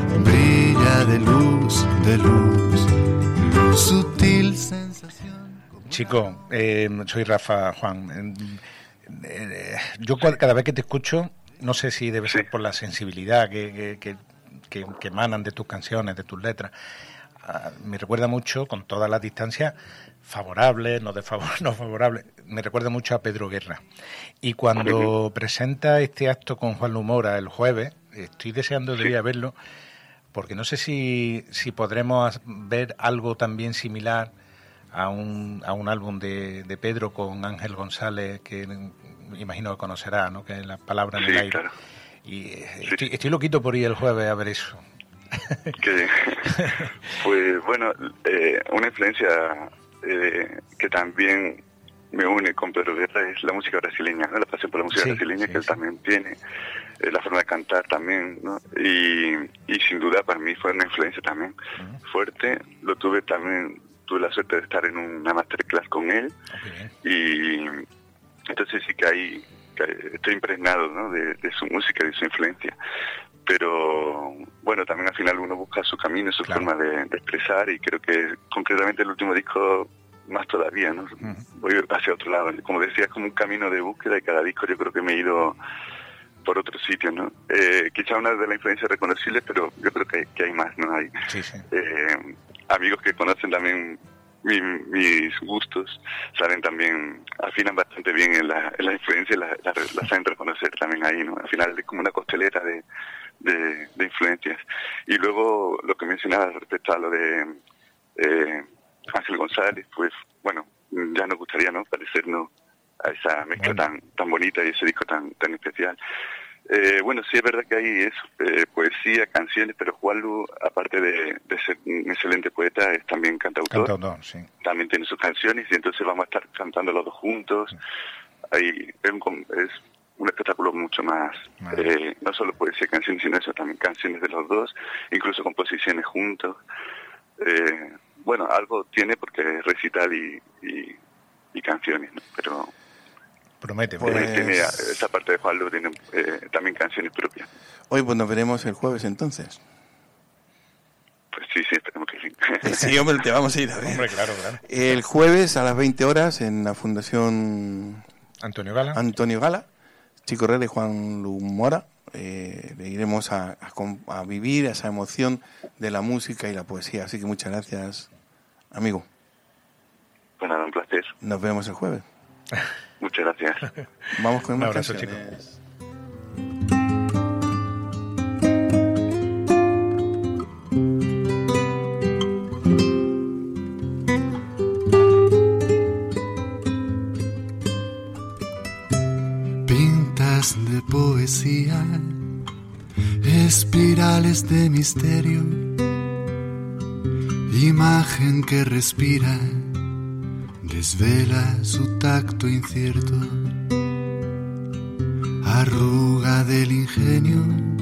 brilla de luz, de luz, luz sutil sensación. Chico, eh, soy Rafa, Juan. Eh, eh, yo cada vez que te escucho, no sé si debe ser por la sensibilidad que, que, que, que, que emanan de tus canciones, de tus letras. Uh, me recuerda mucho, con todas las distancias, favorables, no, de favor, no favorables, me recuerda mucho a Pedro Guerra. Y cuando presenta este acto con Juan Lumora el jueves, estoy deseando de ir a verlo, porque no sé si, si podremos ver algo también similar a un, a un álbum de, de Pedro con Ángel González, que imagino que conocerá, ¿no? Que es La palabra en el Sí, aire. claro. Y eh, estoy, estoy loquito por ir el jueves a ver eso. Que, pues bueno, eh, una influencia eh, que también me une con Pedro Guerra es la música brasileña, ¿no? La pasión por la música Sí, brasileña sí, que él sí. también tiene, eh, la forma de cantar también, ¿no? Y, y sin duda para mí fue una influencia también fuerte. Lo tuve también, tuve la suerte de estar en una masterclass con él y entonces sí que ahí que estoy impregnado, ¿no? de, de su música, de su influencia. Pero bueno, también al final uno busca su camino, su Claro. forma de, de expresar, y creo que concretamente el último disco más todavía, ¿no? Uh-huh. Voy hacia otro lado. Como decía, es como un camino de búsqueda, y cada disco yo creo que me he ido por otros sitios, ¿no? Eh, quizá una de las influencias reconocibles, pero yo creo que hay, que hay más, ¿no? Hay Sí, sí. eh, amigos que conocen también mi, mis gustos, saben también, afinan bastante bien en la, en la influencia, y la, la, la saben reconocer también ahí, ¿no? Al final es como una costelera de, de, de influencias. Y luego lo que mencionabas respecto a lo de eh, Ángel González, pues bueno, ya nos gustaría, ¿no? Parecernos a esa mezcla Bueno. tan tan bonita y ese disco tan tan especial. Eh, bueno, sí es verdad que hay eso, eh, poesía, canciones, pero Juanlu, aparte de, de ser un excelente poeta, es también cantautor. Cantautor, sí. También tiene sus canciones, y entonces vamos a estar cantando los dos juntos. Ahí es un, es un espectáculo mucho más, eh, no solo poesía, canciones, sino eso, también canciones de los dos, incluso composiciones juntos. Eh, bueno, algo tiene porque es recital y, y, y canciones, ¿no? Pero Promete, pues, promete. tiene, esa parte de Juanlu tiene eh, también canciones propias. Hoy pues nos veremos el jueves entonces. Pues sí, sí, esperemos que sí. Sí, hombre, te vamos a ir a ver. Hombre, claro, claro. El jueves a las veinte horas en la Fundación Antonio Gala. Antonio Gala, Chico Herrera y Juan Lumora. Eh, le iremos a, a, a vivir esa emoción de la música y la poesía. Así que muchas gracias, amigo. Pues nada, un placer. Nos vemos el jueves. Muchas gracias. Vamos con Un más abrazo, canciones. Pintas de poesía, espirales de misterio, imagen que respira, desvela su tacto incierto, arruga del ingenio,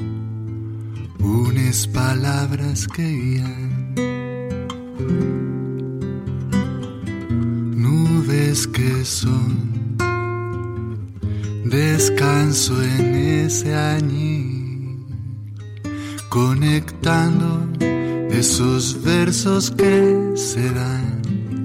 unes palabras que guían, nubes que son descanso en ese añil, conectando esos versos que se dan,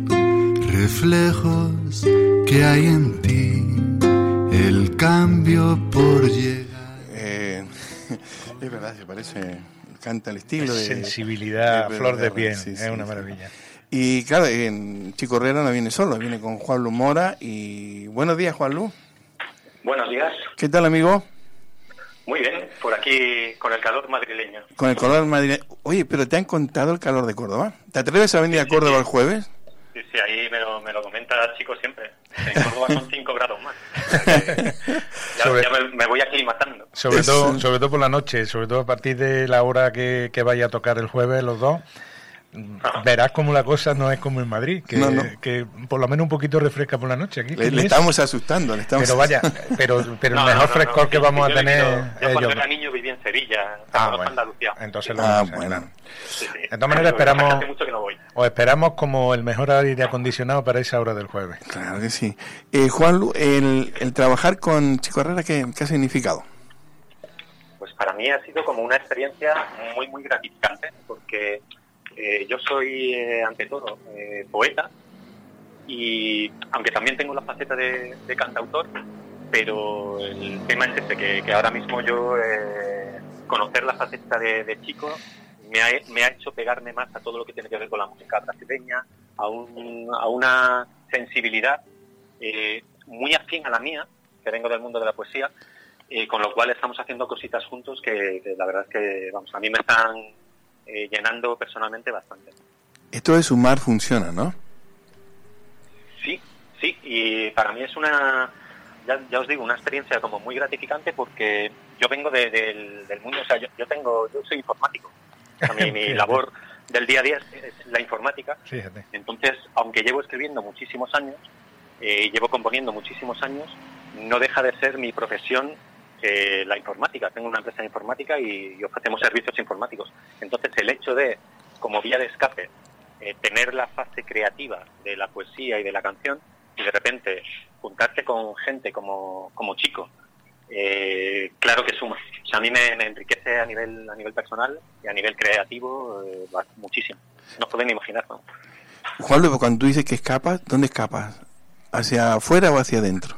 reflejos que hay en ti, el cambio por llegar. Eh, es verdad, se parece, canta el estilo de sensibilidad, de, flor de de- piel, sí, es sí, una sí. maravilla. Y claro, en Chico Herrera no viene solo, viene con Juan Lumora. Y buenos días, Juanlu. Buenos días. ¿Qué tal, amigo? Muy bien, por aquí con el calor madrileño. Con el calor madrileño. Oye, pero ¿te han contado el calor de Córdoba? ¿Te atreves a venir a Córdoba el jueves? Sí, sí, ahí me lo, me lo comenta Chico siempre. En Córdoba son cinco grados más. O sea que ya Sobre- ya me, me voy aclimatando. Sobre todo, sobre todo por la noche, sobre todo a partir de la hora que, que vaya a tocar el jueves los dos, verás como la cosa no es como en Madrid, que, No, no. que por lo menos un poquito refresca por la noche. Aquí, Le, ¿qué le es? estamos asustando, le estamos Pero vaya, pero, pero No, el no, mejor no, frescor no. que vamos Yo a he tener vivido- yo es cuando yo. era niño viví en Sevilla, Ah, conozco bueno. Andalucía. Entonces Sí. lo Ah, conoces, bueno. claro. Sí, sí. De todas maneras Pero esperamos, hace mucho que no voy. Os esperamos como el mejor aire acondicionado para esa hora del jueves. Claro que sí. Eh, Juanlu, el, el trabajar con Chico Herrera, ¿qué, qué ha significado? Pues para mí ha sido como una experiencia muy, muy gratificante, porque eh, yo soy, eh, ante todo, eh, poeta, y aunque también tengo la faceta de, de cantautor, pero el tema es este, que, que ahora mismo yo eh, conocer la faceta de, de Chico me ha, me ha hecho pegarme más a todo lo que tiene que ver con la música brasileña, a, un, a una sensibilidad eh, muy afín a la mía, que vengo del mundo de la poesía, eh, con lo cual estamos haciendo cositas juntos que, que la verdad es que, vamos, a mí me están eh, llenando personalmente bastante. Esto de sumar funciona, ¿no? Sí, sí, y para mí es una, ya, ya os digo, una experiencia como muy gratificante, porque yo vengo de, de, del mundo, o sea, yo, yo tengo, yo soy informático, o sea, mi, mi labor del día a día es, es la informática. Fíjate. Entonces, aunque llevo escribiendo muchísimos años, eh, llevo componiendo muchísimos años, no deja de ser mi profesión eh, la informática. Tengo una empresa de informática y, y ofrecemos servicios informáticos. Entonces, el hecho de, como vía de escape, eh, tener la fase creativa de la poesía y de la canción, y de repente juntarte con gente como, como Chico, eh, claro que suma. O sea, a mí me, me enriquece a nivel a nivel personal y a nivel creativo eh, muchísimo. No os pueden imaginar, ¿no? Juan Luis, cuando tú dices que escapas, ¿dónde escapas? ¿Hacia afuera o hacia adentro?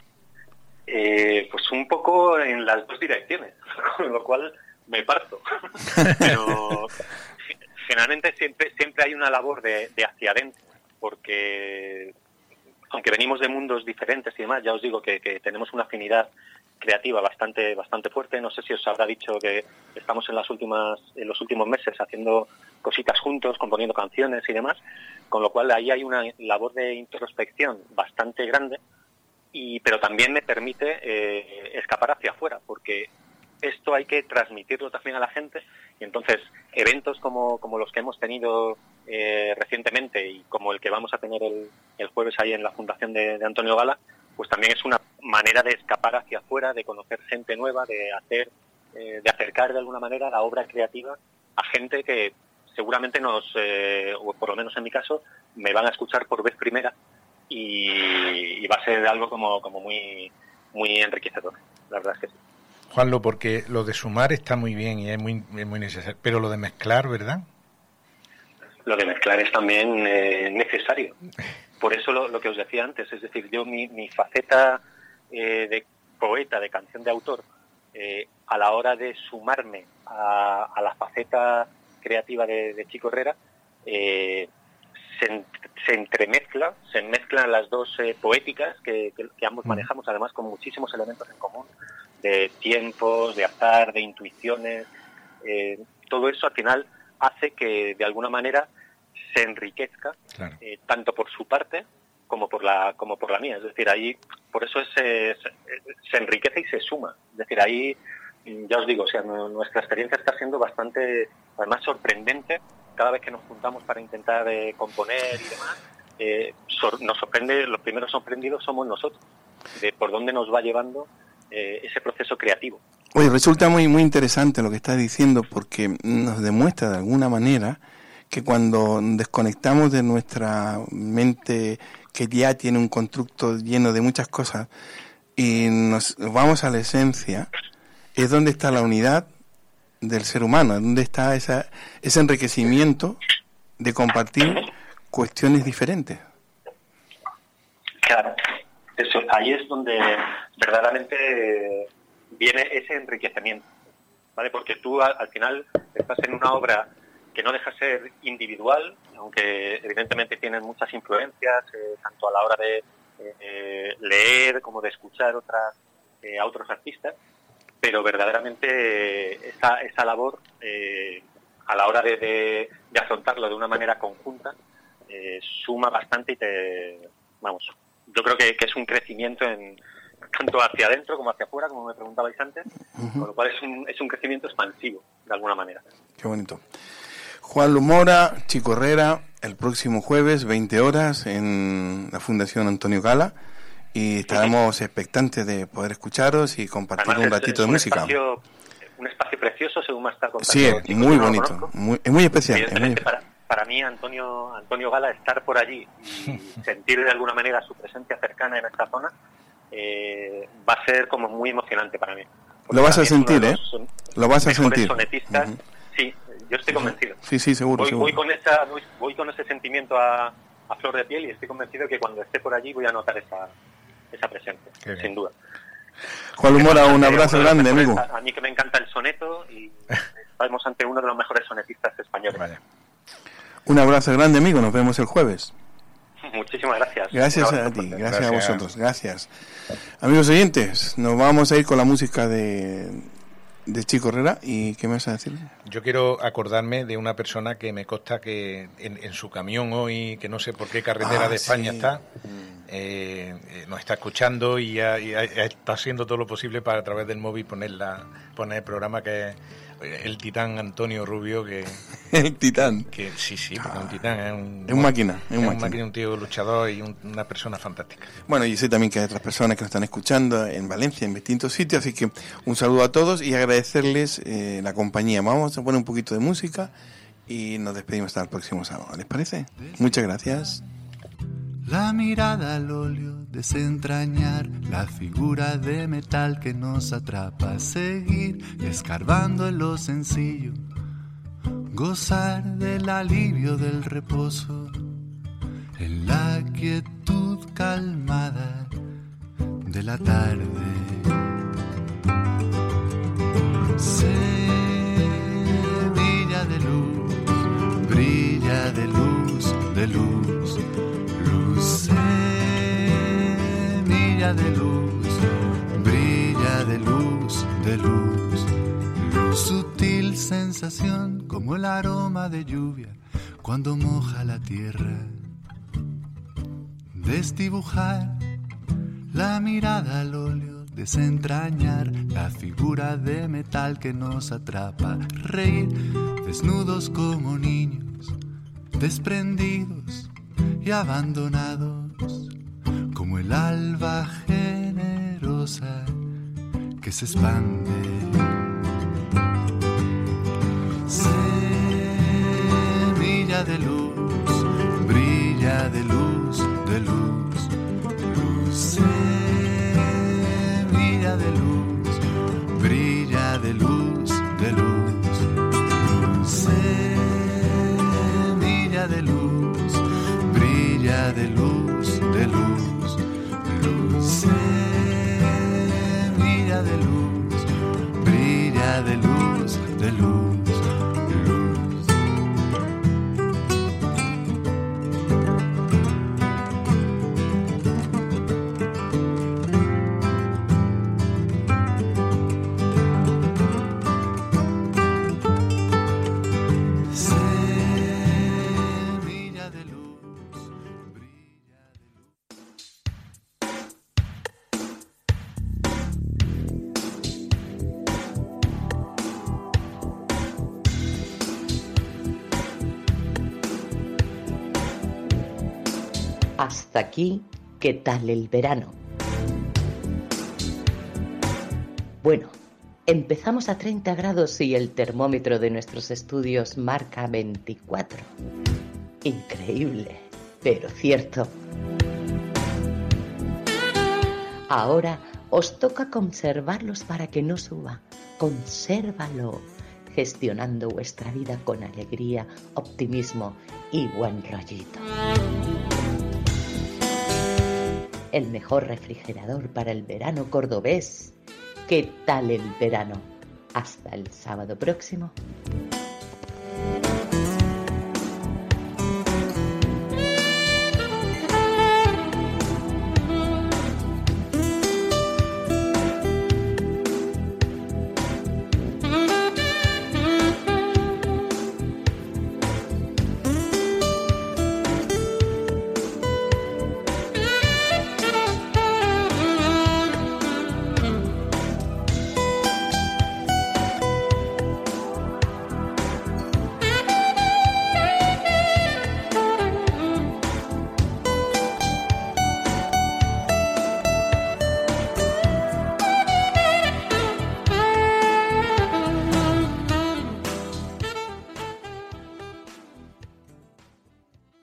Eh, pues un poco en las dos direcciones, con lo cual me parto. Pero generalmente siempre siempre hay una labor de, de hacia adentro, porque aunque venimos de mundos diferentes y demás, ya os digo que, que tenemos una afinidad creativa bastante bastante fuerte. No sé si os habrá dicho que estamos en las últimas en los últimos meses haciendo cositas juntos, componiendo canciones y demás, con lo cual ahí hay una labor de introspección bastante grande, y pero también me permite eh, escapar hacia afuera, porque esto hay que transmitirlo también a la gente, y entonces eventos como, como los que hemos tenido eh, recientemente y como el que vamos a tener el, el jueves ahí en la Fundación de, de Antonio Gala, pues también es una manera de escapar hacia afuera, de conocer gente nueva, de hacer, eh, de acercar de alguna manera la obra creativa a gente que seguramente nos, eh, o por lo menos en mi caso, me van a escuchar por vez primera, y, y va a ser algo como, como muy, muy enriquecedor. La verdad es que sí. Juanlo, porque lo de sumar está muy bien y es muy, es muy necesario, pero lo de mezclar, ¿verdad? Lo de mezclar es también eh, necesario. Por eso lo, lo que os decía antes, es decir, yo mi, mi faceta eh, de poeta, de canción de autor, eh, a la hora de sumarme a, a la faceta creativa de, de Chico Herrera, eh, se, se entremezcla, se mezclan las dos eh, poéticas que, que, que ambos manejamos, además con muchísimos elementos en común, de tiempos, de azar, de intuiciones. Eh, todo eso al final hace que de alguna manera se enriquezca, claro. eh, tanto por su parte como por la como por la mía. Es decir, ahí por eso es, eh, se, se enriquece y se suma. Es decir, ahí ya os digo, o sea, no, nuestra experiencia está siendo bastante, además, sorprendente. Cada vez que nos juntamos para intentar eh, componer y demás, eh, sor, nos sorprende, los primeros sorprendidos somos nosotros, de por dónde nos va llevando eh, ese proceso creativo. Oye, resulta muy muy interesante lo que estás diciendo, porque nos demuestra de alguna manera que cuando desconectamos de nuestra mente, que ya tiene un constructo lleno de muchas cosas, y nos vamos a la esencia, es donde está la unidad del ser humano, donde está esa, ese enriquecimiento de compartir cuestiones diferentes. Claro, eso, ahí es donde verdaderamente viene ese enriquecimiento, ¿vale? Porque tú al, al final estás en una obra que no deja de ser individual, aunque evidentemente tienen muchas influencias, eh, tanto a la hora de eh, leer como de escuchar otras eh, a otros artistas, pero verdaderamente eh, esa, esa labor, eh, a la hora de, de, de afrontarlo de una manera conjunta, eh, suma bastante y te, vamos, yo creo que, que es un crecimiento en tanto hacia adentro como hacia afuera, como me preguntabais antes, uh-huh. Con lo cual es un, es un crecimiento expansivo, de alguna manera. Qué bonito. Juan Lumora, Chico Herrera, el próximo jueves, veinte horas, en la Fundación Antonio Gala, y estaremos expectantes de poder escucharos y compartir Además, un ratito es, es de un música. Espacio, un espacio precioso, según me está contando. Sí, es muy bonito, muy, es muy especial. Es muy... Para, para mí Antonio Antonio Gala, estar por allí y sentir de alguna manera su presencia cercana en esta zona, eh, va a ser como muy emocionante para mí. Lo vas a sentir, ¿eh? Lo vas a sentir. Sonetistas, uh-huh. Sí, yo estoy convencido. Sí, sí, seguro, voy, seguro. Voy con esa, voy, voy con ese sentimiento a, a flor de piel y estoy convencido que cuando esté por allí voy a notar esa, esa presencia, sin duda. Juan Lumora, un abrazo grande, amigo. A, a mí que me encanta el soneto y estamos ante uno de los mejores sonetistas españoles. Vale. Un abrazo grande, amigo. Nos vemos el jueves. Muchísimas gracias. Gracias a ti, gracias, gracias a vosotros. Gracias. Amigos oyentes, nos vamos a ir con la música de, de Chico Herrera. ¿Y qué me vas a decir? Yo quiero acordarme de una persona que me consta que en, en su camión hoy, que no sé por qué carretera ah, de España sí. está, eh, eh, nos está escuchando y, ha, y ha, está haciendo todo lo posible para a través del móvil poner, la, poner el programa que es el titán Antonio Rubio, que el titán que sí sí porque un titán es un, es un máquina es un, es máquina. máquina un tío luchador y un, una persona fantástica. Bueno, y sé también que hay otras personas que nos están escuchando en Valencia, en distintos sitios, así que un saludo a todos y agradecerles eh, la compañía. Vamos a poner un poquito de música y nos despedimos hasta el próximo sábado, ¿les parece? Muchas gracias. La mirada al óleo, desentrañar la figura de metal que nos atrapa, seguir escarbando en lo sencillo, gozar del alivio del reposo, en la quietud calmada de la tarde. Semilla de luz, brilla de luz, de luz. Semilla de luz, brilla de luz, de luz, luz, sutil sensación como el aroma de lluvia cuando moja la tierra. Desdibujar la mirada al óleo, desentrañar la figura de metal que nos atrapa, reír desnudos como niños, desprendidos y abandonados como el alba generosa que se expande. Semilla de luz, brilla de luz, de luz, luz. Semilla de luz, brilla de luz, de luz, luz. Semilla de luz, brilla de luz, de luz, luz, semilla de luz, brilla de luz, de luz, luz. Hasta aquí, ¿qué tal el verano? Bueno, empezamos a treinta grados y el termómetro de nuestros estudios marca veinticuatro. Increíble, pero cierto. Ahora os toca conservarlos para que no suba. Consérvalo, gestionando vuestra vida con alegría, optimismo y buen rollito. El mejor refrigerador para el verano cordobés. ¿Qué tal el verano? Hasta el sábado próximo.